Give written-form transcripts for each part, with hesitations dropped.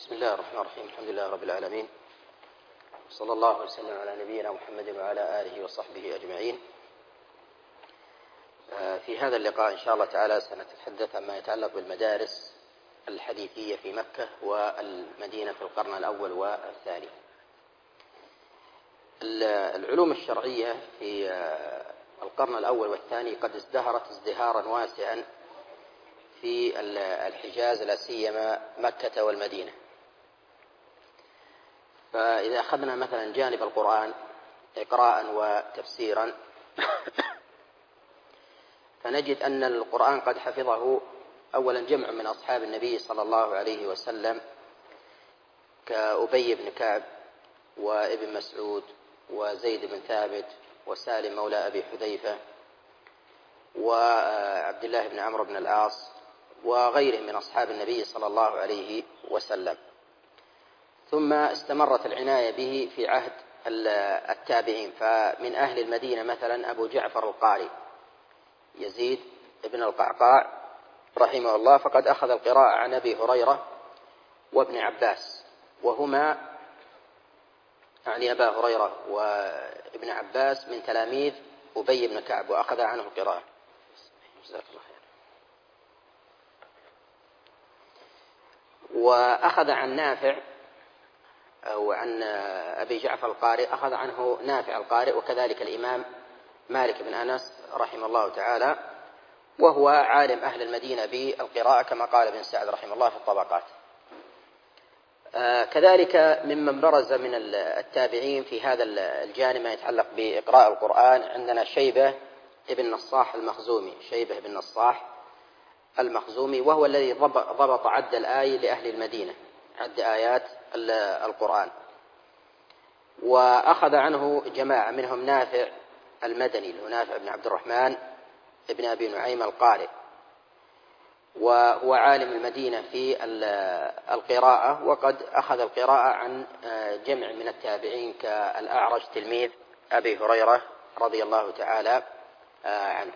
بسم الله الرحمن الرحيم. الحمد لله رب العالمين، صلى الله وسلم على نبينا محمد وعلى آله وصحبه أجمعين. في هذا اللقاء إن شاء الله تعالى سنتحدث عما يتعلق بالمدارس الحديثية في مكة والمدينة في القرن الأول والثاني. العلوم الشرعية في القرن الأول والثاني قد ازدهرت ازدهارا واسعا في الحجاز، لا سيما مكة والمدينة. فإذا أخذنا مثلا جانب القرآن إقراء وتفسيرا فنجد أن القرآن قد حفظه أولا جمع من أصحاب النبي صلى الله عليه وسلم كأبي بن كعب وابن مسعود وزيد بن ثابت وسالم مولى أبي حذيفة وعبد الله بن عمرو بن العاص وغيرهم من أصحاب النبي صلى الله عليه وسلم. ثم استمرت العناية به في عهد التابعين، فمن أهل المدينة مثلا أبو جعفر القاري يزيد بن القعقاع رحمه الله، فقد أخذ القراءة عن أبي هريرة وابن عباس، وهما يعني أبا هريرة وابن عباس من تلاميذ أبي بن كعب وأخذ عنه القراءة. وأخذ عن نافع أو عن أبي جعفر القارئ أخذ عنه نافع القارئ، وكذلك الإمام مالك بن أنس رحمه الله تعالى، وهو عالم أهل المدينة بالقراءة كما قال ابن سعد رحمه الله في الطبقات. كذلك ممن برز من التابعين في هذا الجانب ما يتعلق بإقراء القرآن عندنا شيبة بن نصاح المخزومي، شيبة بن نصاح المخزومي، وهو الذي ضبط عد الآية لأهل المدينة، عد آيات القرآن. وأخذ عنه جماعة منهم نافع المدني اللي هو نافع بن عبد الرحمن ابن أبي نعيم القارئ، وهو عالم المدينة في القراءة، وقد أخذ القراءة عن جمع من التابعين كالأعرج تلميذ أبي هريرة رضي الله تعالى عنه.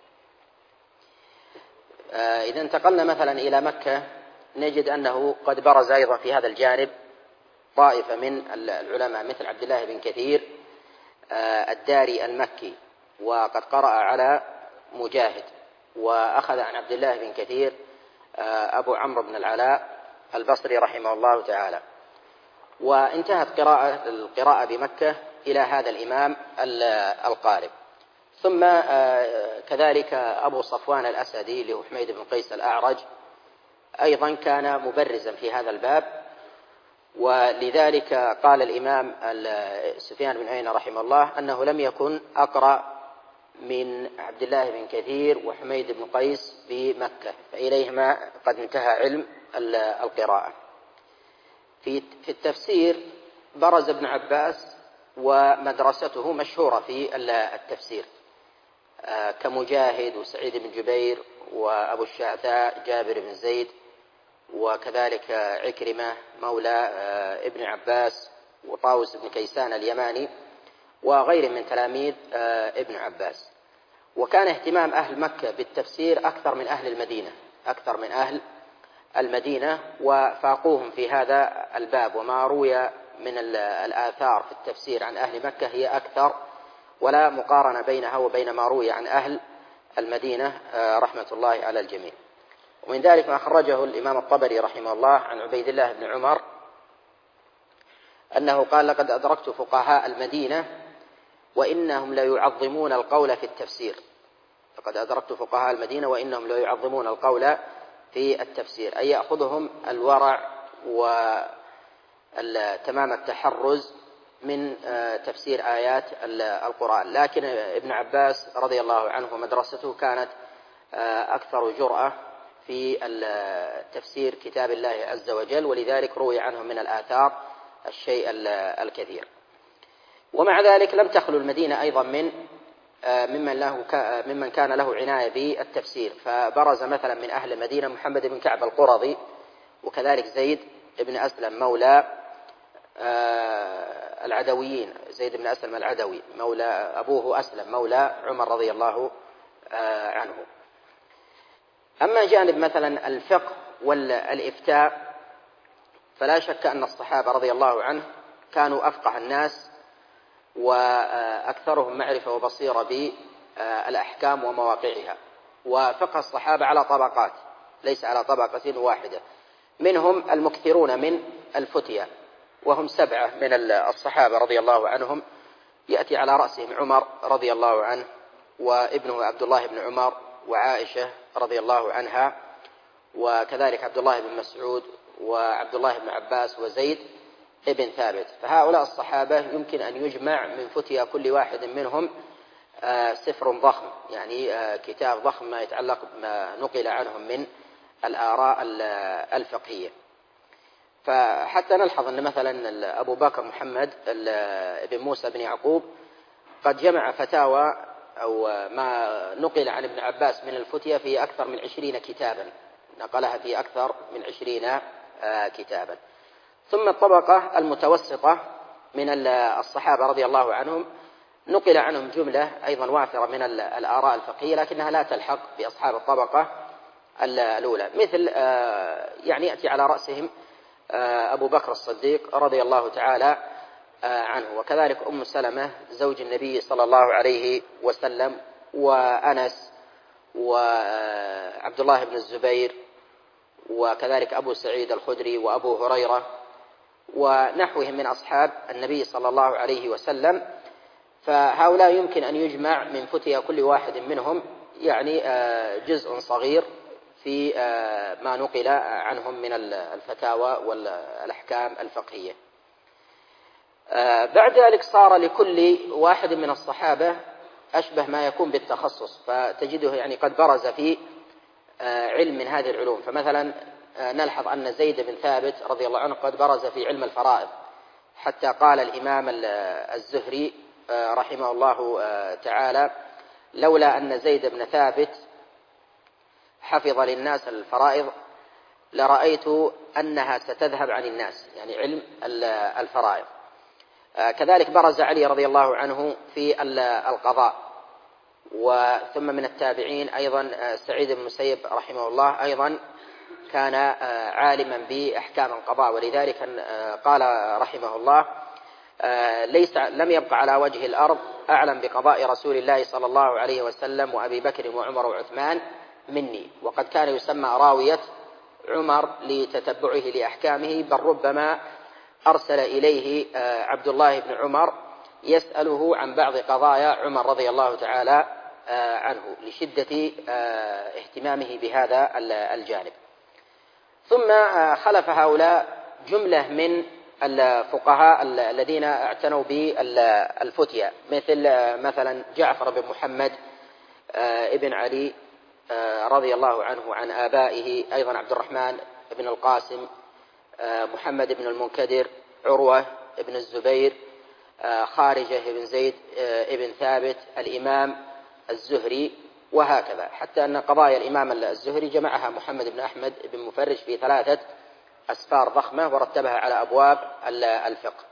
إذا انتقلنا مثلا إلى مكة نجد أنه قد برز أيضا في هذا الجانب طائفة من العلماء مثل عبد الله بن كثير الداري المكي، وقد قرأ على مجاهد، وأخذ عن عبد الله بن كثير أبو عمرو بن العلاء البصري رحمه الله تعالى. وانتهت القراءة بمكة إلى هذا الإمام القارئ. ثم كذلك أبو صفوان الأسدي اللي هو حميد بن قيس الأعرج أيضا كان مبرزا في هذا الباب، ولذلك قال الإمام سفيان بن عيينة رحمه الله أنه لم يكن أقرأ من عبد الله بن كثير وحميد بن قيس بمكة، فإليهما قد انتهى علم القراءة. في التفسير برز ابن عباس ومدرسته مشهورة في التفسير كمجاهد وسعيد بن جبير وأبو الشعثاء جابر بن زيد، وكذلك عكرمة مولى ابن عباس وطاووس بن كيسان اليماني وغير من تلاميذ ابن عباس. وكان اهتمام أهل مكة بالتفسير أكثر من أهل المدينة وفاقوهم في هذا الباب، وما روي من الآثار في التفسير عن أهل مكة هي أكثر، ولا مقارنة بينها وبين ما روي عن أهل المدينة رحمة الله على الجميع. ومن ذلك ما خرجه الإمام الطبري رحمه الله عن عبيد الله بن عمر أنه قال: لقد أدركت فقهاء المدينة وإنهم لا يعظمون القول في التفسير. لقد أدركت فقهاء المدينة وإنهم لا يعظمون القول في التفسير، أي يأخذهم الورع وتمام التحرز من تفسير آيات القرآن. لكن ابن عباس رضي الله عنه مدرسته كانت أكثر جرأة في تفسير كتاب الله عز وجل، ولذلك روي عنه من الآثار الشيء الكثير. ومع ذلك لم تخلو المدينة أيضا ممن كان له عناية بالتفسير، فبرز مثلا من أهل المدينة محمد بن كعب القرظي، وكذلك زيد بن أسلم مولى العدويين، زيد بن أسلم العدوي مولى أبوه أسلم مولى عمر رضي الله عنه. أما جانب مثلا الفقه والإفتاء فلا شك أن الصحابة رضي الله عنه كانوا أفقه الناس وأكثرهم معرفة وبصيرة بالأحكام ومواقعها. وفقه الصحابة على طبقات، ليس على طبقة واحدة. منهم المكثرون من الفتيا، وهم 7 من الصحابة رضي الله عنهم، يأتي على رأسهم عمر رضي الله عنه، وابنه عبد الله بن عمر، وعائشة رضي الله عنها، وكذلك عبد الله بن مسعود، وعبد الله بن عباس، وزيد ابن ثابت. فهؤلاء الصحابة يمكن أن يجمع من فتيا كل واحد منهم سفر ضخم، يعني كتاب ضخم ما يتعلق ما نقل عنهم من الآراء الفقهية. فحتى نلحظ أن مثلا أبو بكر محمد بن موسى بن يعقوب قد جمع فتاوى أو ما نقل عن ابن عباس من الفتية في أكثر من 20 كتابا، نقلها في أكثر من 20 كتابا. ثم الطبقة المتوسطة من الصحابة رضي الله عنهم نقل عنهم جملة أيضا وافرة من الآراء الفقهية، لكنها لا تلحق بأصحاب الطبقة الأولى، مثل يعني يأتي على رأسهم أبو بكر الصديق رضي الله تعالى عنه، وكذلك أم سلمة زوج النبي صلى الله عليه وسلم، وأنس، وعبد الله بن الزبير، وكذلك أبو سعيد الخدري، وأبو هريرة، ونحوهم من أصحاب النبي صلى الله عليه وسلم. فهؤلاء يمكن أن يجمع من فتيا كل واحد منهم يعني جزء صغير في ما نقل عنهم من الفتاوى والأحكام الفقهية. بعد ذلك صار لكل واحد من الصحابة أشبه ما يكون بالتخصص، فتجده يعني قد برز في علم من هذه العلوم. فمثلا نلحظ أن زيد بن ثابت رضي الله عنه قد برز في علم الفرائض، حتى قال الإمام الزهري رحمه الله تعالى: لولا أن زيد بن ثابت حفظ للناس الفرائض لرأيت أنها ستذهب عن الناس، يعني علم الفرائض. كذلك برز علي رضي الله عنه في القضاء. وثم من التابعين أيضا سعيد بن المسيب رحمه الله أيضا كان عالما بأحكام القضاء، ولذلك قال رحمه الله: لم يبق على وجه الأرض أعلم بقضاء رسول الله صلى الله عليه وسلم وأبي بكر وعمر وعثمان مني. وقد كان يسمى راوية عمر لتتبعه لأحكامه، بل ربما أرسل إليه عبد الله بن عمر يسأله عن بعض قضايا عمر رضي الله تعالى عنه لشدة اهتمامه بهذا الجانب. ثم خلف هؤلاء جملة من الفقهاء الذين اعتنوا بالفتيا، مثلا جعفر بن محمد ابن علي رضي الله عنه عن آبائه، أيضا عبد الرحمن بن القاسم، محمد بن المنكدر، عروة بن الزبير، خارجة بن زيد بن ثابت، الإمام الزهري، وهكذا، حتى أن قضايا الإمام الزهري جمعها محمد بن أحمد بن مفرش في 3 أسفار ضخمة ورتبها على أبواب الفقه.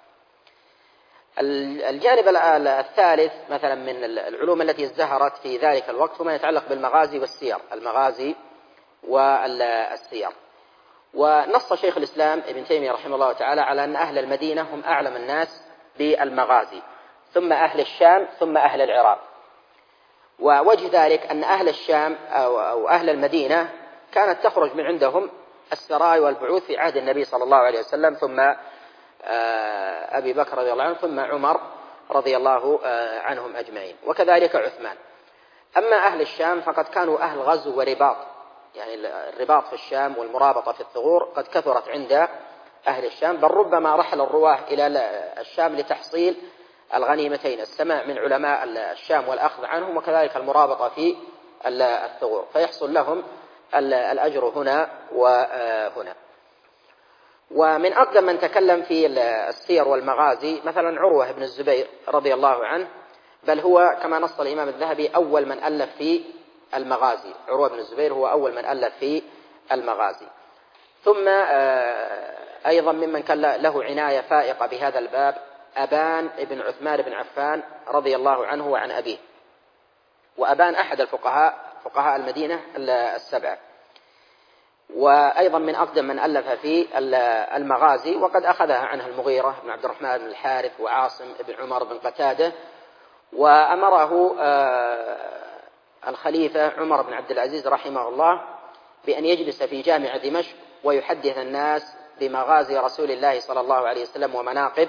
الجانب الثالث مثلا من العلوم التي ازدهرت في ذلك الوقت وما يتعلق بالمغازي والسير، المغازي والسير. ونص شيخ الإسلام ابن تيمية رحمه الله تعالى على أن أهل المدينة هم أعلم الناس بالمغازي، ثم أهل الشام، ثم أهل العراق. ووجه ذلك أن أهل الشام أو أهل المدينة كانت تخرج من عندهم السرايا والبعوث في عهد النبي صلى الله عليه وسلم، ثم أبي بكر رضي الله عنه، ثم عمر رضي الله عنهم أجمعين، وكذلك عثمان. أما أهل الشام فقد كانوا أهل غزو ورباط، يعني الرباط في الشام والمرابطة في الثغور قد كثرت عند أهل الشام، بل ربما رحل الرواه إلى الشام لتحصيل الغنيمتين، السماع من علماء الشام والأخذ عنهم، وكذلك المرابطة في الثغور، فيحصل لهم الأجر هنا وهنا. ومن أقدم من تكلم في السير والمغازي مثلا عروة بن الزبير رضي الله عنه، بل هو كما نص الإمام الذهبي أول من ألف في المغازي. عروة بن الزبير هو أول من ألف في المغازي. ثم أيضا ممن كان له عناية فائقة بهذا الباب أبان بن عثمان بن عفان رضي الله عنه وعن أبيه. وأبان أحد فقهاء المدينة 7. وأيضا من أقدم من ألف في المغازي، وقد أخذها عنه المغيرة بن عبد الرحمن بن الحارث وعاصم بن عمر بن قتادة. وأمره الخليفة عمر بن عبد العزيز رحمه الله بأن يجلس في جامع دمشق ويحدث الناس بمغازي رسول الله صلى الله عليه وسلم ومناقب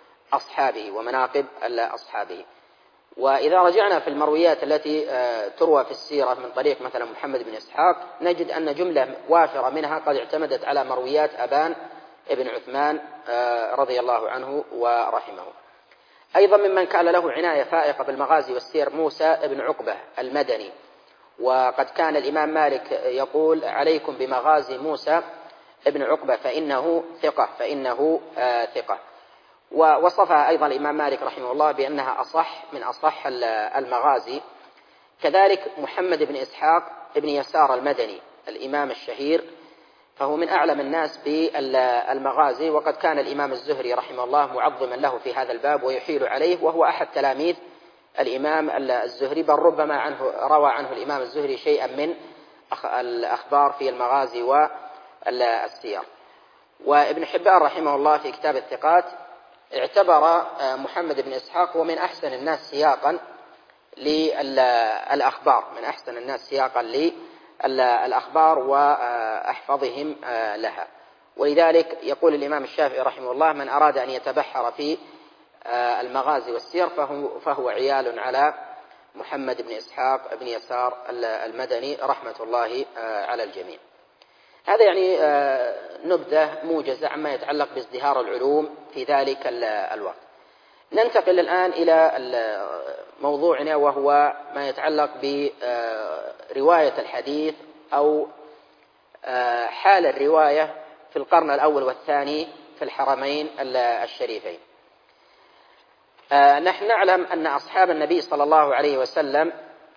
أصحابه. وإذا رجعنا في المرويات التي تروى في السيرة من طريق مثلا محمد بن إسحاق، نجد أن جملة وافرة منها قد اعتمدت على مرويات أبان ابن عثمان رضي الله عنه ورحمه. أيضا ممن كان له عناية فائقة بالمغازي والسير موسى بن عقبة المدني، وقد كان الإمام مالك يقول: عليكم بمغازي موسى ابن عقبة فإنه ثقة. ووصفها أيضا الإمام مالك رحمه الله بأنها من أصح المغازي. كذلك محمد بن إسحاق بن يسار المدني الإمام الشهير، فهو من أعلم الناس بالمغازي، وقد كان الإمام الزهري رحمه الله معظما له في هذا الباب ويحيل عليه، وهو أحد تلاميذ الإمام الزهري، بل ربما روى عنه الإمام الزهري شيئا من الأخبار في المغازي والسير. وابن حبان رحمه الله في كتاب الثقات اعتبر محمد بن إسحاق ومن أحسن الناس سياقا للأخبار وأحفظهم لها. ولذلك يقول الإمام الشافعي رحمه الله: من أراد أن يتبحر في المغازي والسير فهو عيال على محمد بن إسحاق بن يسار المدني رحمة الله على الجميع. هذا يعني نبذة موجزة عما يتعلق بازدهار العلوم في ذلك الوقت. ننتقل الآن إلى موضوعنا، وهو ما يتعلق برواية الحديث أو حال الرواية في القرن الأول والثاني في الحرمين الشريفين. نحن نعلم أن أصحاب النبي صلى الله عليه وسلم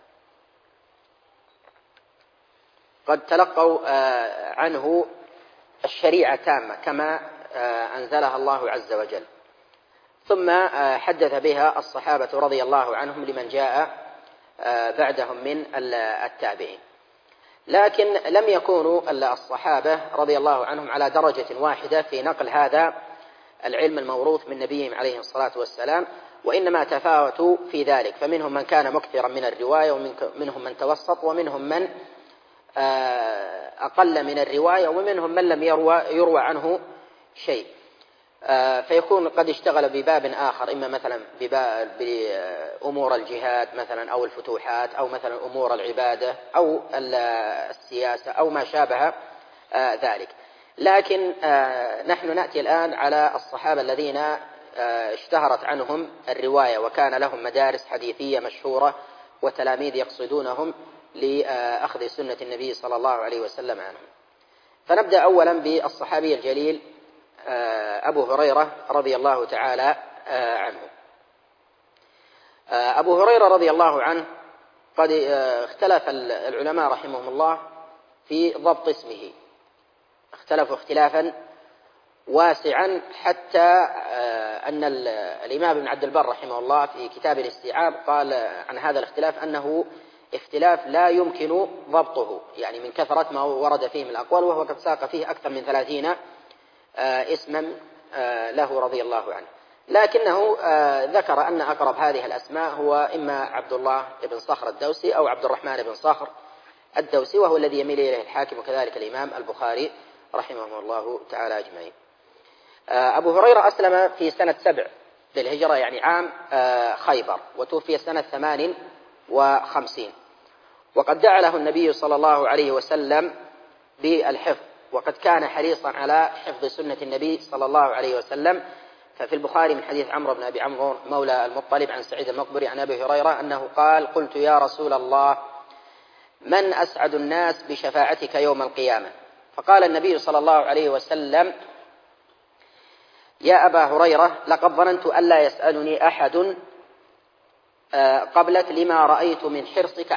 قد تلقوا عنه الشريعة تامة كما أنزلها الله عز وجل، ثم حدث بها الصحابة رضي الله عنهم لمن جاء بعدهم من التابعين. لكن لم يكونوا الصحابة رضي الله عنهم على درجة واحدة في نقل هذا العلم الموروث من نبيهم عليه الصلاة والسلام، وإنما تفاوتوا في ذلك، فمنهم من كان مكثرا من الرواية، ومنهم من توسط، ومنهم من أقل من الرواية، ومنهم من لم يروى عنه شيء، فيكون قد اشتغل بباب آخر، إما مثلا بأمور الجهاد مثلا أو الفتوحات، أو مثلا أمور العبادة أو السياسة أو ما شابه ذلك. لكن نحن نأتي الآن على الصحابة الذين اشتهرت عنهم الرواية، وكان لهم مدارس حديثية مشهورة وتلاميذ يقصدونهم لأخذ سنة النبي صلى الله عليه وسلم عنهم. فنبدأ أولا بالصحابي الجليل أبو هريرة رضي الله تعالى عنه. أبو هريرة رضي الله عنه قد اختلف العلماء رحمهم الله في ضبط اسمه، اختلفوا اختلافا واسعا، حتى أن الإمام ابن عبد البر رحمه الله في كتاب الاستيعاب قال عن هذا الاختلاف أنه اختلاف لا يمكن ضبطه، يعني من كثرة ما ورد فيه من الأقوال، وهو قد ساق فيه أكثر من 30 اسما له رضي الله عنه. لكنه ذكر أن أقرب هذه الأسماء هو إما عبد الله بن صخر الدوسي أو عبد الرحمن بن صخر الدوسي، وهو الذي يميل إليه الحاكم وكذلك الإمام البخاري رحمه الله تعالى أجمعين. أبو هريرة أسلم في سنة 7 للهجرة، يعني عام خيبر، وتوفي سنة 58، وقد دعا له النبي صلى الله عليه وسلم بالحفظ، وقد كان حريصا على حفظ سنة النبي صلى الله عليه وسلم. ففي البخاري من حديث عمرو بن أبي عمرو مولى المطلب عن سعيد المقبري عن أبي هريرة أنه قال: قلت يا رسول الله من أسعد الناس بشفاعتك يوم القيامة؟ فقال النبي صلى الله عليه وسلم: يا أبا هريرة لقد ظننت ألا يسألني أحد قبلك لما رأيت من حرصك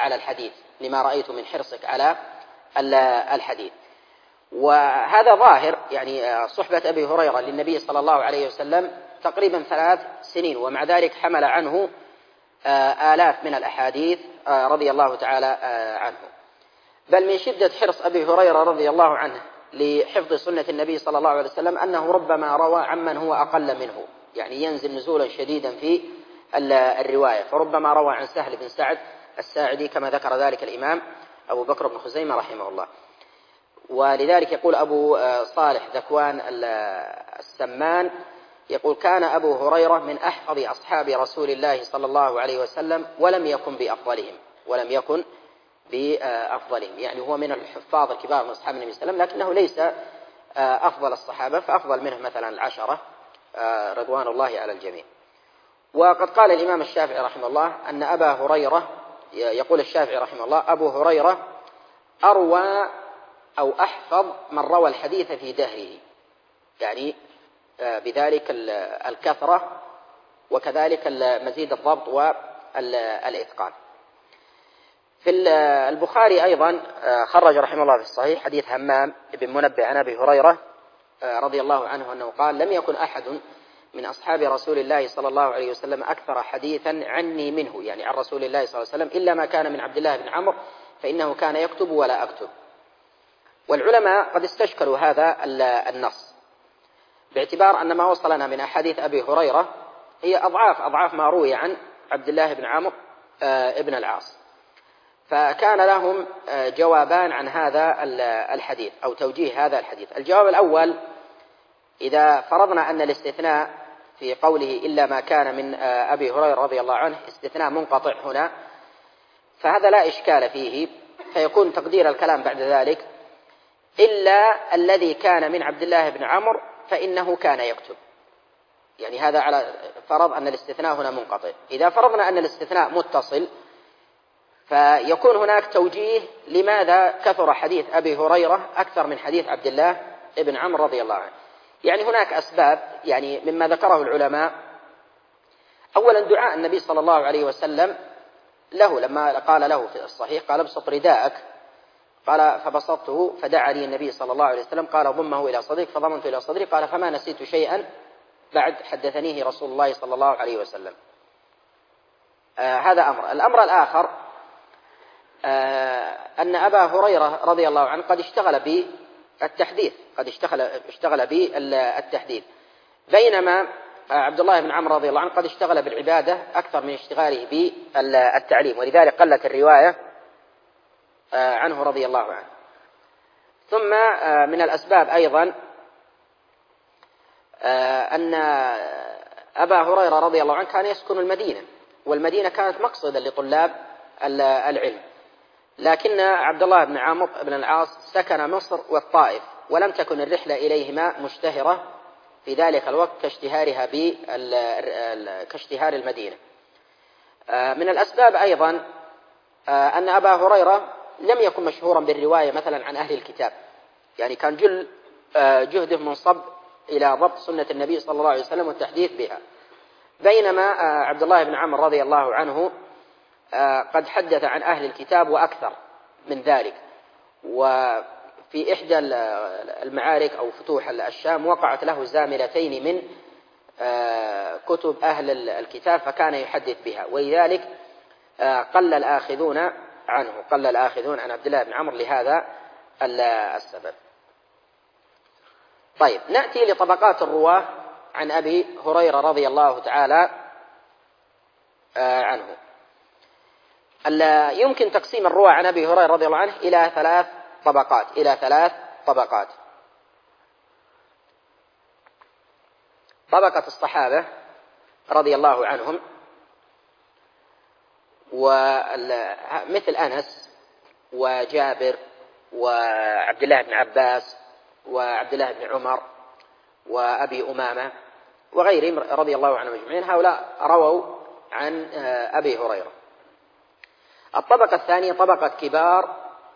على الحديث. وهذا ظاهر، يعني صحبة أبي هريرة للنبي صلى الله عليه وسلم تقريبا 3 سنين، ومع ذلك حمل عنه آلاف من الأحاديث رضي الله تعالى عنه. بل من شدة حرص أبي هريرة رضي الله عنه لحفظ سنة النبي صلى الله عليه وسلم أنه ربما روى عمن هو أقل منه، يعني ينزل نزولا شديدا في الرواية، فربما روى عن سهل بن سعد الساعدي كما ذكر ذلك الإمام أبو بكر بن خزيمة رحمه الله. ولذلك يقول أبو صالح ذكوان السمان يقول: كان أبو هريرة من أحفظ أصحاب رسول الله صلى الله عليه وسلم ولم يكن بأفضلهم، يعني هو من الحفاظ الكبار من أصحاب النبي صلى الله عليه وسلم، لكنه ليس أفضل الصحابة، فأفضل منه مثلا العشرة رضوان الله على الجميع. وقد قال الإمام الشافعي رحمه الله أن أبا هريرة، يقول الشافعي رحمه الله: أبو هريرة أروى أو أحفظ من روى الحديث في دهره، يعني بذلك الكثرة وكذلك مزيد الضبط والإتقان. في البخاري أيضا خرج رحمه الله في الصحيح حديث همام بن منبه عن أبي هريرة رضي الله عنه أنه قال: لم يكن أحد من أصحاب رسول الله صلى الله عليه وسلم أكثر حديثا عني منه، يعني عن رسول الله صلى الله عليه وسلم، إلا ما كان من عبد الله بن عمرو فإنه كان يكتب ولا أكتب. والعلماء قد استشكلوا هذا النص باعتبار أن ما وصلنا من أحاديث أبي هريرة هي أضعاف ما روي عن عبد الله بن عمرو ابن العاص، فكان لهم جوابان عن هذا الحديث أو توجيه هذا الحديث. الجواب الأول: إذا فرضنا أن الاستثناء في قوله إلا ما كان من أبي هريرة رضي الله عنه استثناء منقطع هنا، فهذا لا إشكال فيه، فيكون تقدير الكلام بعد ذلك: إلا الذي كان من عبد الله بن عمرو فإنه كان يكتب، يعني هذا على فرض أن الاستثناء هنا منقطع. إذا فرضنا أن الاستثناء متصل فيكون هناك توجيه لماذا كثر حديث أبي هريرة أكثر من حديث عبد الله بن عمرو رضي الله عنه. يعني هناك أسباب، يعني مما ذكره العلماء: أولا دعاء النبي صلى الله عليه وسلم له لما قال له في الصحيح قال: ابسط رداءك، قال: فبسطته فدعا لي النبي صلى الله عليه وسلم، قال: ضمه إلى صدرك، فضمنته إلى صدري، قال: فما نسيت شيئا بعد حدثنيه رسول الله صلى الله عليه وسلم. هذا أمر. الأمر الآخر أن أبا هريرة رضي الله عنه قد اشتغل بالتحديث، بالتحديث، بينما عبد الله بن عمرو رضي الله عنه قد اشتغل بالعبادة أكثر من اشتغاله بالتعليم، ولذلك قلت الرواية عنه رضي الله عنه. ثم من الأسباب أيضا أن أبا هريرة رضي الله عنه كان يسكن المدينة، والمدينة كانت مقصدا لطلاب العلم، لكن عبد الله بن عمرو بن العاص سكن مصر والطائف، ولم تكن الرحلة إليهما مشتهرة في ذلك الوقت كاشتهار المدينة. من الأسباب أيضا أن أبا هريرة لم يكن مشهورا بالرواية مثلا عن أهل الكتاب، يعني كان جل جهده منصب إلى ضبط سنة النبي صلى الله عليه وسلم والتحديث بها، بينما عبد الله بن عمرو رضي الله عنه قد حدث عن أهل الكتاب وأكثر من ذلك. وفي إحدى المعارك أو فتوح الشام وقعت له زاملتين من كتب أهل الكتاب فكان يحدث بها، ولذلك قل الآخذون عن عبد الله بن عمرو لهذا السبب. طيب، نأتي لطبقات الرواة عن أبي هريرة رضي الله تعالى عنه. يمكن تقسيم الرواة عن أبي هريرة رضي الله عنه إلى ثلاث طبقات. طبقة الصحابة رضي الله عنهم، ومثل أنس وجابر وعبد الله بن عباس وعبد الله بن عمر وأبي أمامة وغيرهم رضي الله عنهم أجمعين، هؤلاء رووا عن أبي هريرة. الطبقة الثانية طبقة كبار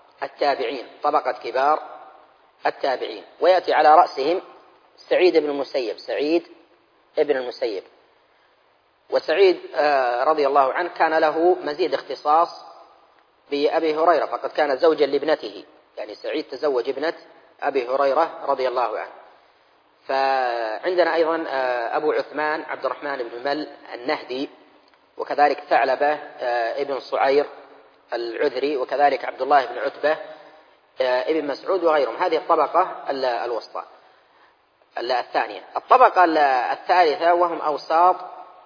التابعين، ويأتي على رأسهم سعيد بن المسيب. وسعيد رضي الله عنه كان له مزيد اختصاص بأبي هريرة، فقد كان زوجا لابنته، يعني سعيد تزوج ابنة أبي هريرة رضي الله عنه. فعندنا أيضا أبو عثمان عبد الرحمن بن مل النهدي، وكذلك ثعلبة ابن صعير العذري، وكذلك عبد الله بن عتبة ابن مسعود وغيرهم. هذه الطبقة الوسطى الثانية. الطبقة الثالثة وهم أوساط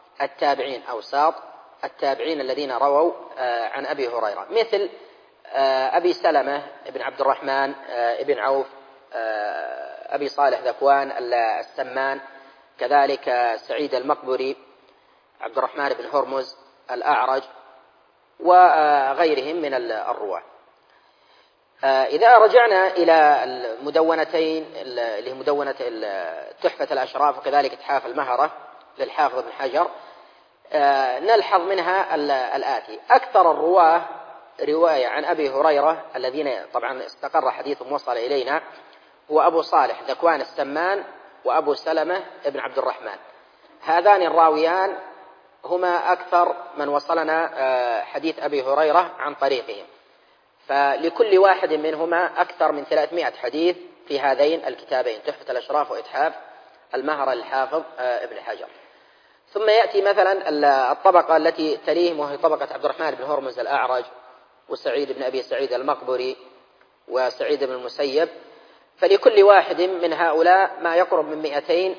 التابعين الذين رووا عن أبي هريرة، مثل أبي سلمة بن عبد الرحمن بن عوف، أبي صالح ذكوان السمان، كذلك سعيد المقبري، عبد الرحمن بن هرمز، الأعرج، وغيرهم من الرواة. إذا رجعنا إلى المدونتين اللي هي مدونة تحفة الأشراف وكذلك إتحاف المهرة للحافظ ابن حجر، نلحظ منها الآتي: أكثر الرواة رواية عن أبي هريرة الذين طبعا استقر حديثهم وصل إلينا هو أبو صالح ذكوان السمان وأبو سلمة بن عبد الرحمن. هذان الراويان هما أكثر من وصلنا حديث أبي هريرة عن طريقهم، فلكل واحد منهما أكثر من 300 حديث في هذين الكتابين تحفة الأشراف وإتحاف المهرة للحافظ ابن حجر. ثم يأتي مثلا الطبقة التي تليهم وهي طبقة عبد الرحمن بن هرمز الأعرج وسعيد بن أبي سعيد المقبري وسعيد بن المسيب، فلكل واحد من هؤلاء ما يقرب من 200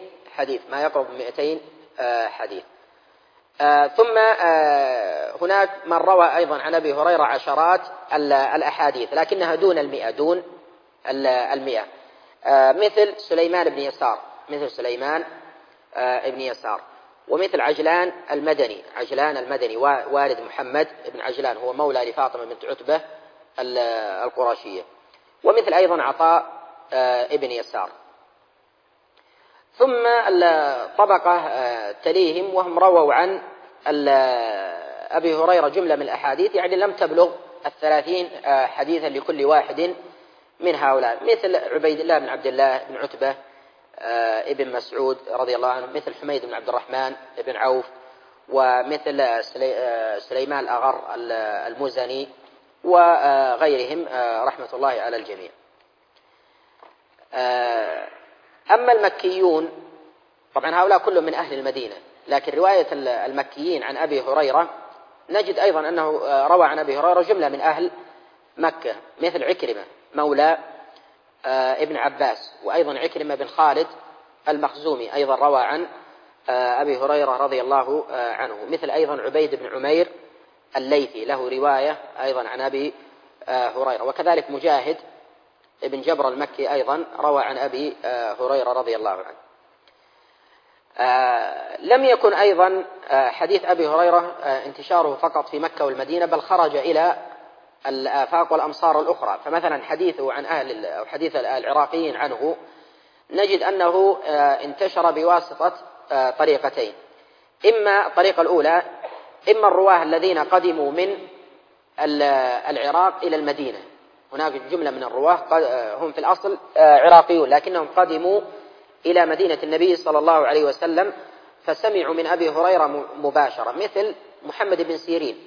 حديث. ثم هناك من روى أيضا عن أبي هريرة عشرات الأحاديث لكنها دون 100 مثل سليمان بن يسار ومثل عجلان المدني والد محمد بن عجلان، هو مولى لفاطمة بنت عتبة القرشية، ومثل أيضا عطاء ابن يسار. ثم الطبقة تليهم وهم رووا عن أبي هريرة جملة من الأحاديث، يعني لم تبلغ 30 حديثا لكل واحد من هؤلاء، مثل عبيد الله بن عبد الله بن عتبة ابن مسعود رضي الله عنه، مثل حميد بن عبد الرحمن بن عوف، ومثل سليمان الأغر المزني وغيرهم رحمة الله على الجميع. أما المكيون طبعا هؤلاء كلهم من أهل المدينة، لكن رواية المكيين عن أبي هريرة نجد أيضا أنه روى عن أبي هريرة جملة من أهل مكة، مثل عكرمة مولى ابن عباس، وأيضا عكرمة بن خالد المخزومي أيضا روى عن أبي هريرة رضي الله عنه، مثل أيضا عبيد بن عمير الليثي له رواية أيضا عن أبي هريرة، وكذلك مجاهد ابن جبر المكي أيضا روى عن أبي هريرة رضي الله عنه. لم يكن أيضا حديث أبي هريرة انتشاره فقط في مكة والمدينة، بل خرج إلى الآفاق والأمصار الأخرى. فمثلا حديثه عن حديث العراقيين عنه نجد أنه انتشر بواسطة طريقتين: إما الطريقة الأولى، إما الرواه الذين قدموا من العراق إلى المدينة، هناك جملة من الرواه هم في الأصل عراقيون لكنهم قدموا إلى مدينة النبي صلى الله عليه وسلم فسمعوا من أبي هريرة مباشرة، مثل محمد بن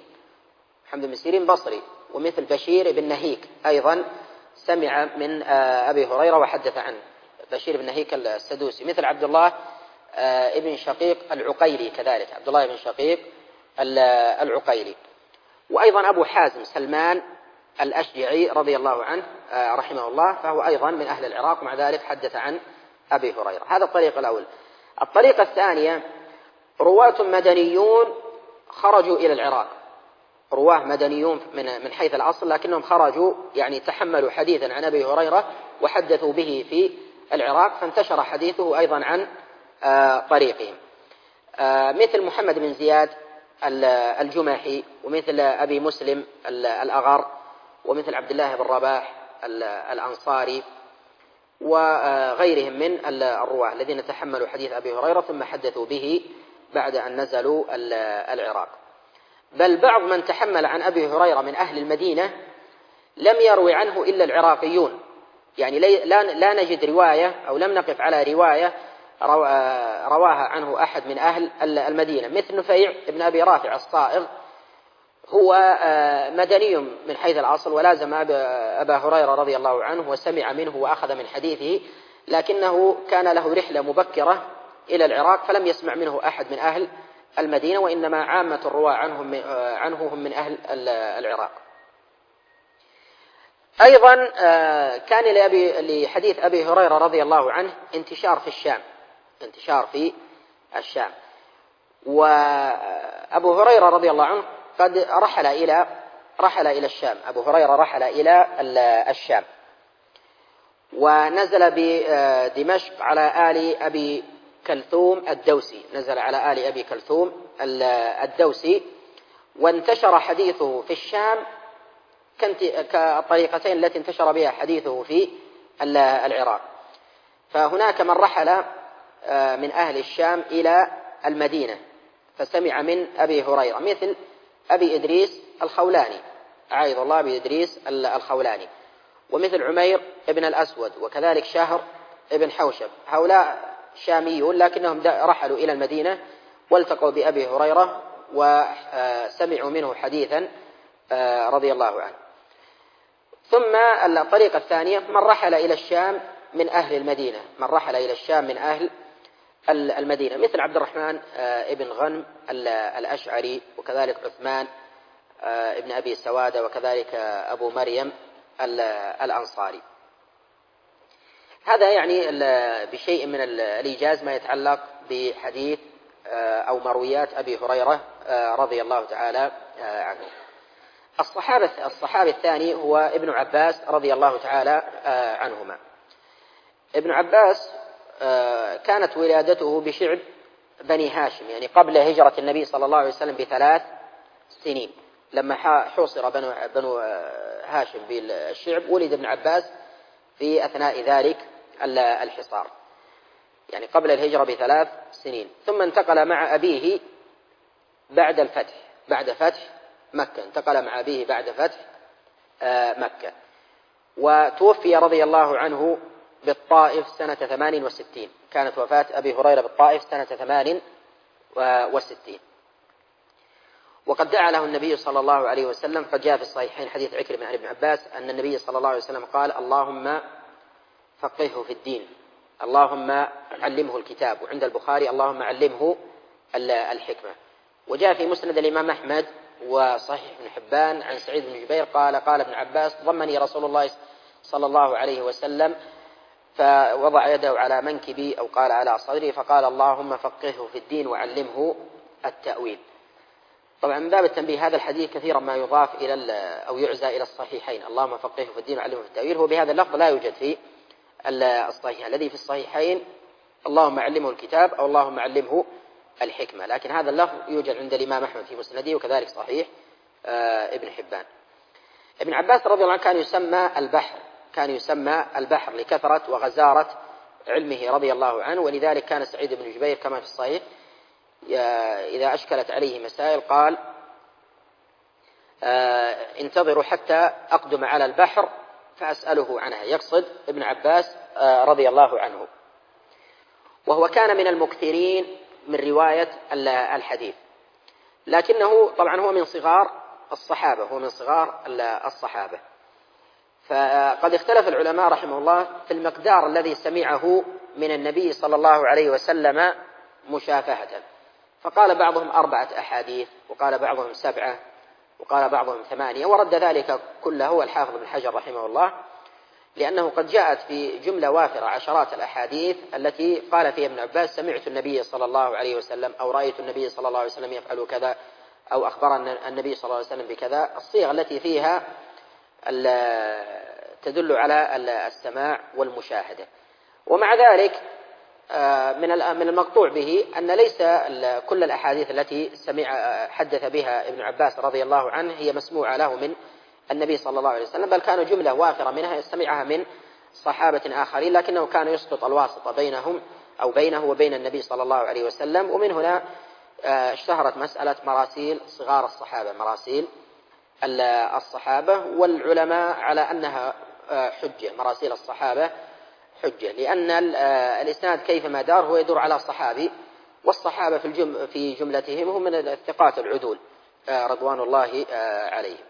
سيرين بصري، ومثل بشير بن نهيك أيضا سمع من أبي هريرة وحدث عنه، بشير بن نهيك السدوسي، مثل عبد الله ابن شقيق العقيلي، كذلك عبد الله بن شقيق العقيلي، وأيضا أبو حازم سلمان الأشجعي رضي الله عنه رحمه الله، فهو أيضا من أهل العراق، ومع ذلك حدث عن أبي هريرة. هذا الطريق الأول. الطريقة الثانية: رواة مدنيون خرجوا إلى العراق، رواه مدنيون من حيث الأصل لكنهم خرجوا، يعني تحملوا حديثا عن أبي هريرة وحدثوا به في العراق، فانتشر حديثه أيضا عن طريقهم، مثل محمد بن زياد الجمحي، ومثل أبي مسلم الأغر، ومثل عبد الله بن رباح الأنصاري، وغيرهم من الرواه الذين تحملوا حديث أبي هريرة ثم حدثوا به بعد أن نزلوا العراق. بل بعض من تحمل عن أبي هريرة من أهل المدينة لم يروي عنه إلا العراقيون، يعني لا نجد رواية أو لم نقف على رواية رواها عنه أحد من أهل المدينة، مثل نفيع بن أبي رافع الصائغ، هو مدني من حيث الأصل ولازم أبا هريرة رضي الله عنه وسمع منه وأخذ من حديثه، لكنه كان له رحلة مبكرة إلى العراق فلم يسمع منه أحد من أهل المدينة، وإنما عامة الرواة عنه هم من أهل العراق. أيضا كان لحديث أبي هريرة رضي الله عنه انتشار في الشام. وأبو هريرة رضي الله عنه قد رحل إلى الشام. أبو هريرة رحل إلى الشام ونزل بدمشق على آل أبي كلثوم الدوسي، نزل على آل أبي كلثوم الدوسي، وانتشر حديثه في الشام كالطريقتين التي انتشر بها حديثه في العراق. فهناك من رحل من أهل الشام إلى المدينة فسمع من أبي هريرة، مثل أبي إدريس الخولاني، أعاذ الله أبي إدريس الخولاني، ومثل عمير ابن الأسود، وكذلك شهر ابن حوشب. هؤلاء شاميون لكنهم رحلوا إلى المدينة والتقوا بأبي هريرة وسمعوا منه حديثا رضي الله عنه. ثم الطريقة الثانية من رحل إلى الشام من أهل المدينة، من رحل إلى الشام من أهل المدينة، مثل عبد الرحمن ابن غنم الأشعري، وكذلك عثمان ابن أبي سوادة، وكذلك أبو مريم الأنصاري. هذا يعني بشيء من الإيجاز ما يتعلق بحديث أو مرويات أبي هريرة رضي الله تعالى عنه. الصحابي الثاني هو ابن عباس رضي الله تعالى عنهما. ابن عباس كانت ولادته بشعب بني هاشم، يعني قبل هجرة النبي صلى الله عليه وسلم ب3 سنين. لما حوصر بنو هاشم بالشعب ولد ابن عباس في أثناء ذلك الحصار، يعني قبل الهجرة ب3 سنين. ثم انتقل مع أبيه بعد فتح مكة، انتقل مع أبيه بعد فتح مكة، وتوفي رضي الله عنه بالطائف سنة 68. كانت وفاة أبي هريرة بالطائف سنة 68. وقد دعا له النبي صلى الله عليه وسلم، قد جاء في الصحيحين حديث عكرمة عن ابن عباس أن النبي صلى الله عليه وسلم قال: اللهم فقهه في الدين، اللهم علمه الكتاب. وعند البخاري: اللهم علمه الحكمة. وجاء في مسند الإمام أحمد وصحيح ابن حبان عن سعيد بن جبير قال ابن عباس: ضمني رسول الله صلى الله عليه وسلم فوضع يده على منكبي أو قال على صدري فقال: اللهم فقهه في الدين وعلمه التأويل. طبعا من باب التنبيه، هذا الحديث كثيرا ما يضاف أو يعزى إلى الصحيحين: اللهم فقهه في الدين وعلمه التأويل. هو بهذا اللفظ لا يوجد في الصحيح. الذي في الصحيحين اللهم علمه الكتاب أو اللهم علمه الحكمة، لكن هذا اللفظ يوجد عند الإمام أحمد في مسنده، وكذلك صحيح ابن حبان. ابن عباس رضي الله عنه كان يسمى البحر لكثرة وغزارة علمه رضي الله عنه. ولذلك كان سعيد بن جبير كما في الصحيح إذا أشكلت عليه مسائل قال: انتظروا حتى أقدم على البحر فأسأله عنها، يقصد ابن عباس رضي الله عنه. وهو كان من المكثرين من رواية الحديث، لكنه طبعا هو من صغار الصحابة. فقد اختلف العلماء رحمه الله في المقدار الذي سمعه من النبي صلى الله عليه وسلم مشافهة، فقال بعضهم 4 أحاديث، وقال بعضهم 7، وقال بعضهم 8، ورد ذلك كله الحافظ بن حجر رحمه الله، لأنه قد جاءت في جملة وافرة عشرات الأحاديث التي قال فيها ابن عباس: سمعت النبي صلى الله عليه وسلم، أو رأيت النبي صلى الله عليه وسلم يفعل كذا، أو أخبرنا النبي صلى الله عليه وسلم بكذا. الصيغ التي فيها تدل على السماع والمشاهدة. ومع ذلك من المقطوع به أن ليس كل الأحاديث التي حدث بها ابن عباس رضي الله عنه هي مسموعة له من النبي صلى الله عليه وسلم، بل كان جملة وافرة منها يستمعها من صحابة آخرين، لكنه كان يسقط الواسطة بينه وبين النبي صلى الله عليه وسلم. ومن هنا اشتهرت مسألة مراسيل صغار الصحابة، مراسيل الصحابة، والعلماء على أنها حجة، مراسيل الصحابة حجة، لأن الإسناد كيفما دار هو يدور على صحابي، والصحابة في جملتهم هم من الثقات العدول رضوان الله عليهم.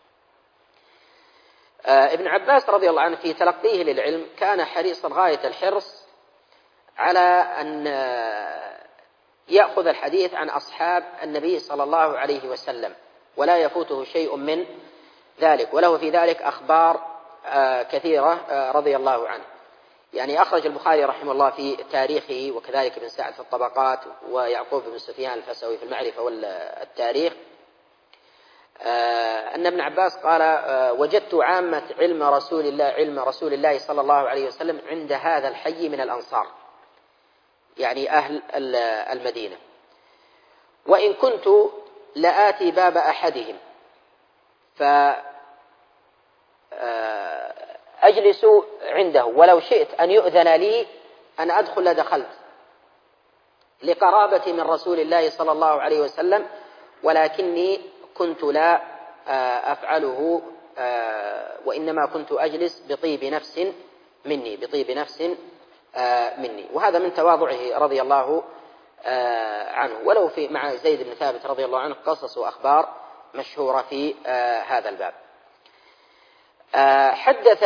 ابن عباس رضي الله عنه في تلقيه للعلم كان حريصا غاية الحرص على أن يأخذ الحديث عن أصحاب النبي صلى الله عليه وسلم، ولا يفوته شيء من ذلك، وله في ذلك أخبار كثيرة رضي الله عنه. يعني أخرج البخاري رحمه الله في تاريخه، وكذلك ابن سعد في الطبقات، ويعقوب بن سفيان الفسوي في المعرفة والتاريخ، أن ابن عباس قال: وجدت عامة علم رسول الله صلى الله عليه وسلم عند هذا الحي من الأنصار، يعني أهل المدينة، وإن كنت لآتي باب أحدهم فأجلس عنده، ولو شئت أن يؤذن لي أن أدخل لدخلت، لقرابتي من رسول الله صلى الله عليه وسلم، ولكني كنت لا أفعله، وإنما كنت أجلس بطيب نفس مني. وهذا من تواضعه رضي الله عنه، ولو في مع زيد بن ثابت رضي الله عنه قصص وأخبار مشهورة في هذا الباب. حدث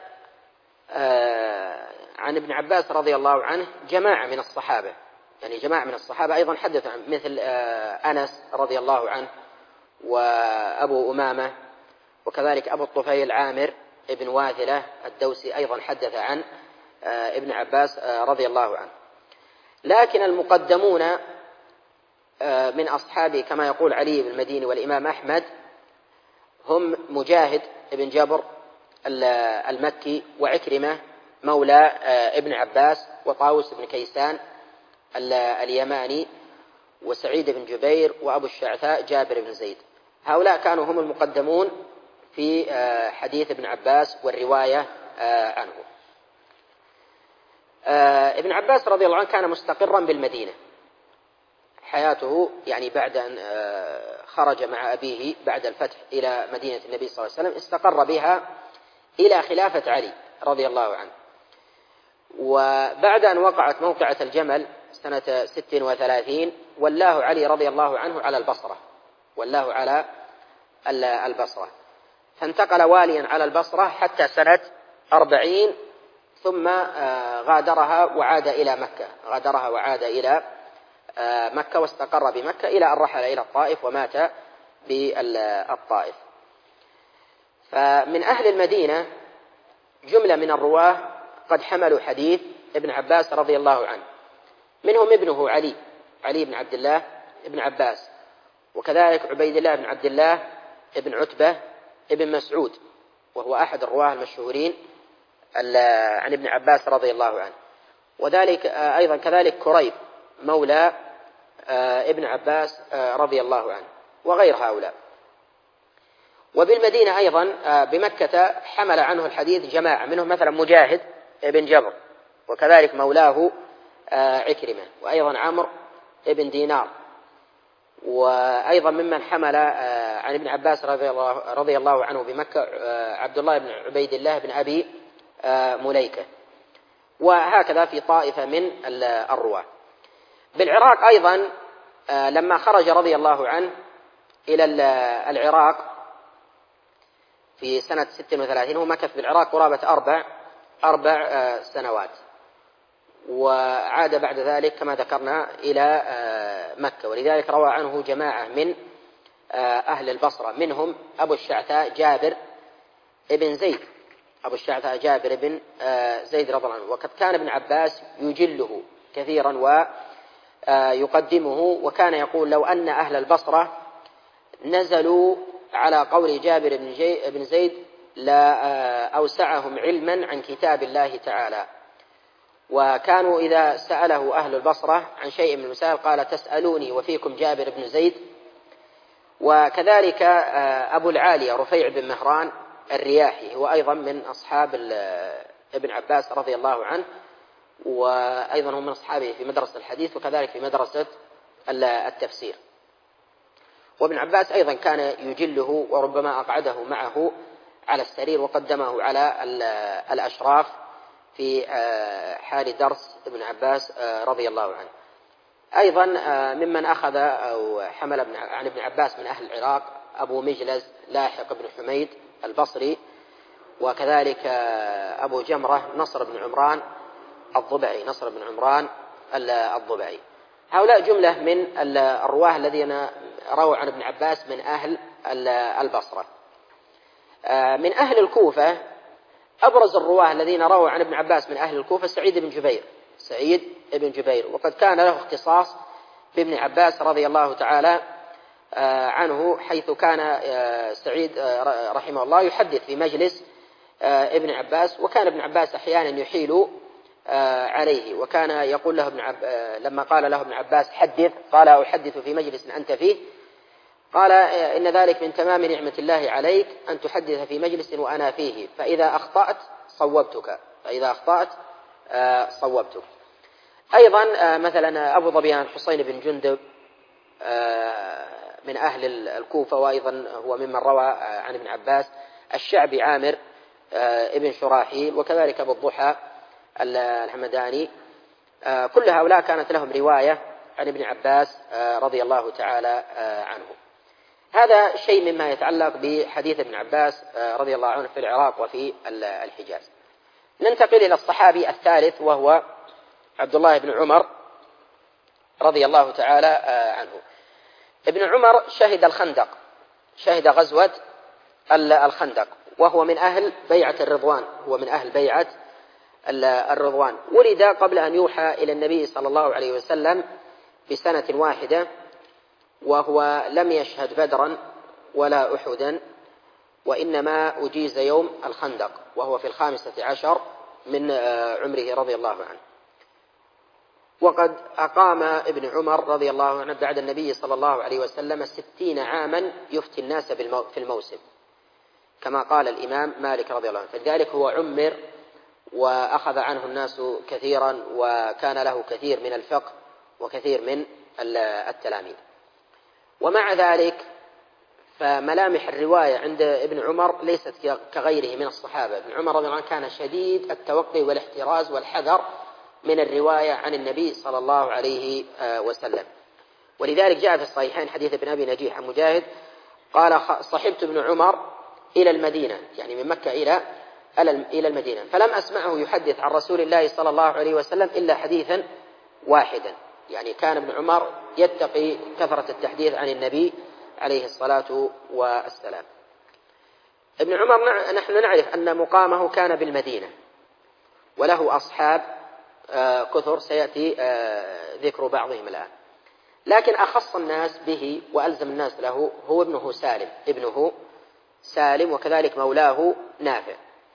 عن ابن عباس رضي الله عنه جماعة من الصحابة، يعني جماعة من الصحابة أيضا حدث عن، مثل أنس رضي الله عنه، وأبو أمامة، وكذلك أبو الطفيل عامر ابن واثلة الدوسي أيضا حدث عن ابن عباس رضي الله عنه. لكن المقدمون من أصحابه كما يقول علي بن المديني والإمام أحمد هم مجاهد ابن جبر المكي، وعكرمة مولى ابن عباس، وطاووس بن كيسان اليماني، وسعيد بن جبير، وأبو الشعثاء جابر بن زيد. هؤلاء كانوا هم المقدمون في حديث ابن عباس والرواية عنه. ابن عباس رضي الله عنه كان مستقرا بالمدينة حياته، يعني بعد أن خرج مع أبيه بعد الفتح إلى مدينة النبي صلى الله عليه وسلم، استقر بها إلى خلافة علي رضي الله عنه. وبعد أن وقعت موقعة الجمل سنة 36 ولاه علي رضي الله عنه على البصرة، فانتقل واليا على البصرة حتى سنة 40، ثم غادرها وعاد إلى مكة واستقر بمكة إلى أن رحل إلى الطائف ومات بالطائف. فمن أهل المدينة جملة من الرواه قد حملوا حديث ابن عباس رضي الله عنه، منهم ابنه علي بن عبد الله ابن عباس، وكذلك عبيد الله بن عبد الله ابن عتبة ابن مسعود، وهو أحد الرواه المشهورين عن ابن عباس رضي الله عنه. وذلك أيضا كذلك كريب مولى ابن عباس رضي الله عنه، وغير هؤلاء. وبالمدينة أيضا بمكة حمل عنه الحديث جماعة، منهم مثلا مجاهد ابن جبر، وكذلك مولاه عكرمة، وأيضا عمرو ابن دينار، وأيضا ممن حمل عن ابن عباس رضي الله عنه بمكة عبد الله بن عبيد الله بن أبي مليكة، وهكذا في طائفة من الرواة. بالعراق أيضا لما خرج رضي الله عنه إلى العراق في سنة 36، ومكث بالعراق قرابة أربع سنوات، وعاد بعد ذلك كما ذكرنا إلى مكة. ولذلك روى عنه جماعة من أهل البصرة، منهم أبو الشعثاء جابر بن زيد رضي الله عنه. وقد كان ابن عباس يجله كثيرا ويقدمه، وكان يقول: لو أن أهل البصرة نزلوا على قول جابر بن زيد لا أوسعهم علما عن كتاب الله تعالى. وكانوا إذا سأله أهل البصرة عن شيء من المسائل قال: تسألوني وفيكم جابر بن زيد. وكذلك أبو العالية رفيع بن مهران الرياحي، هو أيضا من أصحاب ابن عباس رضي الله عنه، وأيضا هم من أصحابه في مدرسة الحديث، وكذلك في مدرسة التفسير. وابن عباس أيضا كان يجله، وربما أقعده معه على السرير وقدمه على الأشراف في حال درس ابن عباس رضي الله عنه. أيضا ممن أخذ أو حمل عن ابن عباس من أهل العراق أبو مجلز لاحق بن حميد البصري، وكذلك أبو جمرة نصر بن عمران الضبعي. هؤلاء جملة من الرواه الذين رووا عن ابن عباس من أهل البصرة. من أهل الكوفة أبرز الرواة الذين رووا عن ابن عباس من أهل الكوفة سعيد بن جبير، وقد كان له اختصاص بابن عباس رضي الله تعالى عنه، حيث كان سعيد رحمه الله يحدث في مجلس ابن عباس، وكان ابن عباس أحيانا يحيل عليه، وكان يقول له لما قال له ابن عباس حدث، قال أحدث في مجلس أنت فيه، قال إن ذلك من تمام نعمة الله عليك أن تحدث في مجلس وأنا فيه، فإذا أخطأت صوبتك. أيضا مثلا أبو ظبيان حسين بن جندب من أهل الكوفة، وأيضا هو ممن روى عن ابن عباس، الشعبي عامر ابن شراحيل، وكذلك أبو الضحى الحمداني، كل هؤلاء كانت لهم رواية عن ابن عباس رضي الله تعالى عنه. هذا شيء مما يتعلق بحديث ابن عباس رضي الله عنه في العراق وفي الحجاز. ننتقل إلى الصحابي الثالث، وهو عبد الله بن عمر رضي الله تعالى عنه. ابن عمر شهد غزوة الخندق، وهو من أهل بيعة الرضوان، ولد قبل أن يوحى إلى النبي صلى الله عليه وسلم بسنة واحدة، وهو لم يشهد بدرا ولا أحدا، وإنما أجيز يوم الخندق وهو في 15 من عمره رضي الله عنه. وقد أقام ابن عمر رضي الله عنه بعد النبي صلى الله عليه وسلم 60 عاما يفتي الناس في الموسم، كما قال الإمام مالك رضي الله عنه، فلذلك هو عمر وأخذ عنه الناس كثيرا، وكان له كثير من الفقه وكثير من التلاميذ. ومع ذلك فملامح الرواية عند ابن عمر ليست كغيره من الصحابة. ابن عمر رضي الله عنه كان شديد التوقي والاحتراز والحذر من الرواية عن النبي صلى الله عليه وسلم، ولذلك جاء في الصحيحين حديث ابن أبي نجيح عن مجاهد قال صحبت ابن عمر إلى المدينة، يعني من مكة إلى المدينة، فلم أسمعه يحدث عن رسول الله صلى الله عليه وسلم إلا حديثا واحدا. يعني كان ابن عمر يتقي كثرة التحديث عن النبي عليه الصلاة والسلام. ابن عمر نحن نعرف أن مقامه كان بالمدينة، وله أصحاب كثر سيأتي ذكر بعضهم الآن، لكن أخص الناس به وألزم الناس له هو ابنه سالم، وكذلك مولاه نافع.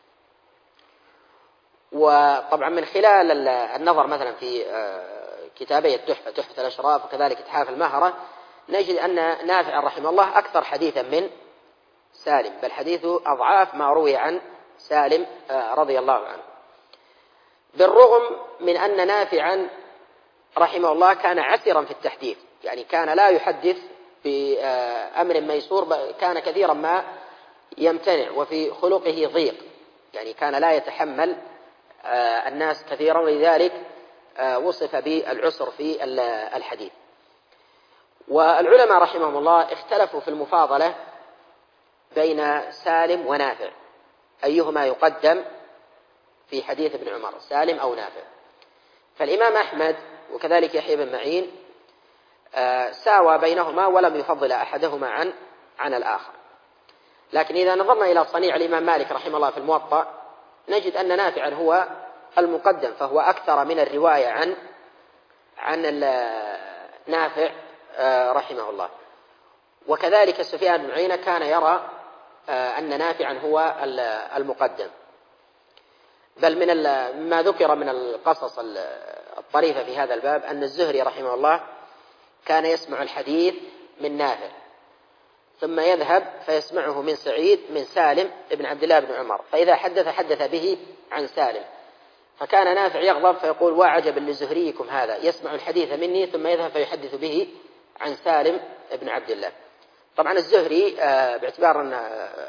وطبعا من خلال النظر مثلا في كتابي تحفة الأشراف وكذلك إتحاف المهرة، نجد أن نافع رحمه الله أكثر حديثا من سالم، بل حديثه أضعاف ما روي عن سالم رضي الله عنه، بالرغم من أن نافعا رحمه الله كان عسرا في التحديث، يعني كان لا يحدث بأمر ميسور، كان كثيرا ما يمتنع، وفي خلقه ضيق، يعني كان لا يتحمل الناس كثيرا، ولذلك وصف بالعسر في الحديث. والعلماء رحمهم الله اختلفوا في المفاضلة بين سالم ونافع، أيهما يقدم في حديث ابن عمر، سالم أو نافع؟ فالإمام أحمد وكذلك يحيى بن معين ساوى بينهما ولم يفضل أحدهما عن الآخر. لكن إذا نظرنا إلى صنيع الإمام مالك رحمه الله في الموطأ، نجد أن نافعا هو المقدم، فهو أكثر من الرواية عن نافع رحمه الله. وكذلك سفيان بن عيينة كان يرى أن نافعا هو المقدم، بل مما ذكر من القصص الطريفة في هذا الباب أن الزهري رحمه الله كان يسمع الحديث من نافع، ثم يذهب فيسمعه من سالم ابن عبد الله بن عمر، فإذا حدث به عن سالم، فكان نافع يغضب فيقول وعجبا لزهريكم هذا يسمع الحديث مني ثم يذهب فيحدث به عن سالم ابن عبد الله. طبعا الزهري باعتبار أن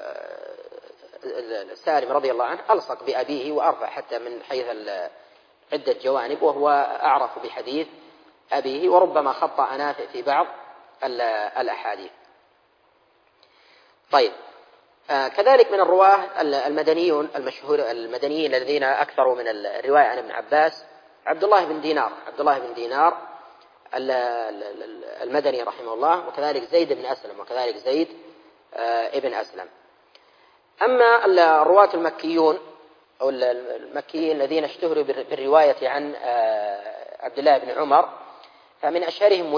سالم رضي الله عنه ألصق بأبيه وأرفع حتى من حيث عدة جوانب، وهو أعرف بحديث أبيه، وربما خطأ نافع في بعض الأحاديث. طيب، كذلك من الرواة المدنيين الذين أكثروا من الرواية عن ابن عباس عبد الله بن دينار المدني رحمه الله، وكذلك زيد ابن أسلم. أما الرواة المكيون أو المكيين الذين اشتهروا بالرواية عن عبد الله بن عمر، فمن أشهرهم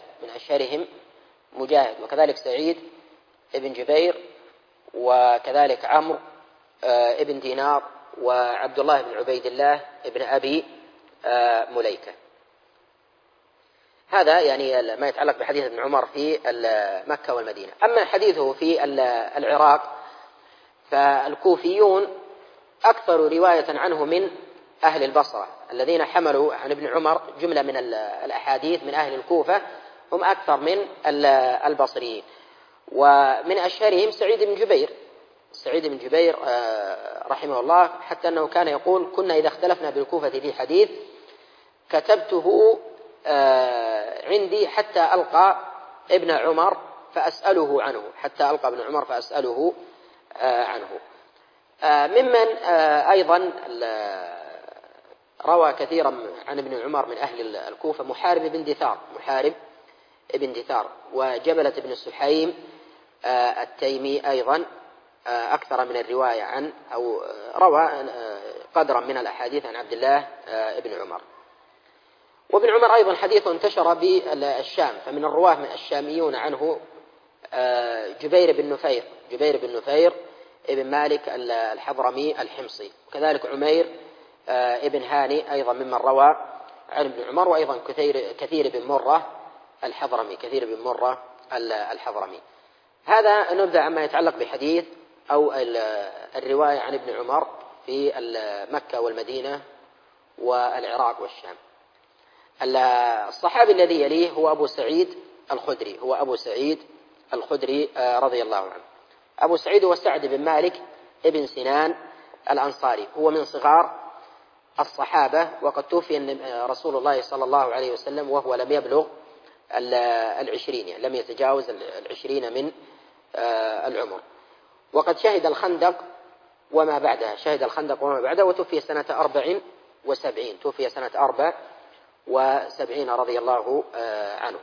مجاهد، وكذلك سعيد ابن جبير، وكذلك عمرو ابن دينار، وعبد الله بن عبيد الله ابن أبي مليكة. هذا يعني ما يتعلق بحديث ابن عمر في مكة والمدينة. أما حديثه في العراق فالكوفيون أكثر رواية عنه من أهل البصرة، الذين حملوا عن ابن عمر جملة من الأحاديث من أهل الكوفة هم أكثر من البصريين. ومن أشهرهم سعيد بن جبير رحمه الله، حتى أنه كان يقول: كنا إذا اختلفنا بالكوفة في حديث كتبته عندي حتى ألقى ابن عمر فأسأله عنه. ممن أيضا روى كثيرا عن ابن عمر من أهل الكوفة محارب ابن دثار، وجبلة بن السحيم التيمي أيضا أكثر من الرواية عن، أو روى قدرا من الأحاديث عن عبد الله ابن عمر. وابن عمر أيضا حديث انتشر بالشام، فمن الرواه من الشاميون عنه جبير بن نفير ابن مالك الحضرمي الحمصي، وكذلك عمير ابن هاني أيضا ممن روى عن ابن عمر، وأيضا كثير بن مرة الحضرمي. هذا نبدأ عما يتعلق بحديث أو الرواية عن ابن عمر في مكة والمدينة والعراق والشام. الصحابي الذي يليه هو أبو سعيد الخدري رضي الله عنه. أبو سعيد هو سعد بن مالك ابن سنان الأنصاري، هو من صغار الصحابة، وقد توفي رسول الله صلى الله عليه وسلم وهو لم يبلغ 20، يعني لم يتجاوز 20 من العمر. وقد شهد الخندق وما بعدها، وتوفي سنة 74 رضي الله عنه.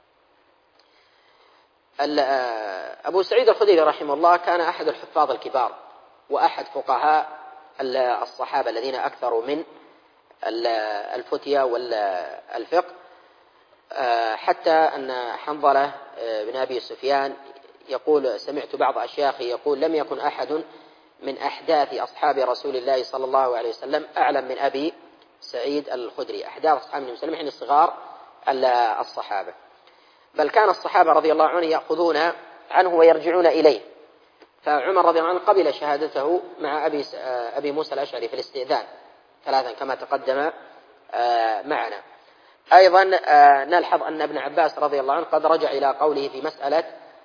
أبو سعيد الخدري رحمه الله كان أحد الحفاظ الكبار، وأحد فقهاء الصحابة الذين أكثروا من الفتية والفقه، حتى أن حنظلة بن أبي سفيان يقول: سمعت بعض أشياخي يقول: لم يكن أحد من أحداث أصحاب رسول الله صلى الله عليه وسلم أعلم من أبي سعيد الخدري. أحداث أصحاب النبي صلى الله عليه وسلم يعني صغار الصحابة، بل كان الصحابة رضي الله عنهم يأخذون عنه ويرجعون إليه. فعمر رضي الله عنه قبل شهادته مع أبي موسى الأشعري في الاستئذان 3 كما تقدم معنا. أيضا نلحظ أن ابن عباس رضي الله عنه قد رجع إلى قوله في مسألة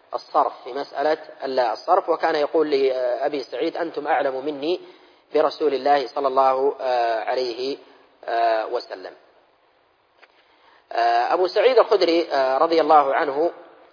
الصرف، وكان يقول لأبي سعيد: أنتم أعلم مني برسول الله صلى الله عليه وسلم. أبو سعيد الخدري رضي الله عنه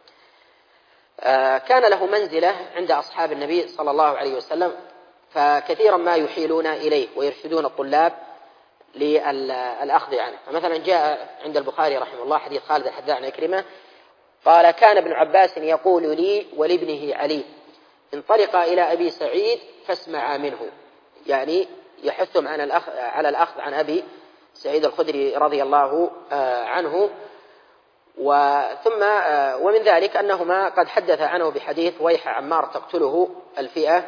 كان له منزلة عند أصحاب النبي صلى الله عليه وسلم، فكثيرا ما يحيلون إليه ويرشدون الطلاب للأخذ عنه. فمثلا جاء عند البخاري رحمه الله حديث خالد الحذاء عن عكرمة قال: كان ابن عباس يقول لي ولابنه علي: انطلقا إلى أبي سعيد فاسمعا منه، يعني يحثهم على الأخذ عن أبي سعيد الخدري رضي الله عنه. ومن ذلك أنهما قد حدث عنه بحديث: ويح عمار تقتله الفئة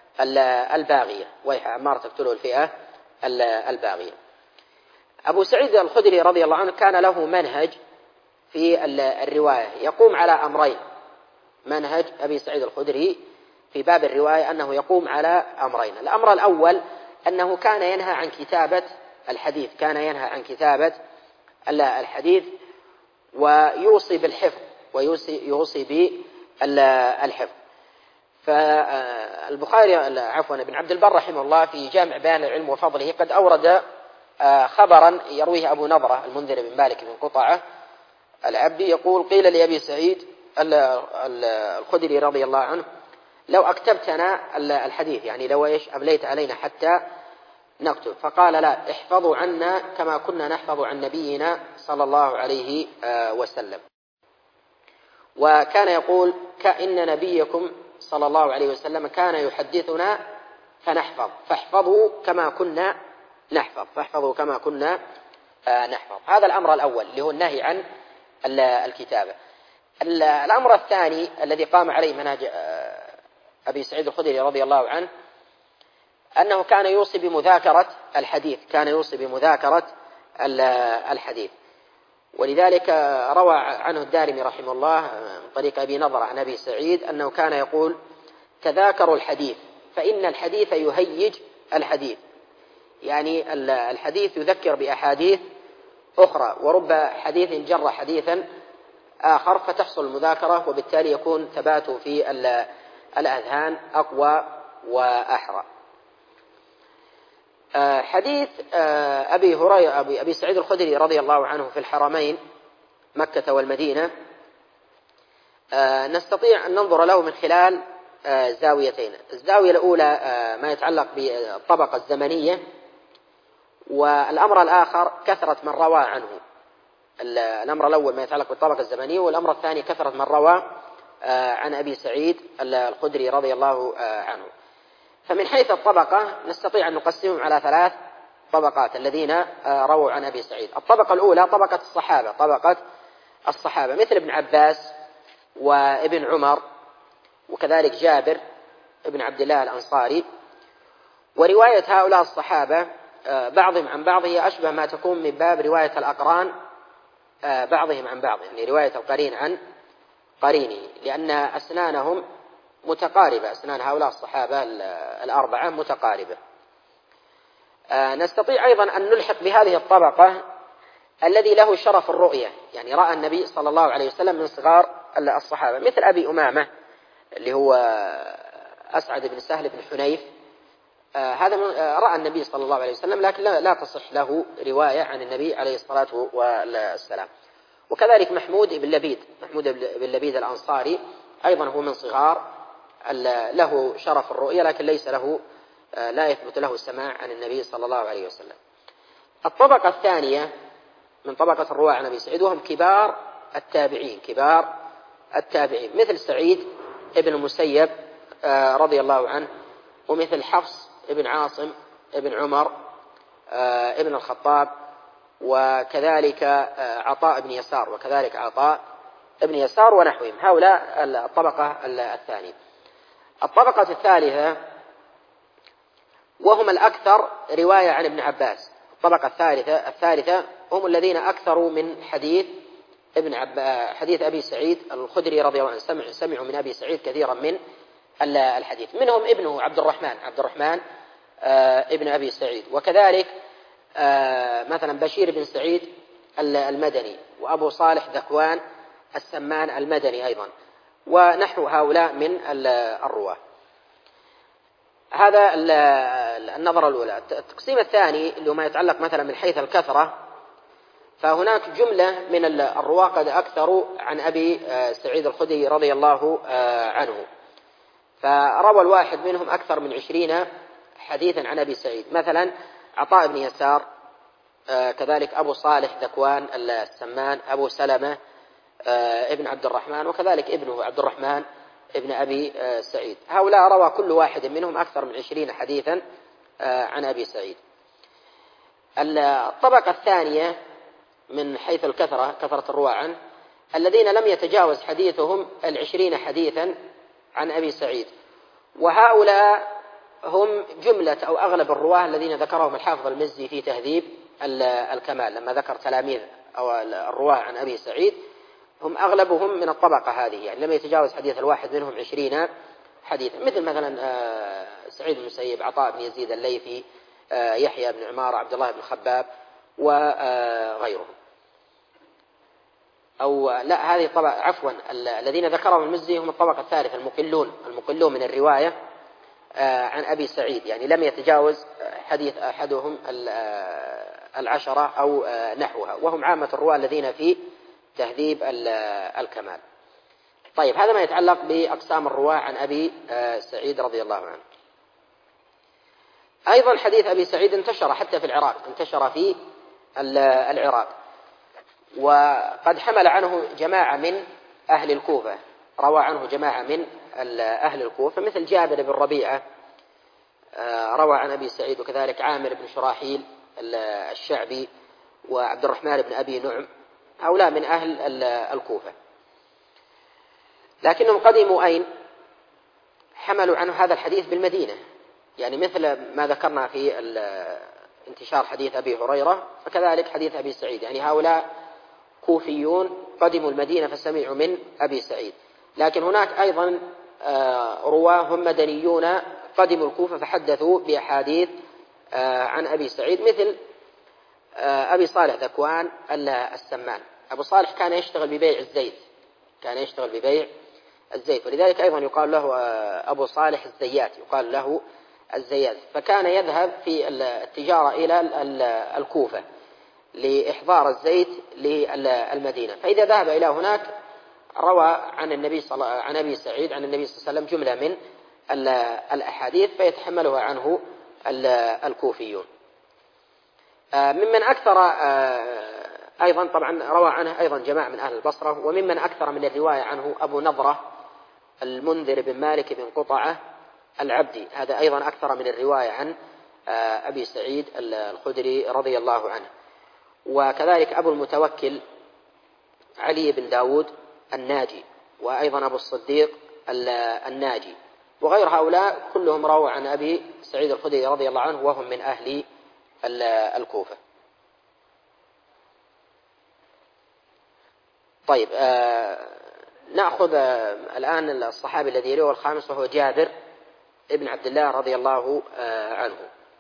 الباغية. أبو سعيد الخدري رضي الله عنه كان له منهج في الرواية يقوم على أمرين. منهج أبي سعيد الخدري في باب الرواية أنه يقوم على أمرين. الأمر الأول أنه كان ينهى عن كتابة الحديث، ويوصي بالحفظ بالحفظ. فالبخاري ابن عبد البر رحمه الله في جامع بيان العلم وفضله قد أورد خبرا يرويه أبو نضرة المنذر بن مالك بن قطعة العبدي يقول: قيل لأبي سعيد الخدري رضي الله عنه: لو أكتبتنا الحديث، يعني لو أمليت علينا حتى نكتب. فقال: لا، احفظوا عنا كما كنا نحفظ عن نبينا صلى الله عليه وسلم. وكان يقول: كأن نبيكم صلى الله عليه وسلم كان يحدثنا فنحفظ، فاحفظوا كما كنا نحفظ، فاحفظوا كما كنا نحفظ. هذا الأمر الأول اللي هو النهي عن الكتابة. الأمر الثاني الذي قام عليه منهج أبي سعيد الخدري رضي الله عنه أنه كان يوصي بمذاكرة الحديث، كان يوصي بمذاكرة الحديث. ولذلك روى عنه الدارمي رحمه الله من طريق أبي نضرة عن أبي سعيد أنه كان يقول: تذاكروا الحديث فإن الحديث يهيج الحديث، يعني الحديث يذكر بأحاديث أخرى، ورب حديث جر حديثا آخر، فتحصل المذاكرة وبالتالي يكون ثباته في الأذهان أقوى وأحرى. حديث أبي سعيد الخدري رضي الله عنه في الحرمين مكة والمدينة نستطيع أن ننظر له من خلال زاويتين. الزاوية الأولى ما يتعلق بالطبقة الزمنية، والأمر الآخر كثرة من روى عنه. الأمر الأول ما يتعلق بالطبقة الزمنية، والأمر الثاني كثرة من روى عن أبي سعيد الخدري رضي الله عنه. فمن حيث الطبقة نستطيع أن نقسمهم على 3 طبقات الذين رووا عن أبي سعيد. الطبقة الأولى طبقة الصحابة، طبقة الصحابة مثل ابن عباس وابن عمر وكذلك جابر ابن عبد الله الأنصاري. ورواية هؤلاء الصحابة بعضهم عن بعض هي أشبه ما تكون من باب رواية الأقران بعضهم عن بعض، يعني رواية القرين عن قرينه، لأن أسنانهم متقاربة، أسنان هؤلاء الصحابة 4 متقاربة. نستطيع أيضا أن نلحق بهذه الطبقة الذي له شرف الرؤية، يعني رأى النبي صلى الله عليه وسلم من صغار الصحابة، مثل أبي أمامة اللي هو أسعد بن سهل بن حنيف. هذا رأى النبي صلى الله عليه وسلم، لكن لا تصح له رواية عن النبي عليه الصلاة والسلام. وكذلك محمود بن لبيد الأنصاري أيضا هو من صغار، له شرف الرؤية لكن ليس له لا يثبت له السماع عن النبي صلى الله عليه وسلم. الطبقة الثانية من طبقة الرواة عن أبي سعيد وهم كبار التابعين، كبار التابعين مثل سعيد ابن المسيب رضي الله عنه، ومثل حفص ابن عاصم ابن عمر ابن الخطاب، وكذلك عطاء بن يسار، وكذلك عطاء ابن يسار ونحوهم. هؤلاء الطبقة الثانية. الطبقة الثالثة وهم الأكثر رواية عن ابن عباس. الطبقة الثالثة هم الذين أكثروا من حديث أبي سعيد الخدري رضي الله عنه، سمعوا من أبي سعيد كثيرا من الحديث. منهم ابنه عبد الرحمن ابن أبي سعيد، وكذلك مثلا بشير بن سعيد المدني، وأبو صالح ذكوان السمان المدني أيضا، ونحو هؤلاء من الرواة. هذا النظرة الأولى. التقسيم الثاني اللي هو ما يتعلق مثلا من حيث الكثرة، فهناك جملة من الرواة قد أكثروا عن أبي سعيد الخدري رضي الله عنه، فروى الواحد منهم أكثر من 20 حديثا عن أبي سعيد، مثلا عطاء بن يسار، كذلك أبو صالح ذكوان السمان، أبو سلمة ابن عبد الرحمن، وكذلك ابنه عبد الرحمن ابن أبي سعيد. هؤلاء روى كل واحد منهم أكثر من 20 حديثا عن أبي سعيد. الطبقة الثانية من حيث الكثرة، كثرة الرواة عنه، الذين لم يتجاوز حديثهم 20 حديثا عن أبي سعيد، وهؤلاء هم جملة أو أغلب الرواة الذين ذكرهم الحافظ المزي في تهذيب الكمال لما ذكر تلاميذ أو الرواة عن أبي سعيد، هم أغلبهم من الطبقة هذه، يعني لم يتجاوز حديث الواحد منهم 20 حديثا، مثل مثلا سعيد بن المسيب، عطاء بن يزيد الليثي، يحيى بن عمار، عبد الله بن خباب وغيرهم. أو لا، هذه طبقة، عفوا، الذين ذكرهم المزي هم الطبقة الثالثة، المقلون من الرواية عن أبي سعيد، يعني لم يتجاوز حديث أحدهم 10 أو نحوها، وهم عامة الرواة الذين في تهذيب الكمال. طيب، هذا ما يتعلق بأقسام الرواة عن أبي سعيد رضي الله عنه. أيضا حديث أبي سعيد انتشر حتى في العراق، انتشر في العراق، وقد حمل عنه جماعة من أهل الكوفة، روى عنه جماعة من أهل الكوفة مثل جابر بن ربيعة روى عن أبي سعيد وكذلك عامر بن شراحيل الشعبي وعبد الرحمن بن أبي نعم، هؤلاء من أهل الكوفة، لكنهم قدموا أين؟ حملوا عنه هذا الحديث بالمدينة، يعني مثل ما ذكرنا في انتشار حديث أبي هريرة، فكذلك حديث أبي سعيد، يعني هؤلاء كوفيون قدموا المدينة فسمعوا من أبي سعيد. لكن هناك أيضا رواه هم مدنيون قدموا الكوفة فحدثوا بأحاديث عن أبي سعيد، مثل أبي صالح ذكوان السمان. أبو صالح كان يشتغل ببيع الزيت، كان يشتغل ببيع الزيت، ولذلك أيضا يقال له أبو صالح الزيات، يقال له الزيات. فكان يذهب في التجارة إلى الكوفة لإحضار الزيت للمدينة، فإذا ذهب إلى هناك روى عن عن أبي سعيد عن النبي صلى الله عليه وسلم جملة من الأحاديث فيتحملها عنه الكوفيون. ممن أكثر أيضا طبعا روى عنه أيضا جماعة من أهل البصرة، وممن أكثر من الرواية عنه أبو نضرة المنذر بن مالك بن قطعة العبدي، هذا أيضا أكثر من الرواية عن أبي سعيد الخدري رضي الله عنه، وكذلك أبو المتوكل علي بن داود الناجي، وأيضا أبو الصديق الناجي، وغير هؤلاء كلهم رووا عن أبي سعيد الخدري رضي الله عنه وهم من أهل الكوفة. طيب، نأخذ الآن الصحابي الذي يليه الخامس، وهو جابر ابن عبد الله رضي الله عنه.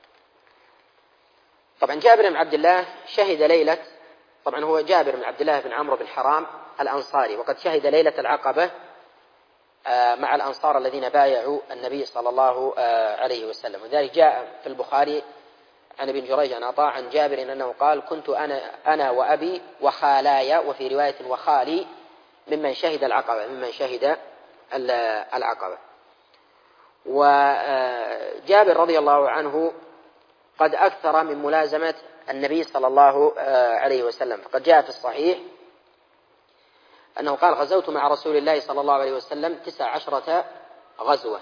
طبعا جابر بن عبد الله شهد ليلة، طبعا هو جابر بن عبد الله بن عمرو بن حرام الأنصاري، وقد شهد ليلة العقبة مع الأنصار الذين بايعوا النبي صلى الله عليه وسلم. وذلك جاء في البخاري عن ابن جريج عن عطاء عن جابر أنه قال: كنت أنا وأبي وخالاي، وفي رواية وخالي، ممن شهد العقبة، ممن شهد العقبة. وجابر رضي الله عنه قد أكثر من ملازمة النبي صلى الله عليه وسلم، فقد جاء في الصحيح أنه قال: غزوت مع رسول الله صلى الله عليه وسلم 19 غزوة،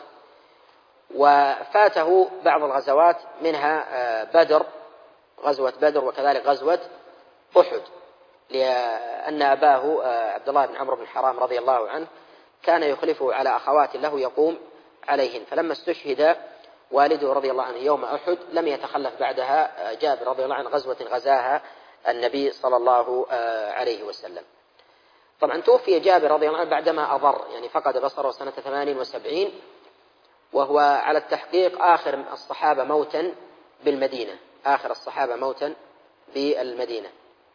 وفاته بعض الغزوات منها بدر، غزوة بدر، وكذلك غزوة أحد، لأن أباه عبد الله بن عمرو بن حرام رضي الله عنه كان يخلفه على أخوات له يقوم عليهن، فلما استشهد والده رضي الله عنه يوم أحد لم يتخلف بعدها جابر رضي الله عنه غزوة غزاها النبي صلى الله عليه وسلم. طبعا توفي جابر رضي الله عنه بعدما أضر، يعني فقد بصره سنة 78، وهو على التحقيق آخر الصحابة موتا بالمدينة، آخر الصحابة موتا بالمدينة.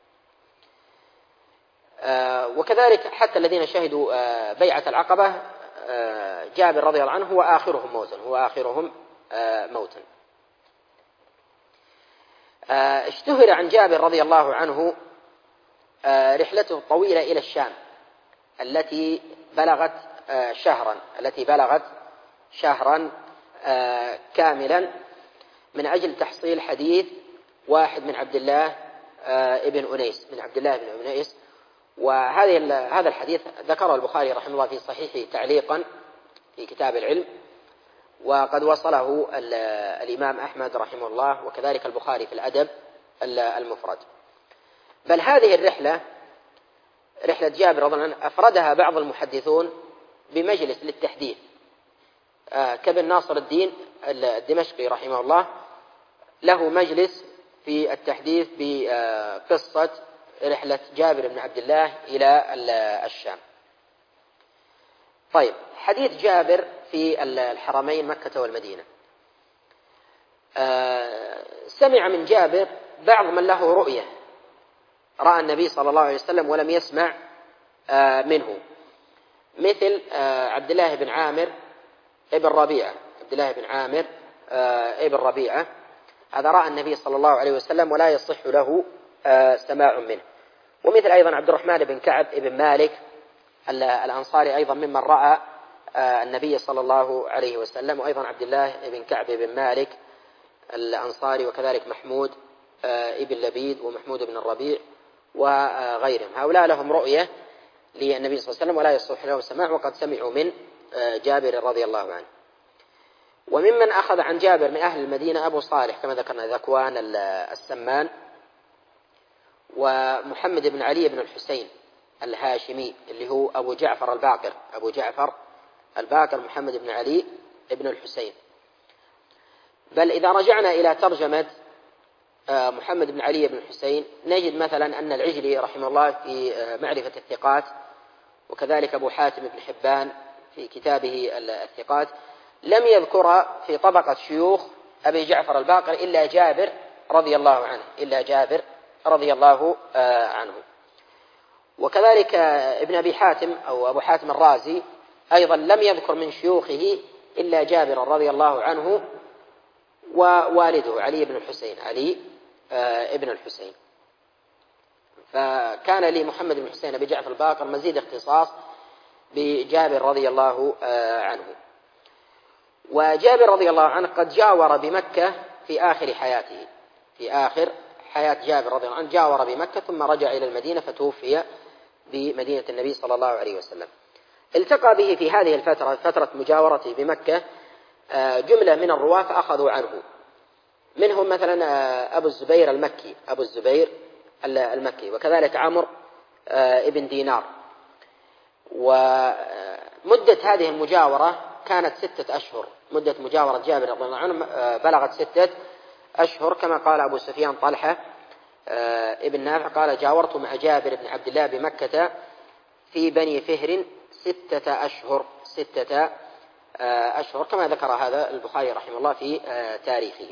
وكذلك حتى الذين شهدوا بيعة العقبة جابر رضي الله عنه هو آخرهم موتا، هو آخرهم موتا. اشتهر عن جابر رضي الله عنه رحلته الطويلة إلى الشام التي بلغت شهرا كاملا من أجل تحصيل حديث واحد من عبد الله ابن أنيس، وهذا الحديث ذكره البخاري رحمه الله في صحيحه تعليقا في كتاب العلم، وقد وصله الإمام أحمد رحمه الله، وكذلك البخاري في الأدب المفرد. بل هذه الرحلة، رحلة جابر رضي الله عنه، أفردها بعض المحدثون بمجلس للتحديث، كابن ناصر الدين الدمشقي رحمه الله له مجلس في التحديث بقصة رحلة جابر بن عبد الله إلى الشام. طيب، حديث جابر في الحرمين مكة والمدينة. سمع من جابر بعض من له رؤية، رأى النبي صلى الله عليه وسلم ولم يسمع منه، مثل عبد الله بن عامر ابن ربيعة، هذا رأى النبي صلى الله عليه وسلم ولا يصح له سماع منه. ومثل أيضا عبد الرحمن بن كعب بن مالك الأنصاري أيضا ممن رأى النبي صلى الله عليه وسلم، وأيضا عبد الله بن كعب بن مالك الأنصاري، وكذلك محمود ابن لبيد ومحمود بن الربيع وغيرهم، هؤلاء لهم رؤية للنبي صلى الله عليه وسلم ولا يصح له سماع، وقد سمعوا من جابر رضي الله عنه. وممن أخذ عن جابر من أهل المدينة أبو صالح كما ذكرنا ذكوان السمان، ومحمد بن علي بن الحسين الهاشمي اللي هو أبو جعفر الباقر محمد بن علي بن الحسين. بل إذا رجعنا إلى ترجمة محمد بن علي بن الحسين نجد مثلا أن العجلي رحمه الله في معرفة الثقات، وكذلك أبو حاتم بن حبان في كتابه الثقات لم يذكر في طبقة شيوخ أبي جعفر الباقر إلا جابر رضي الله عنه. وكذلك ابن أبي حاتم أو أبو حاتم الرازي أيضا لم يذكر من شيوخه إلا جابر رضي الله عنه ووالده علي بن الحسين. فكان لمحمد بن حسين أبي جعفر الباقر مزيد اختصاص بجابر رضي الله عنه. وجابر رضي الله عنه قد جاور بمكة في آخر حياة جابر رضي الله عنه، جاور بمكة ثم رجع إلى المدينة فتوفي بمدينة النبي صلى الله عليه وسلم. التقى به في هذه الفترة، فترة مجاورته بمكة، جملة من الرواة فأخذوا عنه، منهم مثلا أبو الزبير المكي، وكذلك عمرو ابن دينار. ومدة هذه المجاورة كانت 6 أشهر، مدة مجاورة جابر رضي الله عنه بلغت 6 أشهر، كما قال أبو سفيان طلحة ابن نافع قال: جاورت مع جابر بن عبد الله بمكة في بني فهر 6 أشهر، كما ذكر هذا البخاري رحمه الله في تاريخه.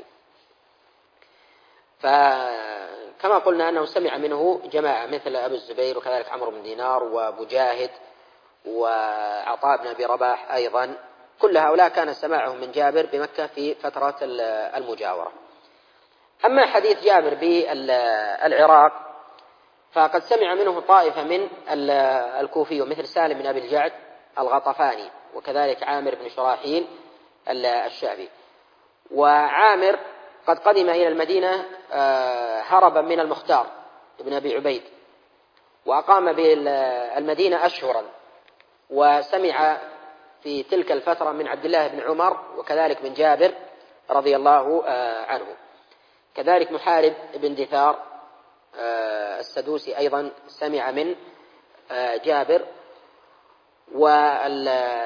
فكما قلنا أنه سمع منه جماعة مثل أبو الزبير، وكذلك عمرو بن دينار ومجاهد وعطاء بن أبي رباح أيضا، كل هؤلاء كان سماعهم من جابر بمكة في فترة المجاورة. أما حديث جابر بالعراق فقد سمع منه طائفة من الكوفي مثل سالم بن أبي الجعد الغطفاني، وكذلك عامر بن شراحيل الشعبي. وعامر قد قدم إلى المدينة هربا من المختار بن أبي عبيد، وأقام بالمدينة أشهرا، وسمع في تلك الفترة من عبد الله بن عمر وكذلك من جابر رضي الله عنه. كذلك محارب بن دثار السدوسي أيضا سمع من جابر. وكان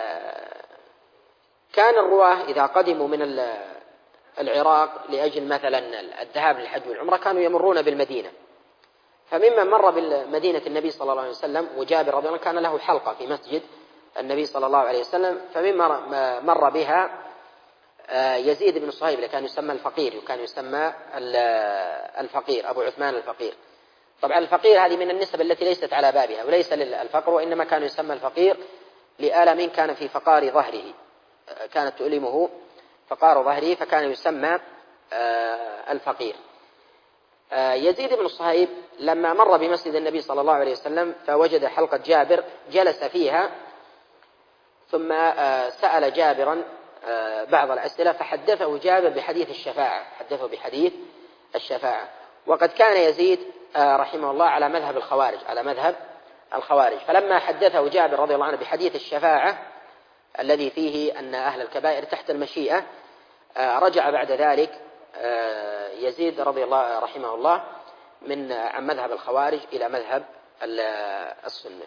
الرواه إذا قدموا من العراق لأجل مثلا الذهاب للحج والعمرة كانوا يمرون بالمدينة، فممن مر بالمدينة النبي صلى الله عليه وسلم وجابر رضي الله عنه كان له حلقة في مسجد النبي صلى الله عليه وسلم، فمما مر بها يزيد بن صهيب اللي كان يسمى الفقير، وكان يسمى الفقير أبو عثمان الفقير. طبعا الفقير هذه من النسب التي ليست على بابها، وليس للفقر، وإنما كان يسمى الفقير لألم كان في فقار ظهره، كانت تؤلمه فقار ظهره فكان يسمى الفقير. يزيد بن صهيب لما مر بمسجد النبي صلى الله عليه وسلم فوجد حلقة جابر جلس فيها، ثم سأل جابرا بعض الأسئلة، فحدثه جابر بحديث الشفاعة. وقد كان يزيد رحمه الله على مذهب الخوارج، فلما حدثه جابر رضي الله عنه بحديث الشفاعة الذي فيه أن أهل الكبائر تحت المشيئة، رجع بعد ذلك يزيد رضي الله رحمه الله عن مذهب الخوارج إلى مذهب السنة.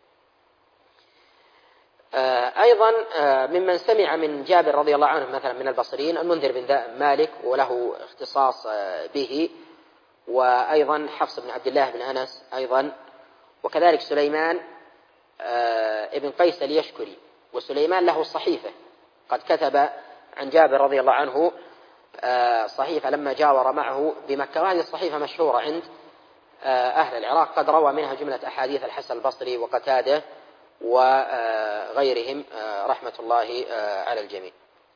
أيضا ممن سمع من جابر رضي الله عنه مثلا من البصريين المنذر بن مالك وله اختصاص به، وأيضا حفص بن عبد الله بن أنس أيضا، وكذلك سليمان ابن قيس اليشكري. وسليمان له صحيفة قد كتب عن جابر رضي الله عنه صحيفة لما جاور معه بمكة، وهذه الصحيفة مشهورة عند أهل العراق، قد روى منها جملة أحاديث الحسن البصري وقتادة وغيرهم رحمة الله على الجميع.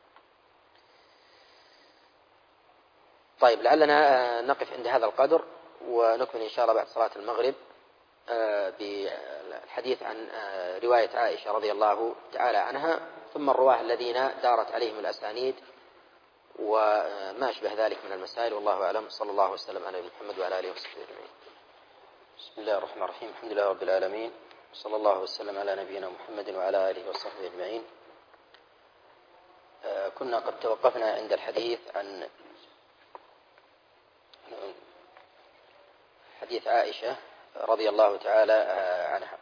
طيب، لعلنا نقف عند هذا القدر، ونكمل إن شاء الله بعد صلاة المغرب بالحديث عن رواية عائشة رضي الله تعالى عنها، ثم الرواه الذين دارت عليهم الأسانيد وما أشبه ذلك من المسائل. والله أعلم. صلى الله وسلم على محمد وعلى آله وصحبه أجمعين. بسم الله الرحمن الرحيم. الحمد لله رب العالمين، صلى الله وسلم على نبينا محمد وعلى آله وصحبه أجمعين. كنا قد توقفنا عند الحديث عن حديث عائشة رضي الله تعالى عنها.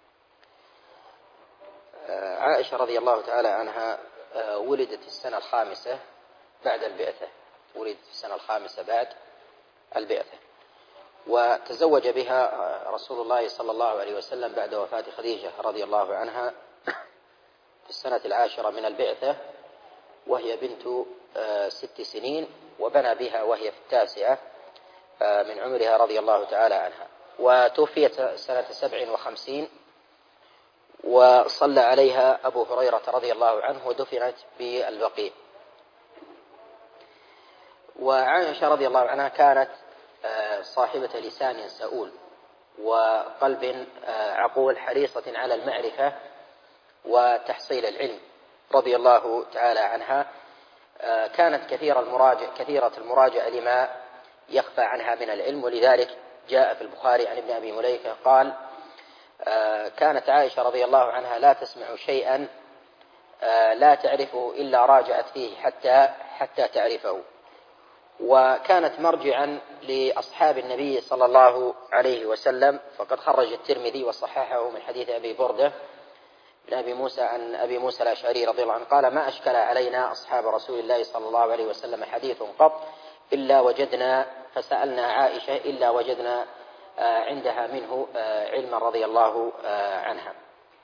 عائشة رضي الله تعالى عنها ولدت في السنة الخامسة بعد البعثة، ولدت في السنة الخامسة بعد البعثة، وتزوج بها رسول الله صلى الله عليه وسلم بعد وفاة خديجة رضي الله عنها في السنة العاشرة من البعثة، وهي بنت 6 سنين، وبنى بها وهي في التاسعة من عمرها رضي الله تعالى عنها، وتوفيت سنة 57، وصلى عليها أبو هريرة رضي الله عنه، ودفنت بالبقيع. وعائشة رضي الله عنها كانت صاحبة لسان سؤول وقلب عقول، حريصة على المعرفة وتحصيل العلم رضي الله تعالى عنها. كانت كثيرة المراجعة لما يخفى عنها من العلم، ولذلك جاء في البخاري عن ابن أبي مليكة قال: كانت عائشة رضي الله عنها لا تسمع شيئا لا تعرفه إلا راجعت فيه حتى تعرفه، وكانت مرجعا لأصحاب النبي صلى الله عليه وسلم. فقد خرج الترمذي وصححه من حديث أبي بردة بن أبي موسى عن أبي موسى الأشعري رضي الله عنه قال: ما أشكل علينا أصحاب رسول الله صلى الله عليه وسلم حديث قط إلا وجدنا، فسألنا عائشة إلا وجدنا عندها منه علما رضي الله عنها.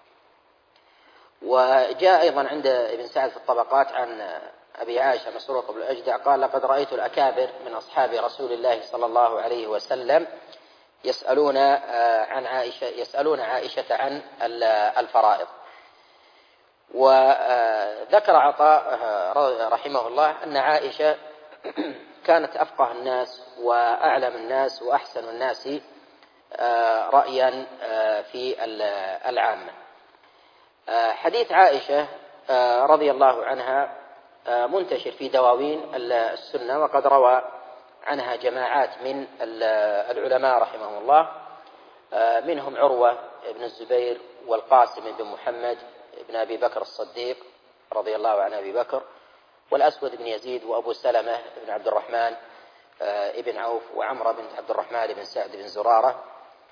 وجاء أيضا عند ابن سعد في الطبقات عن أبي عائشة مسروق بن الأجدع قال: لقد رأيت الأكابر من أصحاب رسول الله صلى الله عليه وسلم يسألون عائشة عن الفرائض. وذكر عطاء رحمه الله أن عائشة كانت أفقه الناس وأعلم الناس وأحسن الناس رأيا في العامة. حديث عائشة رضي الله عنها منتشر في دواوين السنة، وقد روى عنها جماعات من العلماء رحمهم الله، منهم عروة بن الزبير والقاسم بن محمد بن أبي بكر الصديق رضي الله عن أبي بكر، والأسود بن يزيد، وأبو سلمة بن عبد الرحمن ابن عوف، وعمرة بنت عبد الرحمن بن سعد بن زرارة.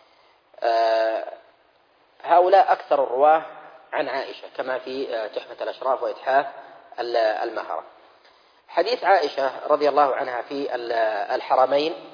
هؤلاء أكثر الرواه عن عائشة، كما في تحفة الأشراف وإتحاف المهرة. حديث عائشة رضي الله عنها في الحرمين،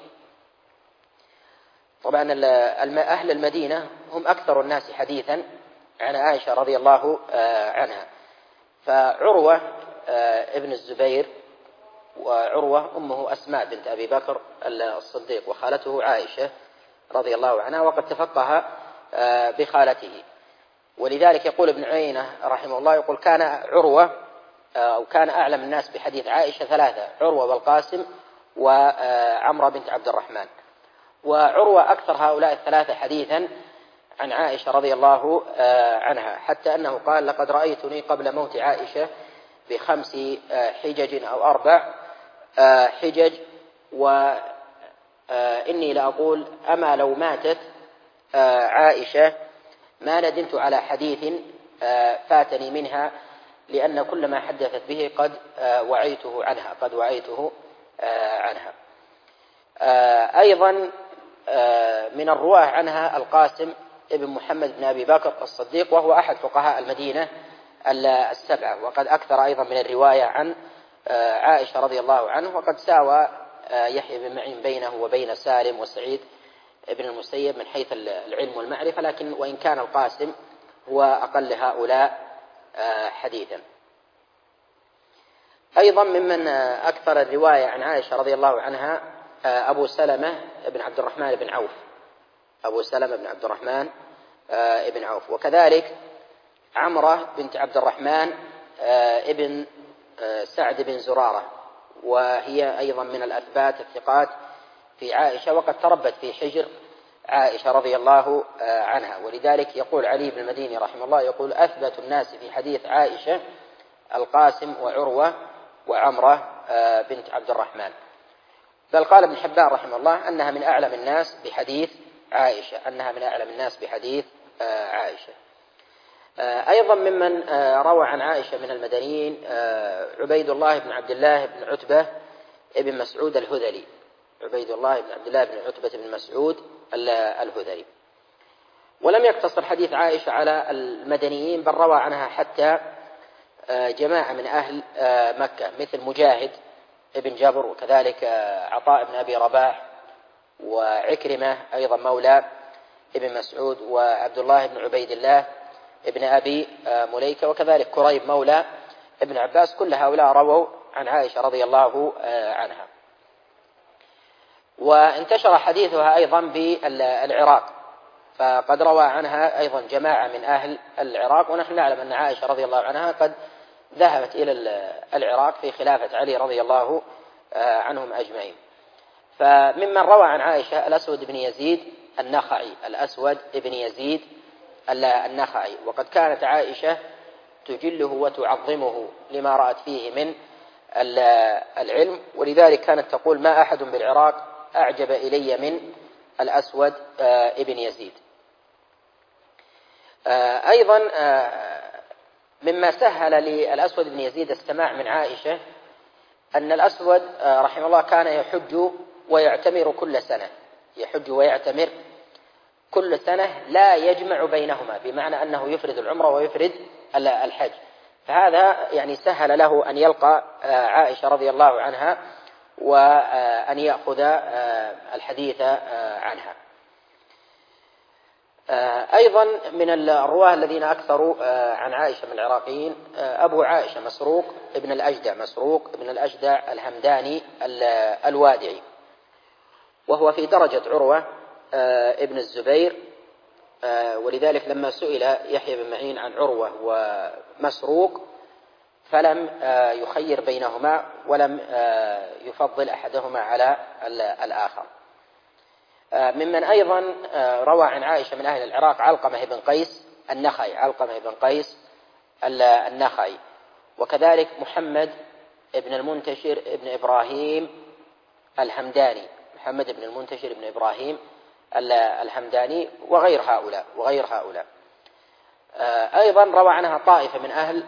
طبعا أهل المدينة هم أكثر الناس حديثا عن عائشة رضي الله عنها. فعروة ابن الزبير، وعروة أمه أسماء بنت أبي بكر الصديق، وخالته عائشة رضي الله عنها، وقد تفقه بخالته. ولذلك يقول ابن عيينة رحمه الله، يقول: كان عروة أو كان أعلم الناس بحديث عائشة 3: عروة والقاسم وعمرة بنت عبد الرحمن. وعروة أكثر هؤلاء 3 حديثا عن عائشة رضي الله عنها، حتى أنه قال: لقد رأيتني قبل موت عائشة ب5 حجج أو 4 حجج، وإني لأقول: أما لو ماتت عائشة ما ندمت على حديث فاتني منها، لأن كل ما حدثت به قد وعيته عنها. أيضا من الرواه عنها القاسم ابن محمد بن أبي بكر الصديق، وهو أحد فقهاء المدينة 7، وقد أكثر أيضا من الرواية عن عائشة رضي الله عنه. وقد ساوى يحيى بن معين بينه وبين سالم وسعيد ابن المسيب من حيث العلم والمعرفة، لكن وإن كان القاسم هو أقل هؤلاء حديثا. أيضا ممن أكثر الرواية عن عائشة رضي الله عنها أبو سلمة بن عبد الرحمن بن عوف، وكذلك عمرة بنت عبد الرحمن ابن سعد بن زرارة، وهي أيضا من الأثبات الثقات في عائشة، وقد تربت في حجر عائشة رضي الله عنها. ولذلك يقول علي بن المديني رحمه الله، يقول: أثبت الناس في حديث عائشة القاسم وعروة وعمرة بنت عبد الرحمن. بل قال ابن حبان رحمه الله أنها من أعلم الناس بحديث عائشة. أيضا ممن روى عن عائشة من المدنيين عبيد الله بن عبد الله بن عتبة بن مسعود الهذلي. عبيد الله بن عبد الله بن عتبة بن مسعود الهذلي. ولم يقتصر حديث عائشة على المدنيين، بل روى عنها حتى جماعة من أهل مكة مثل مجاهد ابن جبر، وكذلك عطاء بن أبي رباح، وعكرمة أيضا مولى ابن مسعود، وعبد الله بن عبيد الله ابن أبي مليكة، وكذلك كريب مولى ابن عباس. كل هؤلاء رووا عن عائشة رضي الله عنها. وانتشر حديثها أيضا بالعراق، فقد روى عنها أيضا جماعة من أهل العراق، ونحن نعلم أن عائشة رضي الله عنها قد ذهبت إلى العراق في خلافة علي رضي الله عنهم أجمعين. فممن روى عن عائشة الأسود بن يزيد النخعي، الأسود بن يزيد النخعي. وقد كانت عائشة تجله وتعظمه لما رأت فيه من العلم، ولذلك كانت تقول: ما أحد بالعراق أعجب إلي من الأسود ابن يزيد. أيضا مما سهل للأسود بن يزيد السماع من عائشة أن الأسود رحمه الله كان يحج ويعتمر كل سنة، يحج ويعتمر كل سنة، لا يجمع بينهما، بمعنى أنه يفرد العمرة ويفرد الحج. فهذا يعني سهل له أن يلقى عائشة رضي الله عنها وأن يأخذ الحديث عنها. أيضا من الرواه الذين أكثروا عن عائشة من العراقيين أبو عائشة مسروق ابن الأجدع الهمداني الوادعي، وهو في درجة عروة ابن الزبير. ولذلك لما سئل يحيى بن معين عن عروة ومسروق فلم يخير بينهما ولم يفضل أحدهما على الآخر. ممن أيضا روى عن عائشة من أهل العراق علقمة بن قيس النخعي، وكذلك محمد بن المنتشر بن إبراهيم الهمداني، وغير هؤلاء. أيضا روى عنها طائفة من أهل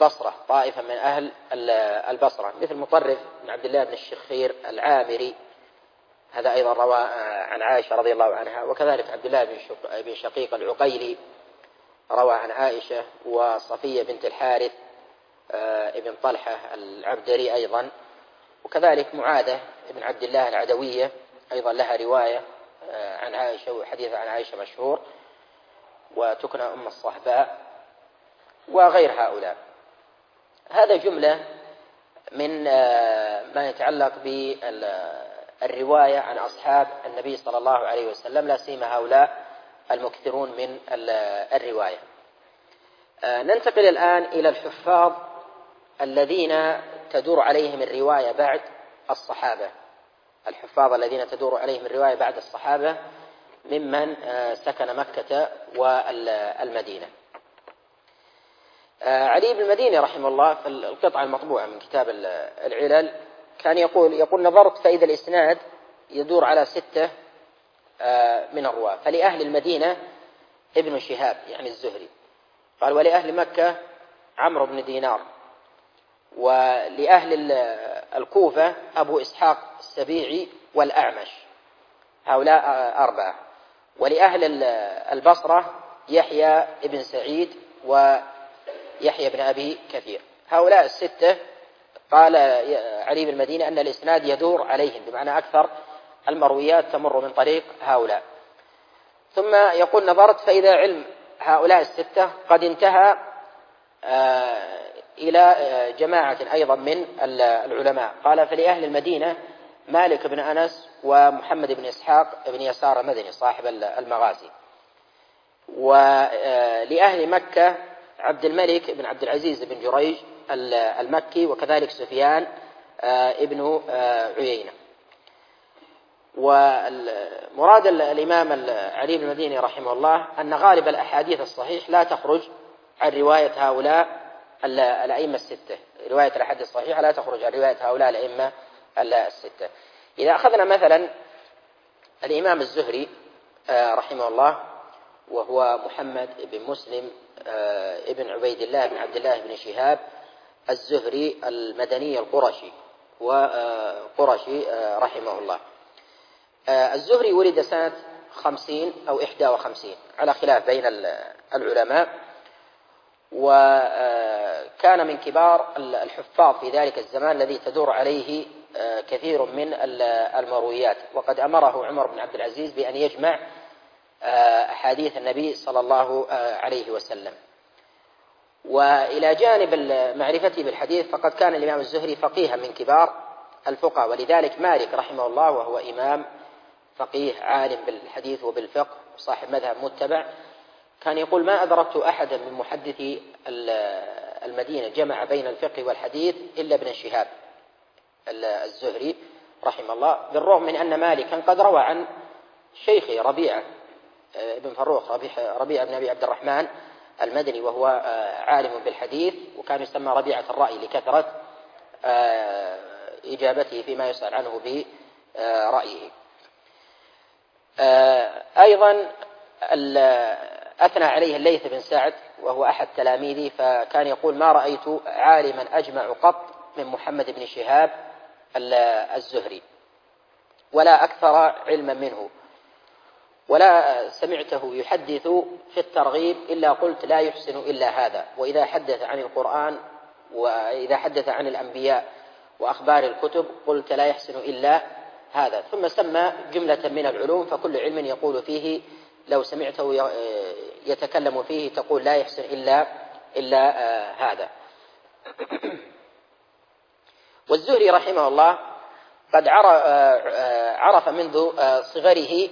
البصرة مثل مطرف بن عبد الله بن الشخير العامري، هذا أيضا روى عن عائشة رضي الله عنها. وكذلك عبد الله بن شقيق العقيلي روى عن عائشة، وصفية بنت الحارث ابن طلحة العبدري أيضا، وكذلك معاذة بن عبد الله العدوية أيضا لها رواية عن عائشة، وحديث عن عائشة مشهور، وتكنى أم الصهباء، وغير هؤلاء. هذا جملة من ما يتعلق بالرواية عن أصحاب النبي صلى الله عليه وسلم، لا سيما هؤلاء المكثرون من الرواية. ننتقل الآن إلى الحفاظ الذين تدور عليهم الرواية بعد الصحابة، ممن سكن مكة والمدينة. علي بن المديني رحمه الله في القطعة المطبوعة من كتاب العلل كان يقول: نظرت فإذا الإسناد يدور على 6 من الرواة، فلأهل المدينة ابن شهاب يعني الزهري، قال: ولأهل مكة عمرو بن دينار، ولأهل الكوفة أبو إسحاق السبيعي والأعمش، هؤلاء 4، ولأهل البصرة يحيى بن سعيد ويحيى بن أبي كثير. هؤلاء 6 قال علي بن المديني أن الإسناد يدور عليهم، بمعنى أكثر المرويات تمر من طريق هؤلاء. ثم يقول: نظرت فإذا علم هؤلاء 6 قد انتهى إلى جماعة أيضا من العلماء، قال: فلأهل المدينة مالك بن أنس ومحمد بن إسحاق بن يسار المدني صاحب المغازي، ولأهل مكة عبد الملك بن عبد العزيز بن جريج المكي، وكذلك سفيان ابن عيينة. ومراد الإمام علي بن المديني رحمه الله أن غالب الأحاديث الصحيح لا تخرج عن رواية هؤلاء الأئمة 6، رواية الأحاديث الصحيحة لا تخرج عن رواية هؤلاء الأئمة 6. إذا أخذنا مثلا الإمام الزهري رحمه الله، وهو محمد بن مسلم ابن عبيد الله بن عبد الله بن شهاب الزهري المدني القرشي وقرشي رحمه الله. الزهري ولد سنة 50 أو 51 على خلاف بين العلماء، وكان من كبار الحفاظ في ذلك الزمان الذي تدور عليه كثير من المرويات، وقد أمره عمر بن عبد العزيز بأن يجمع أحاديث النبي صلى الله عليه وسلم. وإلى جانب معرفته بالحديث فقد كان الإمام الزهري فقيها من كبار الفقهاء، ولذلك مالك رحمه الله وهو إمام فقيه عالم بالحديث وبالفقه صاحب مذهب متبع كان يقول: ما أدركت أحدا من محدثي المدينة جمع بين الفقه والحديث إلا ابن شهاب الزهري رحمه الله، بالرغم من أن مالكا قد روى عن شيخه ربيعة ابن فروخ، ربيعة بن أبي عبد الرحمن المدني، وهو عالم بالحديث وكان يسمى ربيعة الرأي لكثرة إجابته فيما يسأل عنه برأيه. أيضا أثنى عليه الليث بن سعد وهو أحد تلاميذه، فكان يقول: ما رأيت عالما أجمع قط من محمد بن شهاب الزهري ولا أكثر علما منه، ولا سمعته يحدث في الترغيب إلا قلت لا يحسن إلا هذا، وإذا حدث عن القرآن وإذا حدث عن الأنبياء وأخبار الكتب قلت لا يحسن إلا هذا. ثم سمى جملة من العلوم، فكل علم يقول فيه لو سمعته يتكلم فيه تقول لا يحسن إلا هذا. والزهري رحمه الله قد عرف منذ صغره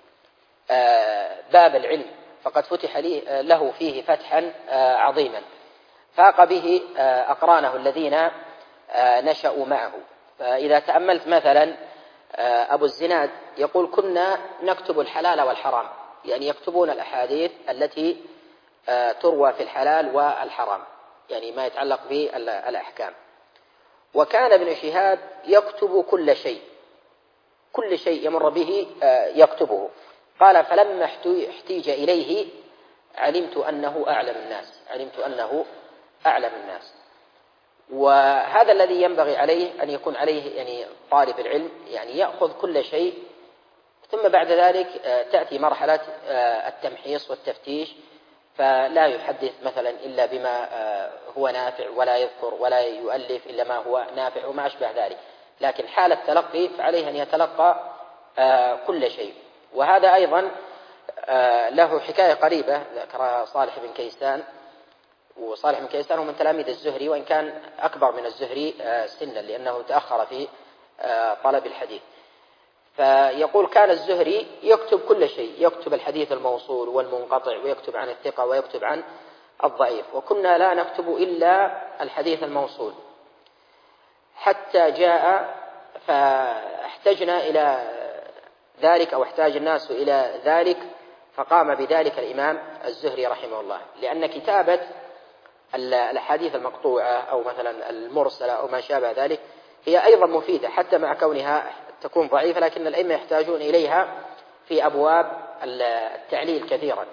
باب العلم، فقد فتح له فيه فتحا عظيما فاق به أقرانه الذين نشأوا معه. فإذا تأملت مثلا أبو الزناد يقول: كنا نكتب الحلال والحرام، يعني يكتبون الأحاديث التي تروى في الحلال والحرام، يعني ما يتعلق بالأحكام. وكان ابن شهاب يكتب كل شيء يمر به يكتبه. قال: فلما احتيج إليه علمت أنه أعلم الناس. وهذا الذي ينبغي عليه أن يكون عليه يعني طالب العلم، يعني يأخذ كل شيء، ثم بعد ذلك تأتي مرحلة التمحيص والتفتيش، فلا يحدث مثلا إلا بما هو نافع، ولا يذكر ولا يؤلف إلا ما هو نافع وما أشبه ذلك. لكن حال التلقي فعليه أن يتلقى كل شيء. وهذا أيضا له حكاية قريبة ذكرها صالح بن كيسان، وصالح بن كيسان هو من تلاميذ الزهري، وإن كان أكبر من الزهري سنا لأنه تأخر في طلب الحديث. فيقول: كان الزهري يكتب كل شيء، يكتب الحديث الموصول والمنقطع، ويكتب عن الثقة ويكتب عن الضعيف، وكنا لا نكتب إلا الحديث الموصول، حتى جاء فاحتجنا إلى ذلك أو احتاج الناس إلى ذلك، فقام بذلك الإمام الزهري رحمه الله، لأن كتابة الأحاديث المقطوعة أو مثلا المرسلة أو ما شابه ذلك هي أيضا مفيدة، حتى مع كونها تكون ضعيفة، لكن الأئمة يحتاجون إليها في أبواب التعليل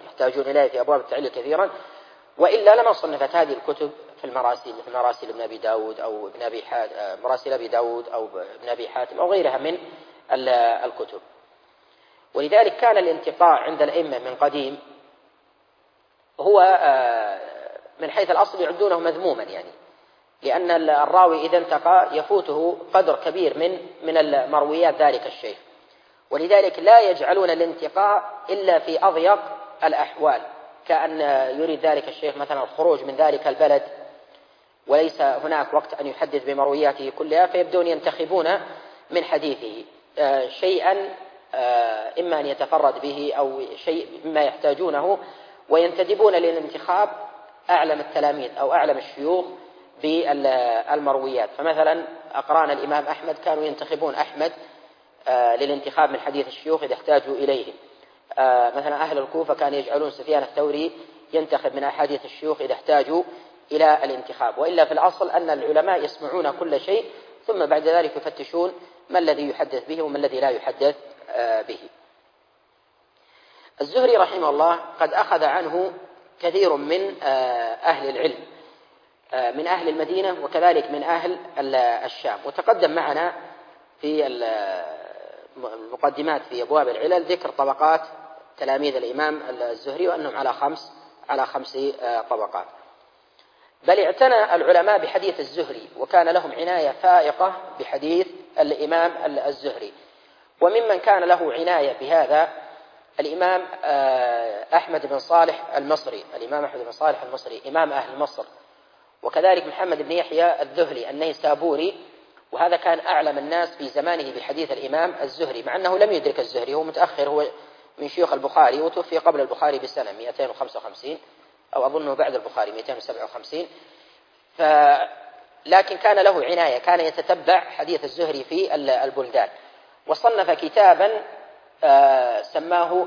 كثيرا، وإلا لما صنفت هذه الكتب في المراسيل مثل مراسيل ابن أبي داود أو مراسيل أبي داود أو ابن أبي حاتم أو غيرها من الكتب. ولذلك كان الانتقاء عند الأئمة من قديم هو من حيث الأصل يعدونه مذموما، يعني لأن الراوي إذا انتقى يفوته قدر كبير من المرويات ذلك الشيخ، ولذلك لا يجعلون الانتقاء إلا في أضيق الأحوال، كأن يريد ذلك الشيخ مثلا الخروج من ذلك البلد وليس هناك وقت أن يحدث بمروياته كلها، فيبدون ينتخبون من حديثه شيئا إما أن يتفرد به أو شيء مما يحتاجونه، وينتدبون للانتخاب أعلم التلاميذ أو أعلم الشيوخ بالمرويات. فمثلا أقران الإمام أحمد كانوا ينتخبون أحمد للانتخاب من حديث الشيوخ إذا احتاجوا إليه. مثلا أهل الكوفة كانوا يجعلون سفيان الثوري ينتخب من أحاديث الشيوخ إذا احتاجوا إلى الانتخاب. وإلا في الأصل أن العلماء يسمعون كل شيء ثم بعد ذلك يفتشون ما الذي يحدث به وما الذي لا يحدث به. الزهري رحمه الله قد أخذ عنه كثير من أهل العلم من أهل المدينة وكذلك من أهل الشام. وتقدم معنا في المقدمات في أبواب العلل ذكر طبقات تلاميذ الإمام الزهري وأنهم على خمس طبقات. بل اعتنى العلماء بحديث الزهري وكان لهم عناية فائقة بحديث الإمام الزهري. وممن كان له عناية بهذا الإمام أحمد بن صالح المصري، الإمام أحمد بن صالح المصري إمام أهل مصر، وكذلك محمد بن يحيى الذهلي النيسابوري، وهذا كان أعلم الناس في زمانه بحديث الإمام الزهري، مع أنه لم يدرك الزهري، هو متأخر، هو من شيوخ البخاري وتوفي قبل البخاري بسنة 255 أو أظنه بعد البخاري 257. لكن كان له عناية، كان يتتبع حديث الزهري في البلدان، وصنف كتابا سماه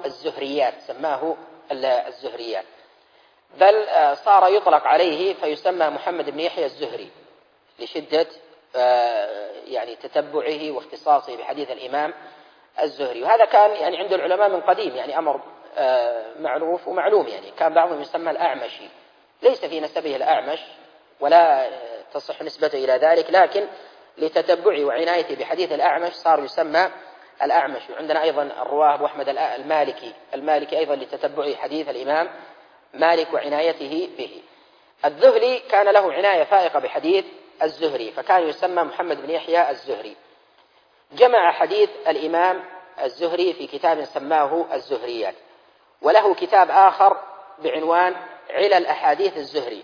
الزهريات، بل صار يطلق عليه فيسمى محمد بن يحيى الزهري لشدة يعني تتبعه واختصاصه بحديث الإمام الزهري. وهذا كان يعني عند العلماء من قديم، يعني أمر معروف ومعلوم. يعني كان بعضهم يسمى الأعمشي، ليس في نسبه الأعمش ولا تصح نسبته إلى ذلك، لكن لتتبعه وعنايته بحديث الأعمش صار يسمى الأعمش. وعندنا أيضا الرواه أبو أحمد المالكي أيضا لتتبعه حديث الإمام مالك وعنايته به. الذهلي كان له عناية فائقة بحديث الزهري، فكان يسمى محمد بن يحيى الزهري. جمع حديث الإمام الزهري في كتاب سماه الزهريات، وله كتاب آخر بعنوان علل أحاديث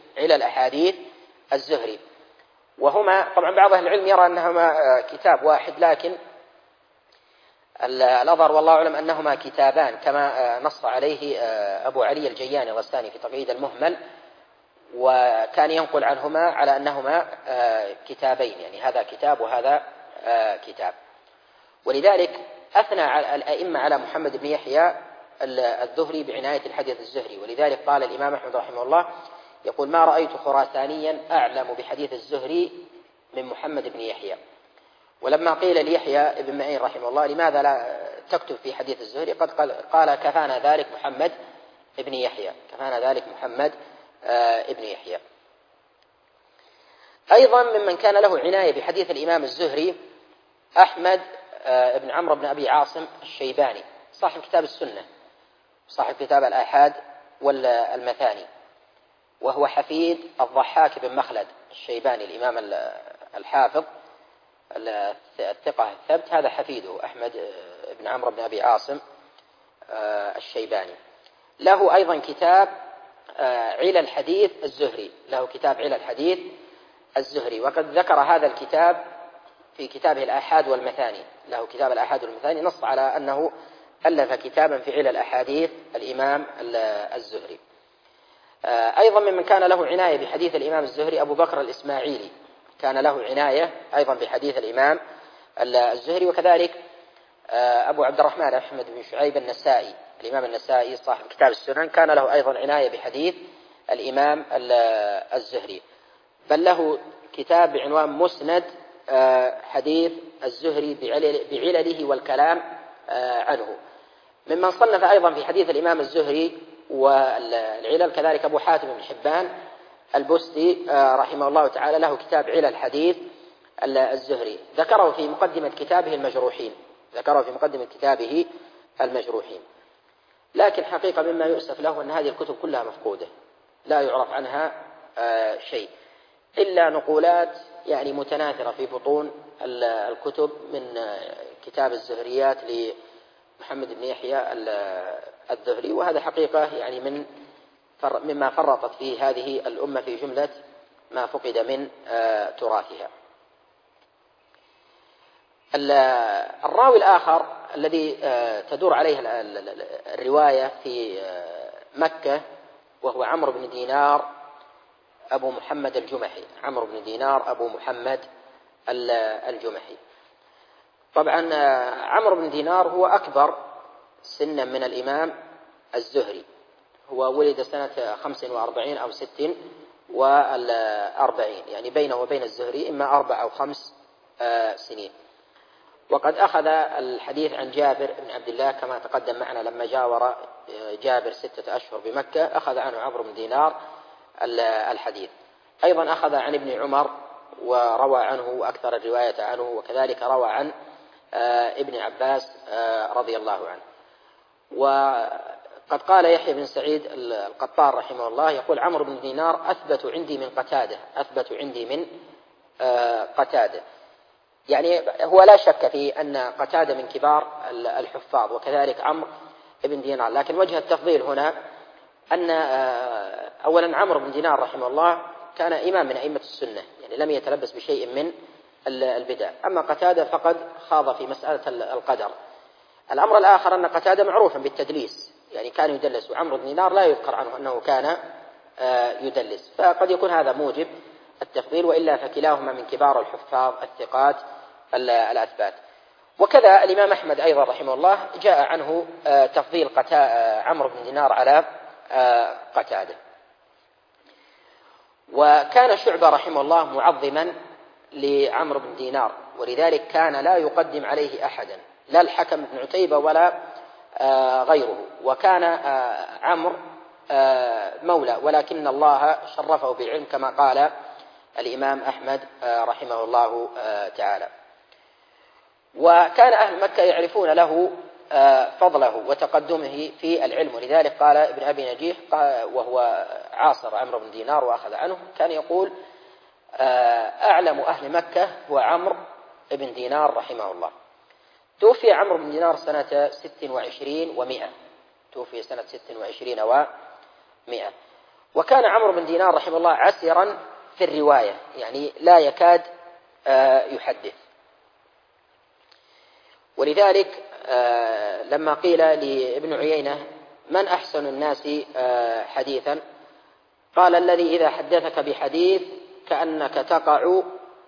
الزهري. وهما طبعا بعض أهل العلم يرى أنهما كتاب واحد، لكن الأظهر والله أعلم أنهما كتابان، كما نص عليه أبو علي الجياني الغساني في تقييد المهمل، وكان ينقل عنهما على أنهما كتابين، يعني هذا كتاب وهذا كتاب. ولذلك أثنى الأئمة على محمد بن يحيى الذهلي بعناية الحديث الزهري. ولذلك قال الإمام أحمد رحمه الله يقول: ما رأيت خراسانيا أعلم بحديث الزهري من محمد بن يحيى. ولما قيل ليحيى ابن معين رحمه الله: لماذا لا تكتب في حديث الزهري؟ قال: كفانا ذلك محمد ابن يحيى. أيضا ممن كان له عناية بحديث الإمام الزهري أحمد بن عمرو بن أبي عاصم الشيباني، صاحب كتاب السنة، صاحب كتاب الآحاد والمثاني، وهو حفيد الضحاك بن مخلد الشيباني الإمام الحافظ الثقة الثبت، هذا حفيده أحمد بن عمرو بن أبي عاصم الشيباني. له أيضا كتاب علل حديث الزهري، وقد ذكر هذا الكتاب في كتابه الآحاد والمثاني، له كتاب الآحاد والمثاني، نص على أنه ألف كتابا في علل أحاديث الإمام الزهري. أيضا ممن كان له عناية بحديث الإمام الزهري أبو بكر الإسماعيلي، كان له عناية أيضا بحديث الإمام الزهري. وكذلك أبو عبد الرحمن أحمد بن شعيب النسائي، الإمام النسائي صاحب كتاب السنن، كان له أيضا عناية بحديث الإمام الزهري، بل له كتاب بعنوان مسند حديث الزهري بعلله والكلام عنه. ممن صنف أيضا في حديث الإمام الزهري والعلل كذلك أبو حاتم بن حبان البستي رحمه الله تعالى، له كتاب علل حديث الزهري، ذكره في مقدمة كتابه المجروحين. لكن حقيقة مما يؤسف له أن هذه الكتب كلها مفقودة، لا يعرف عنها شيء إلا نقولات يعني متناثرة في بطون الكتب من كتاب الزهريات لمحمد بن يحيى الذهلي، وهذا حقيقة يعني مما فرطت فيه هذه الأمة في جملة ما فقد من تراثها. الراوي الآخر الذي تدور عليه الرواية في مكة وهو عمرو بن دينار أبو محمد الجمحي. طبعا عمرو بن دينار هو أكبر سنا من الإمام الزهري، هو ولد سنة 45 أو 46، يعني بينه وبين الزهري إما 4 أو 5 سنين. وقد أخذ الحديث عن جابر بن عبد الله كما تقدم معنا لما جاور جابر 6 أشهر بمكة أخذ عنه عمرو بن دينار الحديث. أيضا أخذ عن ابن عمر وروى عنه وأكثر الرواية عنه، وكذلك روى عن ابن عباس رضي الله عنه. وقد قال يحيى بن سعيد القطان رحمه الله يقول عمرو بن دينار أثبت عندي من قتادة. يعني هو لا شك في أن قتادة من كبار الحفاظ وكذلك عمرو بن دينار، لكن وجه التفضيل هنا أن أولا عمرو بن دينار رحمه الله كان إمام من أئمة السنة، يعني لم يتلبس بشيء من البدع. أما قتادة فقد خاض في مسألة القدر. الأمر الآخر أن قتادة معروفا بالتدليس، يعني كان يدلس، وعمرو بن دينار لا يذكر عنه أنه كان يدلس، فقد يكون هذا موجب التفضيل، وإلا فكلاهما من كبار الحفاظ الثقات الأثبات. وكذا الإمام أحمد أيضا رحمه الله جاء عنه تفضيل عمرو بن دينار على قتادة. وكان شعبة رحمه الله معظما لعمرو بن دينار، ولذلك كان لا يقدم عليه أحدا، لا الحكم بن عتيبة ولا غيره. وكان عمرو مولى، ولكن الله شرفه بالعلم كما قال الإمام أحمد رحمه الله تعالى. وكان أهل مكة يعرفون له فضله وتقدمه في العلم، ولذلك قال ابن أبي نجيح وهو عاصر عمرو بن دينار وأخذ عنه، كان يقول أعلم أهل مكة هو عمرو بن دينار رحمه الله. توفي عمرو بن دينار سنة 26 و100، توفي سنة 26 و100. وكان عمرو بن دينار رحمه الله عسرا في الرواية، يعني لا يكاد يحدث. ولذلك لما قيل لابن عيينة من أحسن الناس حديثا، قال الذي إذا حدثك بحديث كأنك تقع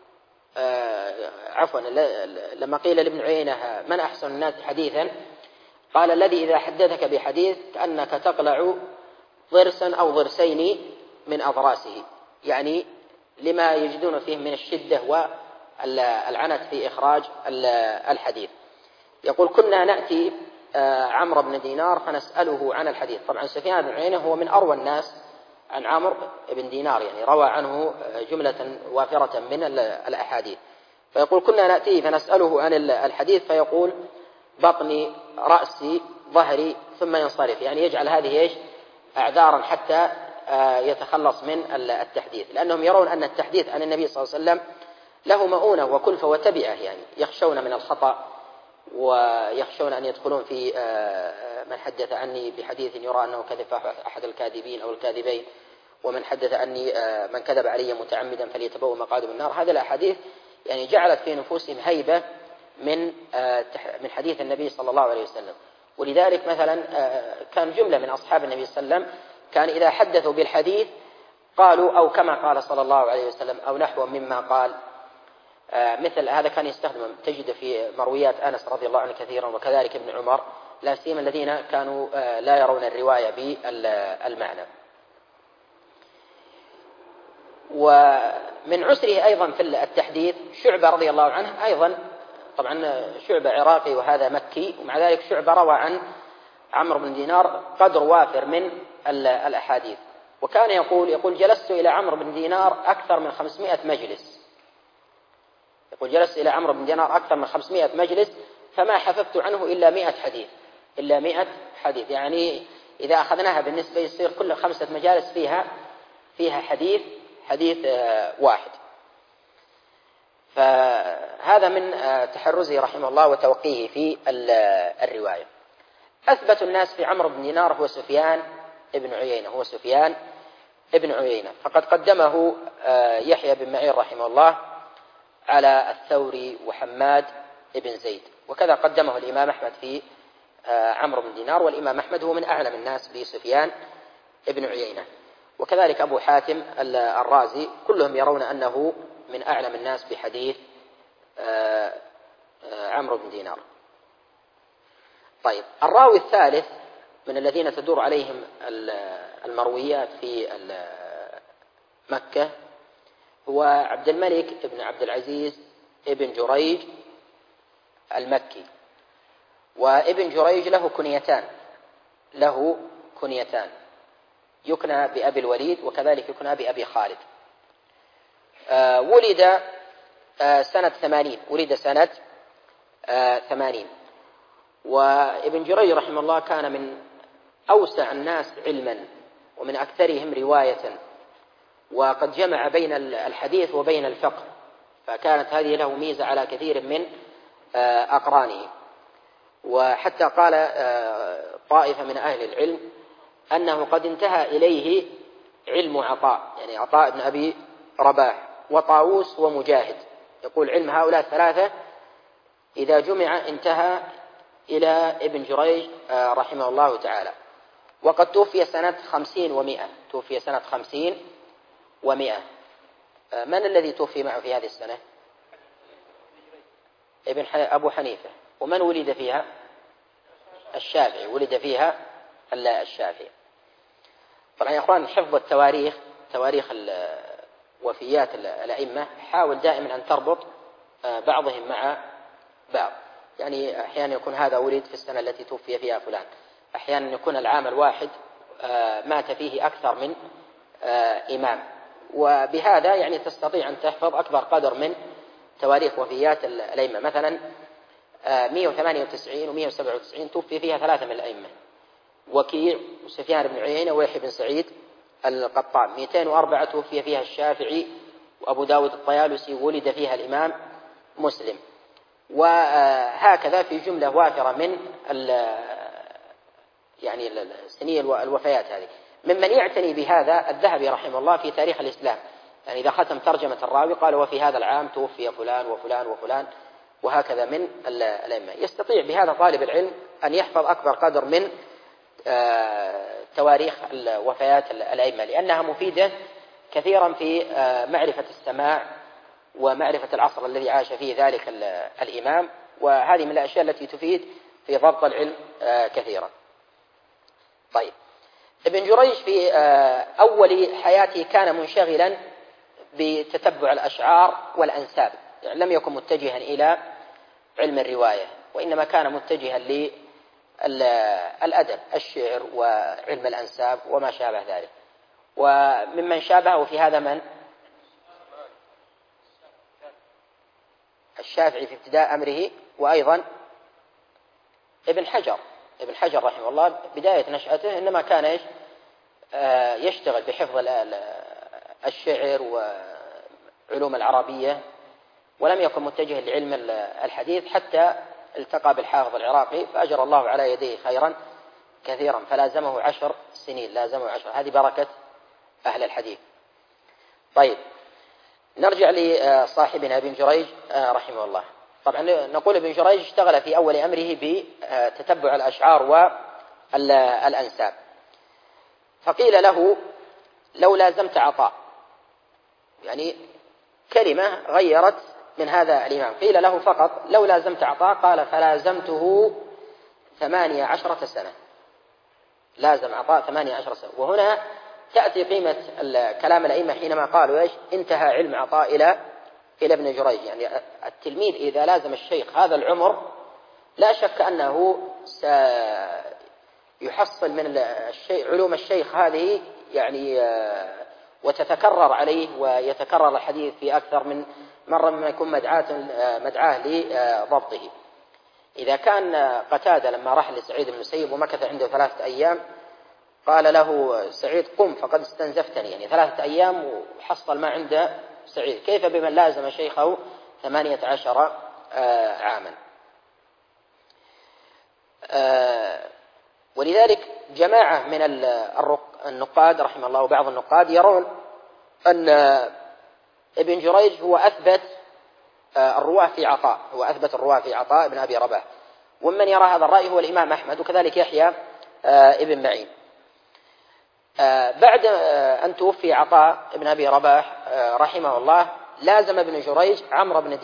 لما قيل لابن عيينة من أحسن الناس حديثا، قال الذي إذا حدثك بحديث كأنك تقلع ضرسا أو ضرسين من أضراسه، يعني لما يجدون فيه من الشدة والعنت في إخراج الحديث. يقول كنا نأتي عمرو بن دينار فنسأله عن الحديث. طبعا سفيان بن عيينة هو من أروى الناس عن عمرو بن دينار، يعني روى عنه جملة وافرة من الأحاديث. فيقول كنا نأتيه فنسأله عن الحديث فيقول بطني رأسي ظهري ثم ينصرف، يعني يجعل هذه أعذارا حتى يتخلص من التحديث، لأنهم يرون أن التحديث عن النبي صلى الله عليه وسلم له مؤونة وكلفة وتبعة، يعني يخشون من الخطأ ويخشون أن يدخلون في من حدث عني بحديث يرى أنه كذب أحد الكاذبين أو الكاذبين، ومن حدث عني من كذب علي متعمدا فليتبوأ مقعده من النار. هذه الأحاديث يعني جعلت في نفوسهم هيبة من حديث النبي صلى الله عليه وسلم. ولذلك مثلا كان جملة من أصحاب النبي صلى الله عليه وسلم كان إذا حدثوا بالحديث قالوا أو كما قال صلى الله عليه وسلم أو نحو مما قال. مثل هذا كان يستخدم، تجد في مرويات أنس رضي الله عنه كثيرا، وكذلك ابن عمر، لا سيما الذين كانوا لا يرون الرواية بالمعنى. ومن عسره أيضا في التحديث شعبة رضي الله عنه أيضا، طبعا شعبة عراقي وهذا مكي، ومع ذلك شعبة روى عن عمرو بن دينار قدر وافر من الأحاديث. وكان يقول جلست إلى عمرو بن دينار أكثر من 500 مجلس، يقول جلست إلى عمرو بن دينار أكثر من 500 مجلس فما حفظت عنه إلا 100 حديث، يعني إذا أخذناها بالنسبة يصير كل 5 مجالس فيها حديث واحد. فهذا من تحرزه رحمه الله وتوقيه في الرواية. أثبت الناس في عمرو بن دينار هو سفيان ابن عيينة، فقد قدمه يحيى بن معين رحمه الله على الثوري وحماد بن زيد، وكذا قدمه الإمام أحمد في عمرو بن دينار، والإمام أحمد هو من أعلم الناس بسفيان ابن عيينة، وكذلك أبو حاتم الرازي، كلهم يرون أنه من أعلم الناس بحديث عمرو بن دينار. طيب، الراوي الثالث من الذين تدور عليهم المرويات في مكة هو عبد الملك بن عبد العزيز بن جريج المكي. وابن جريج له كنيتان يكنى بأبي الوليد وكذلك يكنى بأبي خالد. ولد سنة 80. وابن جريج رحمه الله كان من أوسع الناس علما ومن أكثرهم رواية، وقد جمع بين الحديث وبين الفقه، فكانت هذه له ميزة على كثير من أقرانه. وحتى قال طائفة من أهل العلم أنه قد انتهى إليه علم عطاء، يعني عطاء بن أبي رباح وطاووس ومجاهد، يقول علم هؤلاء الثلاثة إذا جمع انتهى إلى ابن جريج رحمه الله تعالى. وقد توفي سنة 50 و100. من الذي توفي معه في هذه السنة؟ أبو حنيفة. ومن ولد فيها؟ الشافعي، ولد فيها الشافعي. طبعا يا أخوان، حفظ التواريخ، تواريخ وفيات الأئمة، حاول دائما أن تربط بعضهم مع بعض. يعني أحيانا يكون هذا ولد في السنة التي توفي فيها فلان، أحيانا يكون العام الواحد مات فيه أكثر من إمام، وبهذا يعني تستطيع أن تحفظ أكبر قدر من تواريخ وفيات الأئمة. مثلا 198 و197 توفي فيها 3 من الأئمة: وكيع وسفيان بن عيينة ويحيى بن سعيد القطان. 204 توفي فيها الشافعي وأبو داود الطيالسي، ولد فيها الإمام مسلم. وهكذا في جملة وافرة من يعني سنين الوفيات هذه. ممن يعتني بهذا الذهبي رحمه الله في تاريخ الإسلام، يعني إذا ختم ترجمة الراوي قال وفي هذا العام توفي فلان وفلان وفلان، وهكذا من الأئمة. يستطيع بهذا طالب العلم أن يحفظ أكبر قدر من تواريخ وفيات الأئمة، لأنها مفيدة كثيرا في معرفة السماع ومعرفة العصر الذي عاش فيه ذلك الإمام، وهذه من الأشياء التي تفيد في ضبط العلم كثيرا. طيب، ابن جريج في أول حياته كان منشغلا بتتبع الأشعار والأنساب، يعني لم يكن متجها إلى علم الرواية، وإنما كان متجها للأدب، الشعر وعلم الأنساب وما شابه ذلك. وممن شابهه في هذا من؟ الشافعي في ابتداء أمره، وأيضا ابن حجر رحمه الله بداية نشأته إنما كان يشتغل بحفظ الشعر وعلوم العربية، ولم يكن متجه لعلم الحديث حتى التقى بالحافظ العراقي فأجر الله على يديه خيرا كثيرا، فلازمه 10 سنين، هذه بركة أهل الحديث. طيب، نرجع لصاحبنا ابن جريج رحمه الله. طبعا نقول ابن جريج اشتغل في أول أمره بتتبع الأشعار والأنساب، فقيل له لو لازمت عطاء، يعني كلمة غيرت من هذا الإمام، قيل له فقط لو لازمت عطاء، قال فلازمته 18 سنة، لازم عطاء 18 سنة. وهنا تأتي قيمة كلام الأئمة حينما قالوا إيش؟ انتهى علم عطاء إلى ابن جريج، يعني التلميذ إذا لازم الشيخ هذا العمر لا شك أنه سيحصل من علوم الشيخ هذه، يعني وتتكرر عليه ويتكرر الحديث في أكثر من مرة مما يكون مدعاة لضبطه. إذا كان قتادة لما راح لسعيد بن المسيب ومكث عنده 3 أيام قال له سعيد قم فقد استنزفتني، يعني 3 أيام وحصل ما عنده سعيد، كيف بمن لازم شيخه 18 عاما؟ ولذلك جماعة من النقاد رحمه الله وبعض النقاد يرون أن ابن جريج هو أثبت الرواة في عطاء بن أبي رباح، ومن يرى هذا الرأي هو الإمام أحمد وكذلك يحيى ابن معين. بعد أن توفي عطاء بن أبي رباح رحمه الله لازم ابن جريج عمرو بن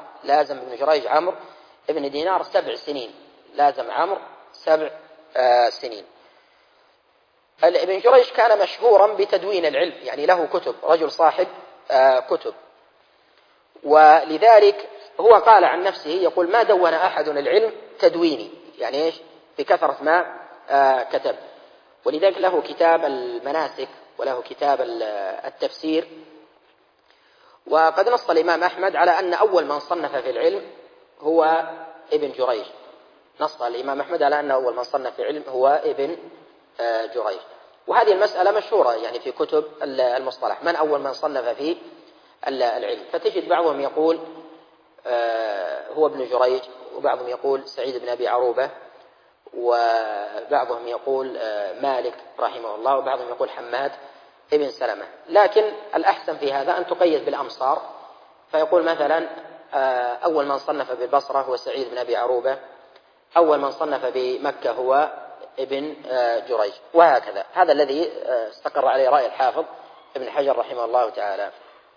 دينار 7 سنين، لازم عمرو 7 سنين. ابن جريج كان مشهورا بتدوين العلم، يعني له كتب، رجل صاحب كتب، ولذلك هو قال عن نفسه يقول: ما دون أحد العلم تدويني، يعني إيش؟ بكثرة ما كتب. ولذلك له كتاب المناسك وله كتاب التفسير. وقد نص الإمام أحمد على أن أول من صنف في العلم هو ابن جريج. نص الإمام أحمد على أن أول من صنف في العلم هو ابن جريج. وهذه المسألة مشهورة يعني في كتب المصطلح، من أول من صنف في العلم. فتجد بعضهم يقول هو ابن جريج، وبعضهم يقول سعيد بن أبي عروبة، وبعضهم يقول مالك رحمه الله، وبعضهم يقول حماد ابن سلمة. لكن الأحسن في هذا أن تقيد بالأمصار، فيقول مثلا أول من صنف بالبصرة هو سعيد بن أبي عروبة، أول من صنف بمكة هو ابن جريج، وهكذا. هذا الذي استقر عليه رأي الحافظ ابن حجر رحمه الله تعالى.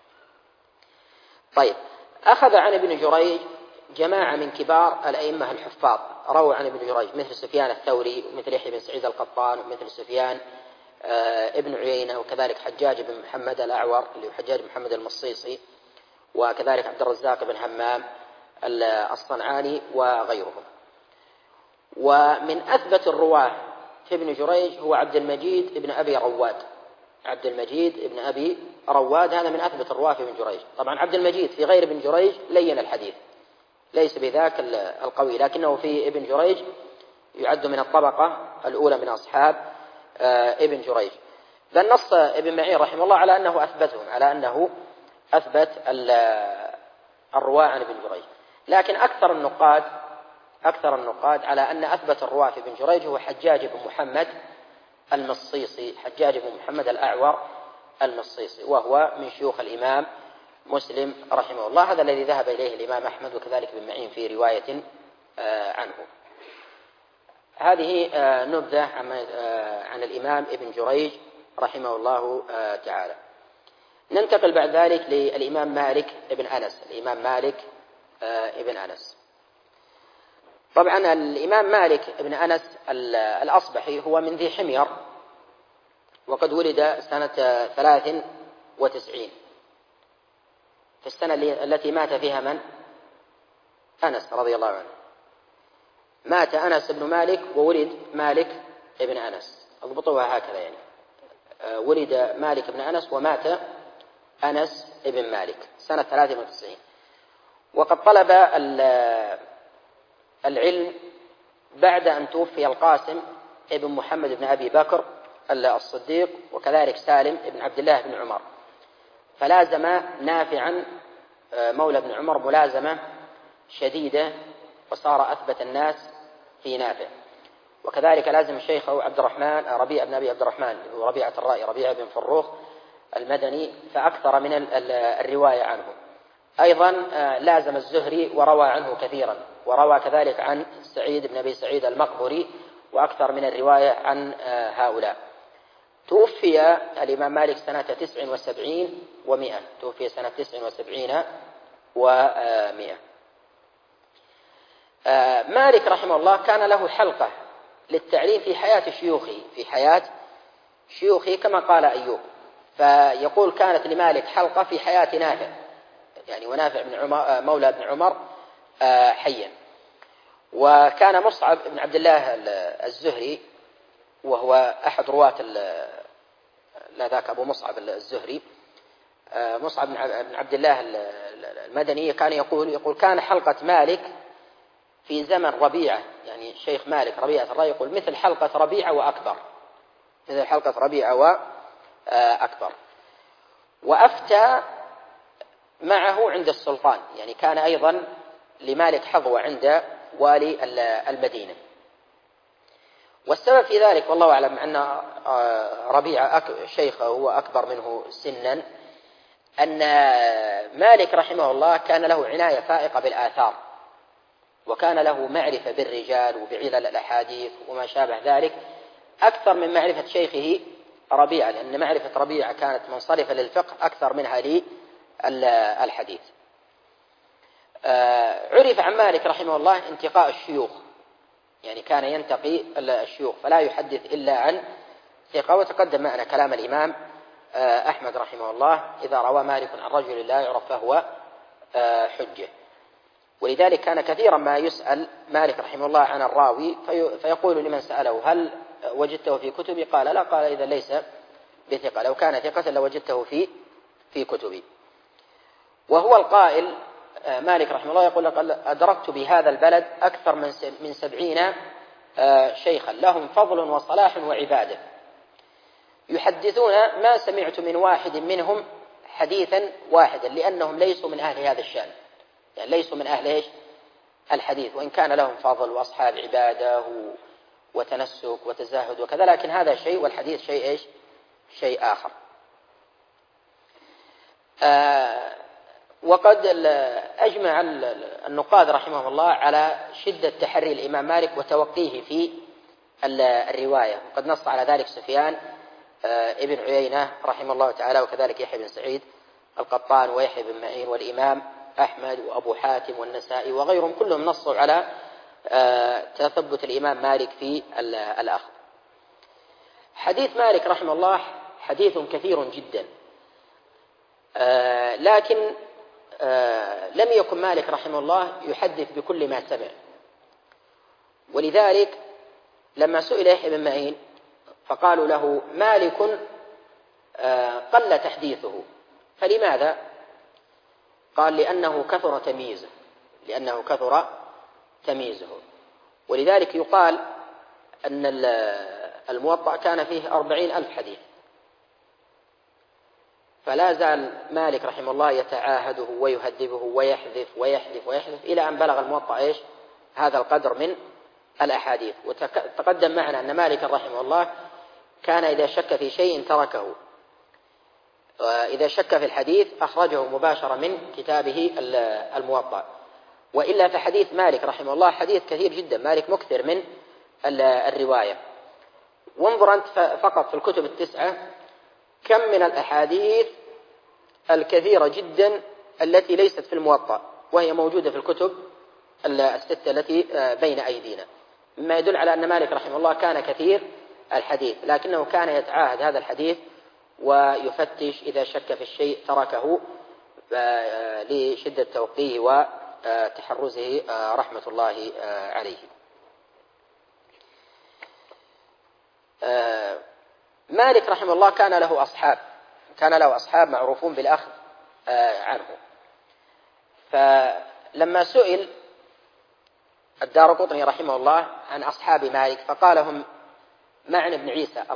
طيب، أخذ عن ابن جريج جماعة من كبار الأئمة الحفاظ، رووا عن ابن جريج مثل سفيان الثوري، ومثل يحيى بن سعيد القطان، ومثل سفيان ابن عيينة، وكذلك حجاج بن محمد الأعور اللي هو حجاج بن محمد المصيصي، وكذلك عبد الرزاق بن همام الصنعاني وغيرهم. ومن أثبت الرواة في ابن جريج هو عبد المجيد بن أبي رواد. عبد المجيد بن أبي رواد هذا من أثبت الرواة في ابن جريج. طبعا عبد المجيد في غير ابن جريج لين الحديث، ليس بذاك القوي، لكنه في ابن جريج يعد من الطبقة الأولى من أصحاب ابن جريج. بل نص ابن معين رحمه الله على أنه أثبتهم، على أنه أثبت الرواة عن ابن جريج. لكن أكثر النقاد على أن أثبت الرواة في ابن جريج هو حجاج بن محمد المصيصي، حجاج بن محمد الأعور المصيصي، وهو من شيوخ الإمام مسلم رحمه الله. هذا الذي ذهب إليه الإمام أحمد وكذلك ابن معين في رواية عنه. هذه نبذة عن الإمام ابن جريج رحمه الله تعالى. ننتقل بعد ذلك للإمام مالك ابن أنس. الإمام مالك ابن أنس، طبعا الإمام مالك ابن أنس الأصبحي هو من ذي حمير، وقد ولد سنة 93 في السنة التي مات فيها من؟ أنس رضي الله عنه. مات أنس بن مالك وولد مالك ابن أنس، اضبطوها هكذا يعني. ولد مالك بن أنس ومات أنس ابن مالك سنة 93. وقد طلب العلم بعد أن توفي القاسم ابن محمد بن أبي بكر الصديق، وكذلك سالم ابن عبد الله بن عمر، فلازم نافعا مولى بن عمر ملازمة شديدة، وصار أثبت الناس في نافع. وكذلك لازم الشيخ عبد الرحمن ربيع بن أبي عبد الرحمن وربيعة الرائي ربيعة بن فروخ المدني، فأكثر من الرواية عنه. أيضا لازم الزهري وروى عنه كثيرا، وروى كذلك عن سعيد بن أبي سعيد المقبري وأكثر من الرواية عن هؤلاء. توفي الإمام مالك سنة 79 و100، توفي سنة 79 و100. مالك رحمه الله كان له حلقة للتعليم في حياة شيوخه كما قال أيوب، فيقول كانت لمالك حلقة في حياة نافع، يعني ونافع بن عمر مولى بن عمر حيا. وكان مصعب بن عبد الله الزهري، وهو أحد رواة لا ذاك أبو مصعب الزهري، مصعب بن عبد الله المدني، كان يقول كان حلقة مالك في زمن ربيعة، يعني الشيخ مالك ربيعة الرأي يقول مثل حلقة ربيعة وأكبر، مثل حلقة ربيعة وأكبر. وأفتى معه عند السلطان، يعني كان أيضا لمالك حظوة عند والي المدينة. والسبب في ذلك والله أعلم أن ربيعة شيخه هو أكبر منه سنا، أن مالك رحمه الله كان له عناية فائقة بالآثار، وكان له معرفة بالرجال وبعلل الأحاديث وما شابه ذلك أكثر من معرفة شيخه ربيعة، لأن معرفة ربيعة كانت منصرفة للفقه أكثر منها للحديث. عرف عن مالك رحمه الله انتقاء الشيوخ، يعني كان ينتقي الشيوخ فلا يحدث إلا عن ثقة. وتقدم معنا كلام الإمام أحمد رحمه الله: إذا روى مالك عن رجل لا يعرف فهو حجة. ولذلك كان كثيرا ما يسأل مالك رحمه الله عن الراوي فيقول لمن سأله: هل وجدته في كتبي؟ قال: لا. قال: إذا ليس بثقة، لو كان ثقة لوجدته في كتبي. وهو القائل مالك رحمه الله يقول: لقد أدركت بهذا البلد أكثر من 70 شيخا لهم فضل وصلاح وعبادة، يحدثون ما سمعت من واحد منهم حديثا واحدا، لأنهم ليسوا من أهل هذا الشأن، يعني ليسوا من أهل الحديث، وإن كان لهم فضل وأصحاب عبادة وتنسك وتزاهد وكذا، لكن هذا شيء والحديث شيء شيء آخر. وقد أجمع النقاد رحمه الله على شدة تحري الإمام مالك وتوقيه في الرواية، وقد نص على ذلك سفيان ابن عيينة رحمه الله تعالى، وكذلك يحيى بن سعيد القطان ويحيى بن معين والإمام أحمد وأبو حاتم والنسائي وغيرهم، كلهم نصوا على تثبت الإمام مالك في الأخذ. حديث مالك رحمه الله حديث كثير جدا، لكن لم يكن مالك رحمه الله يحدث بكل ما سمع، ولذلك لما سئل يحيى بن معين فقالوا له: مالك قل تحديثه، فلماذا؟ قال: لأنه كثر تمييزه. ولذلك يقال أن الموطأ كان فيه 40,000 حديث، فلا زال مالك رحمه الله يتعاهده ويهذبه ويحذف إلى أن بلغ الموطأ هذا القدر من الأحاديث. وتقدم معنا أن مالك رحمه الله كان إذا شك في شيء تركه، وإذا شك في الحديث أخرجه مباشرة من كتابه الموطأ. وإلا فحديث مالك رحمه الله حديث كثير جدا، مالك مكثر من الرواية. وانظر أنت فقط في الكتب التسعة كم من الأحاديث الكثيرة جدا التي ليست في الموطأ وهي موجودة في الكتب الستة التي بين أيدينا، مما يدل على أن مالك رحمه الله كان كثير الحديث، لكنه كان يتعاهد هذا الحديث ويفتش إذا شك في الشيء تركه لشدة توقيه وتحرزه رحمة الله عليه. مالك رحمه الله كان له أصحاب معروفون بالأخذ عنه. فلما سئل الدارقطني رحمه الله عن أصحاب مالك فقال: هم معن بن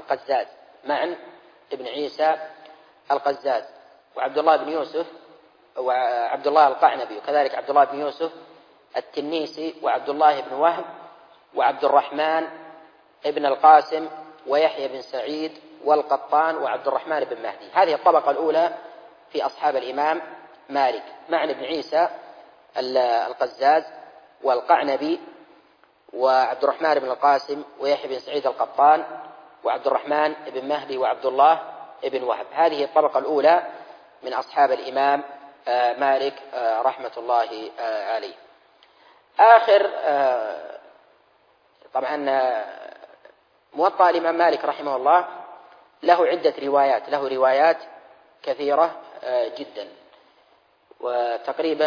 عيسى القزاز وعبد الله بن يوسف وعبد الله القعنبي، وكذلك عبد الله بن يوسف التنيسي وعبد الله بن وهب وعبد الرحمن ابن القاسم ويحيى بن سعيد والقطان وعبد الرحمن بن مهدي. هذه الطبقة الأولى في أصحاب الإمام مالك: معن بن عيسى القزاز والقعنبي وعبد الرحمن بن القاسم ويحيى بن سعيد القطان وعبد الرحمن بن مهدي وعبد الله بن وهب. هذه الطبقة الأولى من أصحاب الإمام مالك رحمة الله عليه. آخر طبعا موطأ الإمام مالك رحمه الله له عدة روايات، له روايات كثيرة جدا، وتقريبا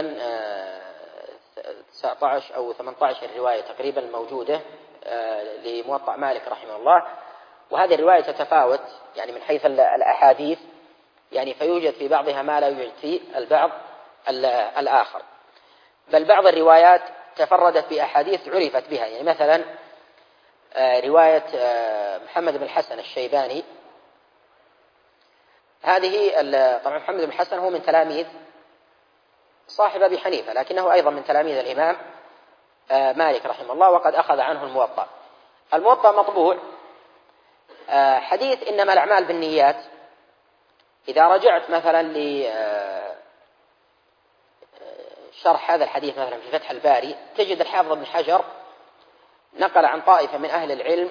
19 أو 18 رواية تقريبا موجودة لموطأ مالك رحمه الله. وهذه الرواية تتفاوت يعني من حيث الأحاديث، يعني فيوجد في بعضها ما لا يوجد في البعض الآخر، بل بعض الروايات تفردت بأحاديث عرفت بها. يعني مثلا رواية محمد بن الحسن الشيباني، هذه طبعا محمد بن الحسن هو من تلاميذ صاحب أبي حنيفة، لكنه أيضا من تلاميذ الإمام مالك رحمه الله، وقد أخذ عنه الموطأ مطبوع. حديث إنما الأعمال بالنيات، إذا رجعت مثلا لشرح هذا الحديث مثلا في فتح الباري تجد الحافظ ابن حجر نقل عن طائفة من أهل العلم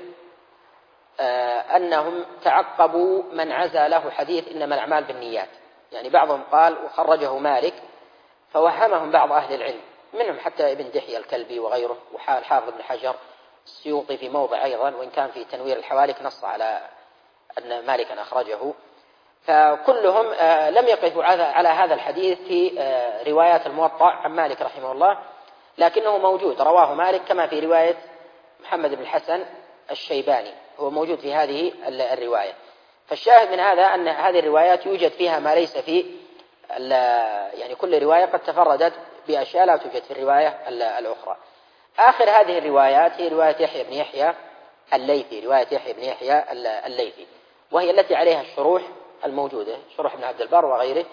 أنهم تعقبوا من عزى له حديث إنما الأعمال بالنيات، يعني بعضهم قال وخرجه مالك، فوهمهم بعض أهل العلم منهم حتى ابن دحية الكلبي وغيره، والحافظ ابن حجر السيوطي في موضع أيضا، وإن كان في تنوير الحوالك نص على أن مالكا أخرجه. فكلهم لم يقفوا على هذا الحديث في روايات الموطأ عن مالك رحمه الله، لكنه موجود، رواه مالك كما في رواية محمد بن الحسن الشيباني، هو موجود في هذه الرواية. فالشاهد من هذا أن هذه الروايات يوجد فيها ما ليس في يعني كل رواية قد تفردت بأشياء لا توجد في الرواية الأخرى. آخر هذه الروايات هي رواية يحيى بن يحيى الليثي، رواية يحيى بن يحيى الليثي، وهي التي عليها الشروح الموجودة، شروح ابن عبد البر وغيره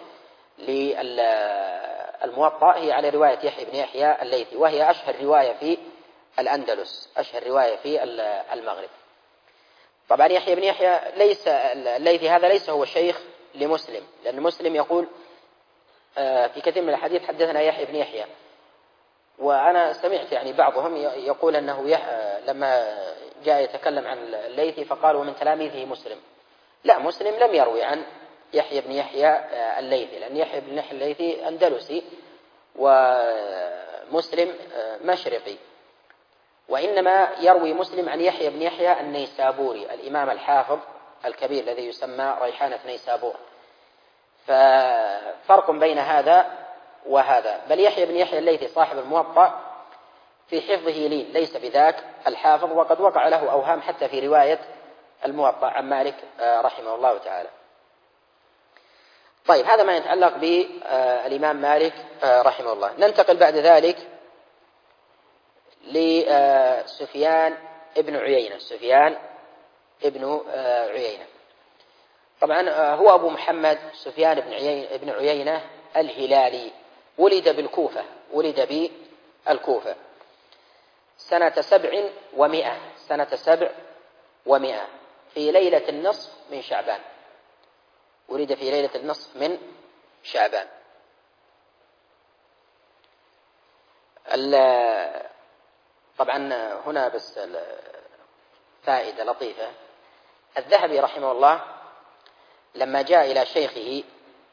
للموطأ، هي على رواية يحيى بن يحيى الليثي، وهي أشهر رواية في الأندلس، أشهر رواية في المغرب. طبعا يحيى بن يحيى ليس الليثي هذا ليس هو شيخ لمسلم، لأن مسلم يقول في كثير من الحديث حدثنا يحيى بن يحيى، وأنا سمعت يعني بعضهم يقول أنه لما جاء يتكلم عن الليثي فقالوا من تلاميذه مسلم. لا، مسلم لم يروي عن يحيى بن يحيى الليثي، لأن يحيى بن يحيى الليثي أندلسي ومسلم مشرقي، وإنما يروي مسلم عن يحيى بن يحيى النيسابوري الإمام الحافظ الكبير الذي يسمى ريحانة نيسابور. ففرق بين هذا وهذا، بل يحيى بن يحيى الليثي صاحب الموطأ في حفظه لين، ليس بذاك الحافظ، وقد وقع له أوهام حتى في رواية الموطأ عن مالك رحمه الله تعالى. طيب، هذا ما يتعلق بالإمام مالك رحمه الله. ننتقل بعد ذلك لسفيان ابن عيينة. سفيان ابن عيينة طبعا هو أبو محمد سفيان ابن عيينة الهلالي، ولد بالكوفة، ولد بالكوفة سنة 700 في ليلة النصف من شعبان، ولد في ليلة النصف من شعبان. طبعا هنا بس فائدة لطيفة، الذهبي رحمه الله لما جاء إلى شيخه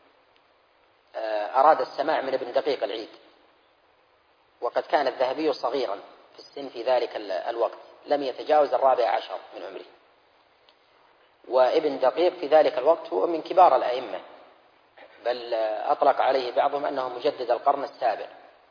أراد السماع من ابن دقيق العيد، وقد كان الذهبي صغيرا في السن في ذلك الوقت، لم يتجاوز 14 من عمره، وابن دقيق في ذلك الوقت هو من كبار الأئمة، بل أطلق عليه بعضهم أنه مجدد القرن السابع.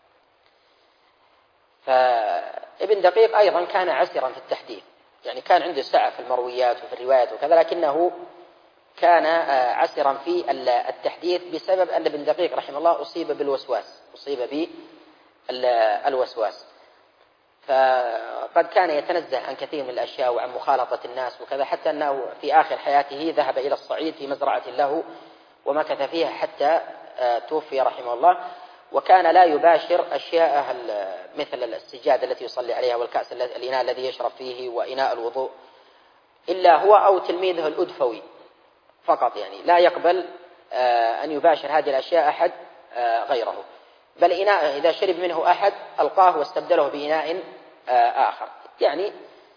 فابن دقيق أيضا كان عسرا في التحديث، يعني كان عنده سعة في المرويات وفي الروايات وكذا، لكنه كان عسرا في التحديث بسبب أن ابن دقيق رحمه الله أصيب بالوسواس، أصيب بالوسواس، فقد كان يتنزه عن كثير من الأشياء وعن مخالطة الناس وكذا، حتى أنه في آخر حياته ذهب إلى الصعيد في مزرعة له ومكث فيها حتى توفي رحمه الله، وكان لا يباشر أشياء مثل السجادة التي يصلي عليها والكأس الإناء الذي يشرب فيه وإناء الوضوء إلا هو أو تلميذه الأدفوي فقط، يعني لا يقبل أن يباشر هذه الأشياء أحد غيره، بل إناء إذا شرب منه أحد ألقاه واستبدله بإناء آخر، يعني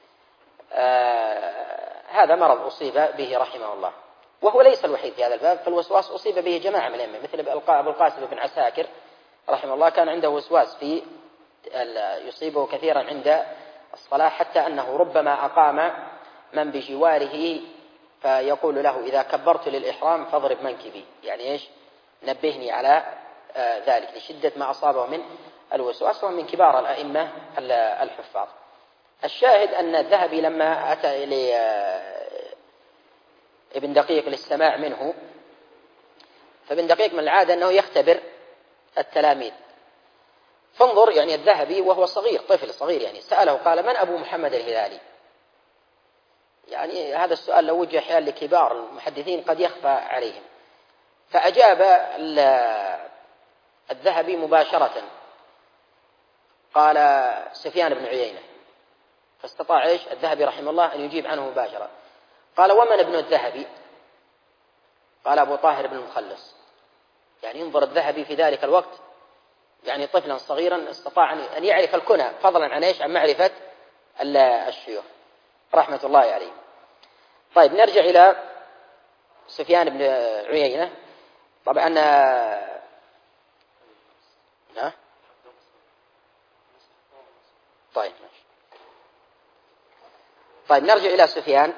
هذا مرض أصيب به رحمه الله، وهو ليس الوحيد في هذا الباب، فالوسواس أصيب به جماعة من الأئمة، مثل أبو القاسم بن عساكر رحمه الله كان عنده وسواس في يصيبه كثيرا عند الصلاة، حتى أنه ربما أقام من بجواره فيقول له إذا كبرت للإحرام فاضرب منكبي، يعني إيش؟ نبهني على ذلك لشدة ما أصابه من الوسواس، وهو من كبار الأئمة الحفاظ. الشاهد أن الذهبي لما أتى إلى ابن دقيق للسماع منه، فابن دقيق من العادة أنه يختبر التلاميذ، فانظر يعني الذهبي وهو صغير، طفل صغير، يعني سأله قال من أبو محمد الهلالي؟ يعني هذا السؤال لو وجه أحيانا لكبار المحدثين قد يخفى عليهم، فأجاب الذهبي مباشرة قال سفيان بن عيينة، فاستطاع إيش الذهبي رحمه الله أن يجيب عنه مباشرة. قال ومن ابن الذهبي؟ قال أبو طاهر بن المخلص. يعني انظر الذهبي في ذلك الوقت يعني طفلا صغيرا استطاع أن يعرف الكنى، فضلا عن إيش؟ عن معرفة الشيوخ رحمة الله عليه. طيب نرجع إلى سفيان بن عيينة. طبعا طيب نرجع إلى سفيان.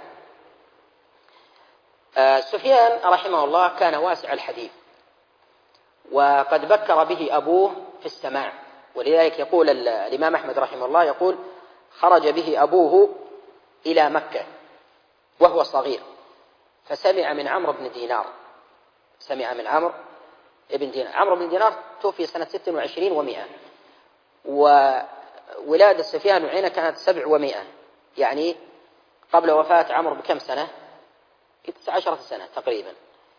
سفيان رحمه الله كان واسع الحديث، وقد بكر به أبوه في السماع، ولذلك يقول الإمام أحمد رحمه الله يقول خرج به أبوه إلى مكة وهو صغير، فسمع من عمرو بن دينار، سمع من عمرو بن دينار. عمرو بن دينار توفي سنة 26 و100، وولادة سفيان بن عيينة كانت 700، يعني قبل وفاة عمرو بكم سنة؟ 19 سنة تقريبا.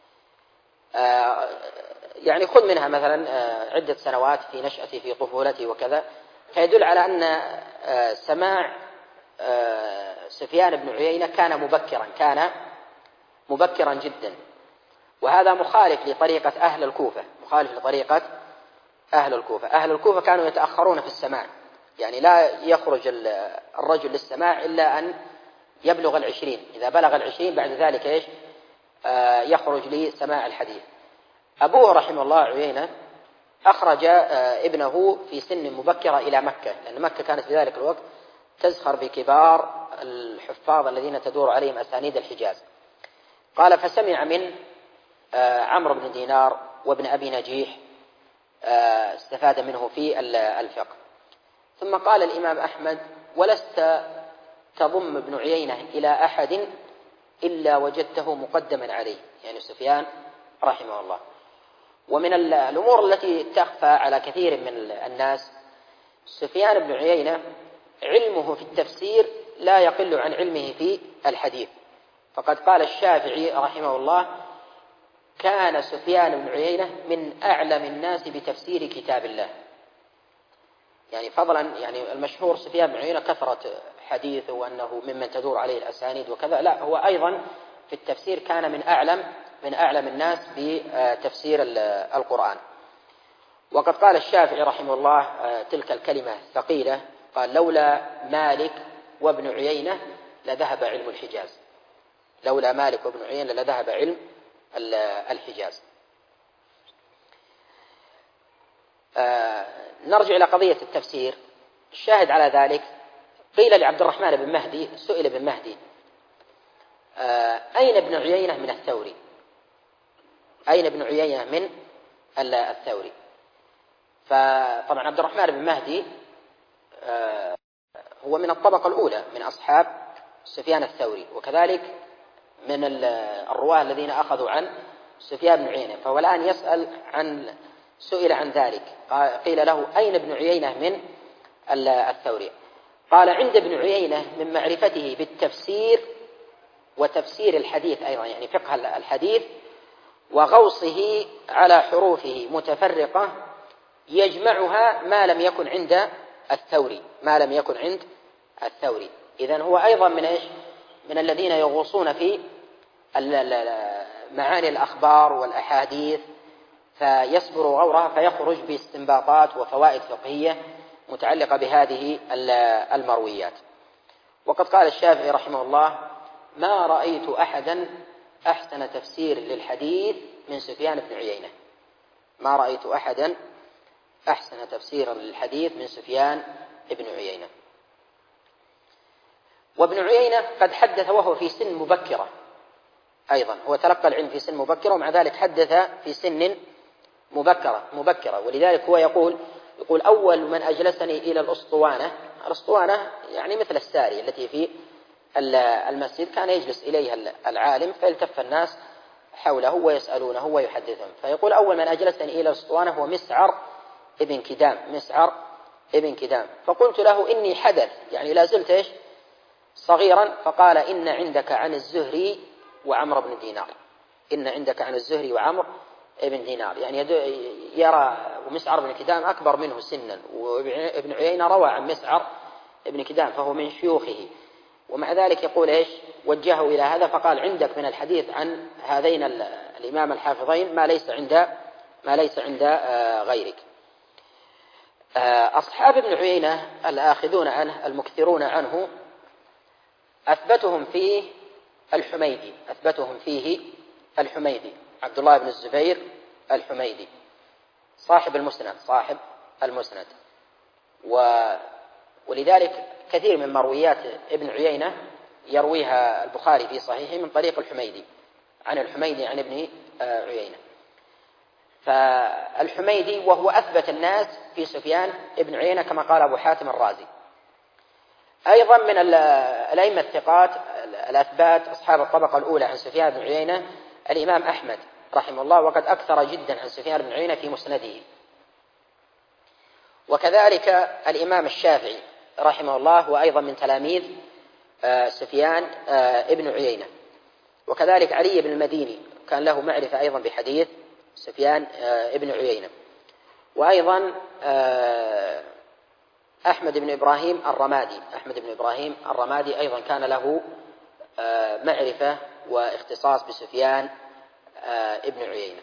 يعني خذ منها مثلا عدة سنوات في نشأته في طفولته وكذا، فيدل على أن سماع سفيان بن عيينة كان مبكرا جدا. وهذا مخالف لطريقة أهل الكوفة، أهل الكوفة كانوا يتأخرون في السماع، يعني لا يخرج الرجل للسماع إلا أن يبلغ 20، إذا بلغ 20 بعد ذلك إيش؟ يخرج لسماع الحديث. أبوه رحمه الله عيينة أخرج ابنه في سن مبكرة إلى مكة، لأن مكة كانت في ذلك الوقت تزخر بكبار الحفاظ الذين تدور عليهم أسانيد الحجاز. قال فسمع من عمرو بن دينار وابن أبي نجيح، استفاد منه في الفقه. ثم قال الإمام أحمد ولست تضم ابن عيينة إلى أحد إلا وجدته مقدما عليه، يعني سفيان رحمه الله. ومن الأمور التي تخفى على كثير من الناس، سفيان بن عيينة علمه في التفسير لا يقل عن علمه في الحديث، فقد قال الشافعي رحمه الله كان سفيان بن عيينة من أعلم الناس بتفسير كتاب الله. يعني فضلا، يعني المشهور سفيان بن عيينة كثرة حديثه وأنه ممن تدور عليه الأسانيد وكذا، لا، هو أيضا في التفسير كان من أعلم الناس بتفسير القرآن. وقد قال الشافعي رحمه الله تلك الكلمة الثقيلة، قال لولا مالك وابن عيينة لذهب علم الحجاز، لولا مالك وابن عيينة لذهب علم الحجاز. نرجع إلى قضية التفسير. الشاهد على ذلك قيل لعبد الرحمن بن مهدي، سئل ابن مهدي أين ابن عيينة من الثوري؟ أين ابن عيينة من الثوري؟ فطبعا عبد الرحمن بن مهدي هو من الطبقة الأولى من أصحاب سفيان الثوري، وكذلك من الرواة الذين أخذوا عن سفيان بن عيينة، فهو الآن سئل عن ذلك، قيل له أين ابن عيينة من الثوري؟ قال عند ابن عيينة من معرفته بالتفسير وتفسير الحديث أيضا، يعني فقه الحديث، وغوصه على حروفه متفرقة يجمعها ما لم يكن عند الثوري، إذن هو أيضا من الذين يغوصون في معاني الأخبار والأحاديث، فيصبر غورها فيخرج باستنباطات وفوائد فقهية متعلقة بهذه المرويات. وقد قال الشافعي رحمه الله ما رأيت أحدا أحسن تفسير للحديث من سفيان بن عيينة، ما رأيت أحدا أحسن تفسيرا للحديث من سفيان بن عيينة. وابن عيينة قد حدث وهو في سن مبكرة أيضا، هو تلقى العلم في سن مبكرة، ومع ذلك حدث في سن مبكرة. ولذلك هو يقول أول من أجلسني إلى الأسطوانة يعني مثل السارية التي في المسجد، كان يجلس إليها العالم فيلتف الناس حوله ويسألونه ويحدثهم، فيقول أول من أجلسني إلى الأسطوانة هو مسعر ابن كدام. فقلت له إني حدث، يعني لا زلت صغيرا، فقال إن عندك عن الزهري وعمر بن دينار، يعني يرى ومسعر بن كدام أكبر منه سنا، وابن عيينة روى عن مسعر ابن كدام فهو من شيوخه، ومع ذلك يقول وجهه إلى هذا، فقال عندك من الحديث عن هذين الإمام الحافظين ما ليس عند غيرك. أصحاب ابن عيينة الآخذون عنه المكثرون عنه أثبتهم فيه الحميدي عبد الله بن الزبير الحميدي صاحب المسند، ولذلك كثير من مرويات ابن عيينة يرويها البخاري في صحيحه من طريق الحميدي عن ابن عيينة. فالحميدي وهو أثبت الناس في سفيان ابن عيينة كما قال أبو حاتم الرازي. أيضا من الأئمة الثقات الأثبات أصحاب الطبقة الأولى عن سفيان بن عيينة الإمام أحمد رحمه الله، وقد أكثر جدا عن سفيان بن عيينة في مسنده، وكذلك الإمام الشافعي رحمه الله وأيضا من تلاميذ سفيان ابن عيينة، وكذلك علي بن المديني كان له معرفة أيضا بحديث سفيان ابن عيينة، وأيضا أحمد بن إبراهيم الرمادي أيضا كان له معرفة واختصاص بسفيان ابن عيينة.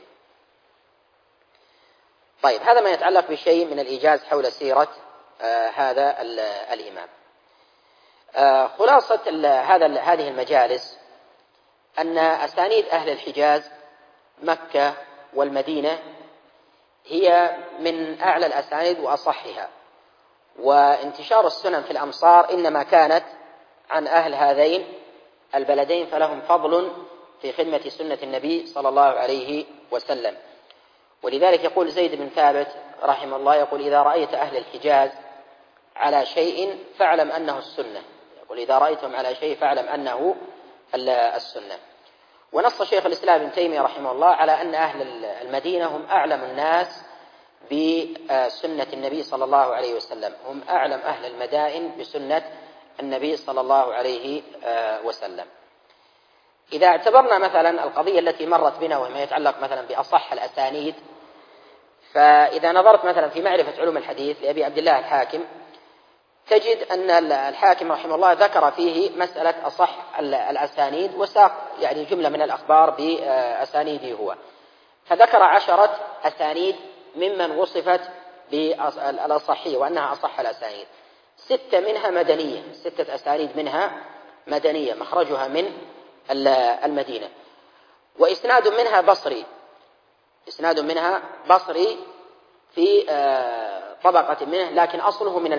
طيب، هذا ما يتعلق بشيء من الإيجاز حول سيرة هذا الإمام. خلاصة هذه المجالس أن أسانيد أهل الحجاز مكة والمدينة هي من أعلى الأسانيد وأصحها، وانتشار السنن في الأمصار إنما كانت عن أهل هذين البلدين، فلهم فضل في خدمة سنة النبي صلى الله عليه وسلم. ولذلك يقول زيد بن ثابت رحمه الله، يقول: إذا رأيت أهل الحجاز على شيء فاعلم أنه السنة. يقول: إذا رأيتهم على شيء فاعلم أنه السنة. ونص شيخ الإسلام ابن تيمية رحمه الله على أن أهل المدينة هم أعلم الناس بسنة النبي صلى الله عليه وسلم، هم أعلم أهل المدائن بسنة النبي صلى الله عليه وسلم. إذا اعتبرنا مثلا القضية التي مرت بنا وما يتعلق مثلا بأصح الأسانيد، فإذا نظرت مثلا في معرفة علوم الحديث لأبي عبد الله الحاكم، تجد أن الحاكم رحمه الله ذكر فيه مسألة أصح الأسانيد، وساق يعني جملة من الأخبار بأسانيده هو، فذكر 10 أسانيد ممن وصفت بالأصحية وأنها أصح الأسانيد. 6 منها مدنية، 6 أسانيد منها مدنية مخرجها من المدينة، وإسناد منها بصري في طبقة منه، لكن أصله من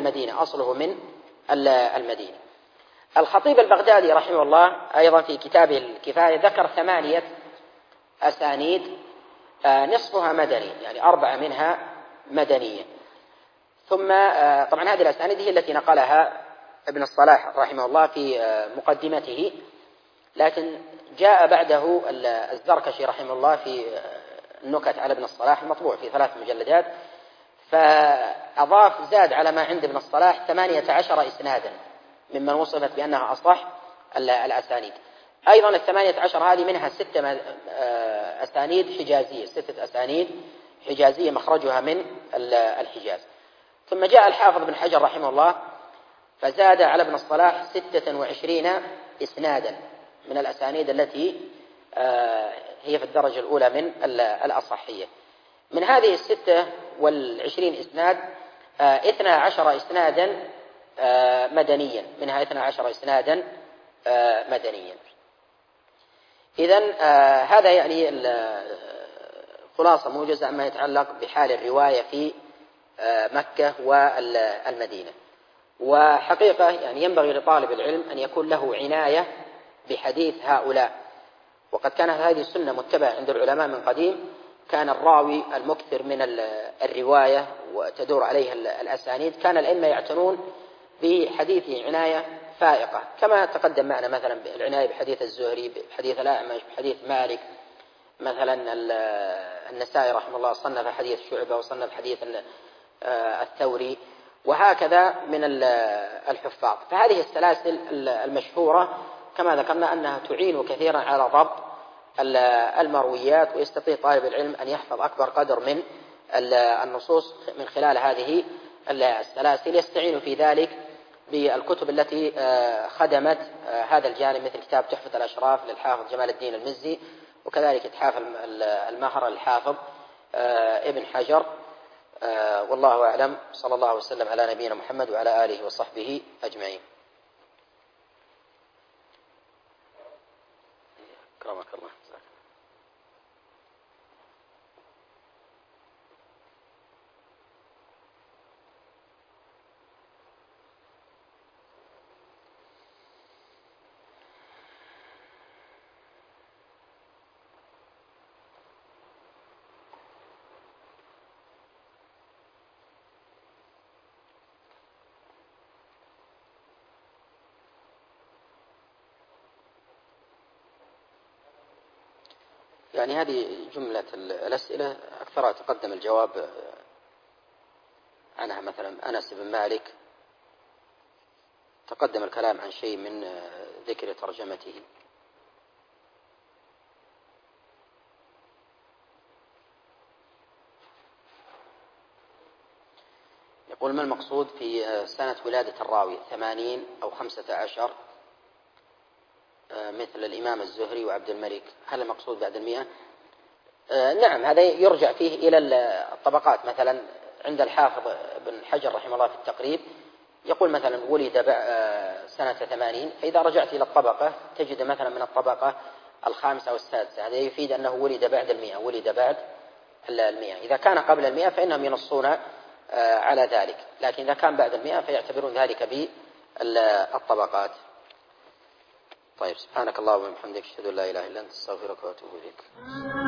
المدينة. الخطيب البغدادي رحمه الله أيضا في كتابه الكفاية ذكر 8 أسانيد نصفها مدني، يعني 4 منها مدنية. ثم طبعا هذه الأسانيد هي التي نقلها ابن الصلاح رحمه الله في مقدمته، لكن جاء بعده الزركشي رحمه الله في النكت على ابن الصلاح المطبوع في 3 مجلدات، فأضاف زاد على ما عند ابن الصلاح 18 إسنادا ممن وصفت بأنها أصح الأسانيد. أيضا 18 هذه منها 6 أسانيد حجازية، 6 أسانيد حجازية مخرجها من الحجاز. ثم جاء الحافظ بن حجر رحمه الله فزاد على ابن الصلاح 26 إسنادا من الأسانيد التي هي في الدرجة الأولى من الأصحية. من هذه 26 إسناد 12 إسنادا مدنيا، منها 12 إسنادا مدنيا. إذن هذا يعني خلاصة موجزة عما يتعلق بحال الرواية في مكة والمدينة. وحقيقة يعني ينبغي لطالب العلم أن يكون له عناية بحديث هؤلاء، وقد كانت هذه السنة متبعة عند العلماء من قديم. كان الراوي المكثر من الرواية وتدور عليه الأسانيد، كان الأئمة يعتنون بحديثه عناية فائقة، كما تقدم معنا مثلا العناية بحديث الزهري، بحديث الأعمش، بحديث مالك. مثلا النسائي رحمه الله صنف حديث شعبة وصنف حديث الثوري، وهكذا من الحفاظ. فهذه السلاسل المشهورة كما ذكرنا أنها تعين كثيرا على ضبط المرويات، ويستطيع طالب العلم أن يحفظ أكبر قدر من النصوص من خلال هذه السلاسل. يستعين في ذلك بالكتب التي خدمت هذا الجانب، مثل كتاب تحفة الأشراف للحافظ جمال الدين المزي، وكذلك إتحاف المهر للحافظ ابن حجر. والله أعلم، صلى الله وسلم على نبينا محمد وعلى آله وصحبه أجمعين. أكرمك الله. يعني هذه جملة الأسئلة أكثرها تقدم الجواب عنها. مثلا أنس بن مالك تقدم الكلام عن شيء من ذكر ترجمته. يقول: ما المقصود في سنة ولادة الراوي 80 أو 15 مثل الإمام الزهري وعبد الملك؟ هل المقصود بعد 100؟ نعم، هذا يرجع فيه إلى الطبقات. مثلا عند الحافظ بن حجر رحمه الله في التقريب يقول مثلا ولد سنة 80، فإذا رجعت إلى الطبقة تجد مثلا من الطبقة الخامسة أو السادسة، هذا يفيد أنه ولد بعد 100، ولد بعد 100. إذا كان قبل 100 فإنهم ينصون على ذلك، لكن إذا كان بعد 100 فيعتبرون ذلك بالطبقات. طيب، سبحانك اللهم وبحمدك، أشهد أن لا إله إلا أنت، أستغفرك وأتوب إليك.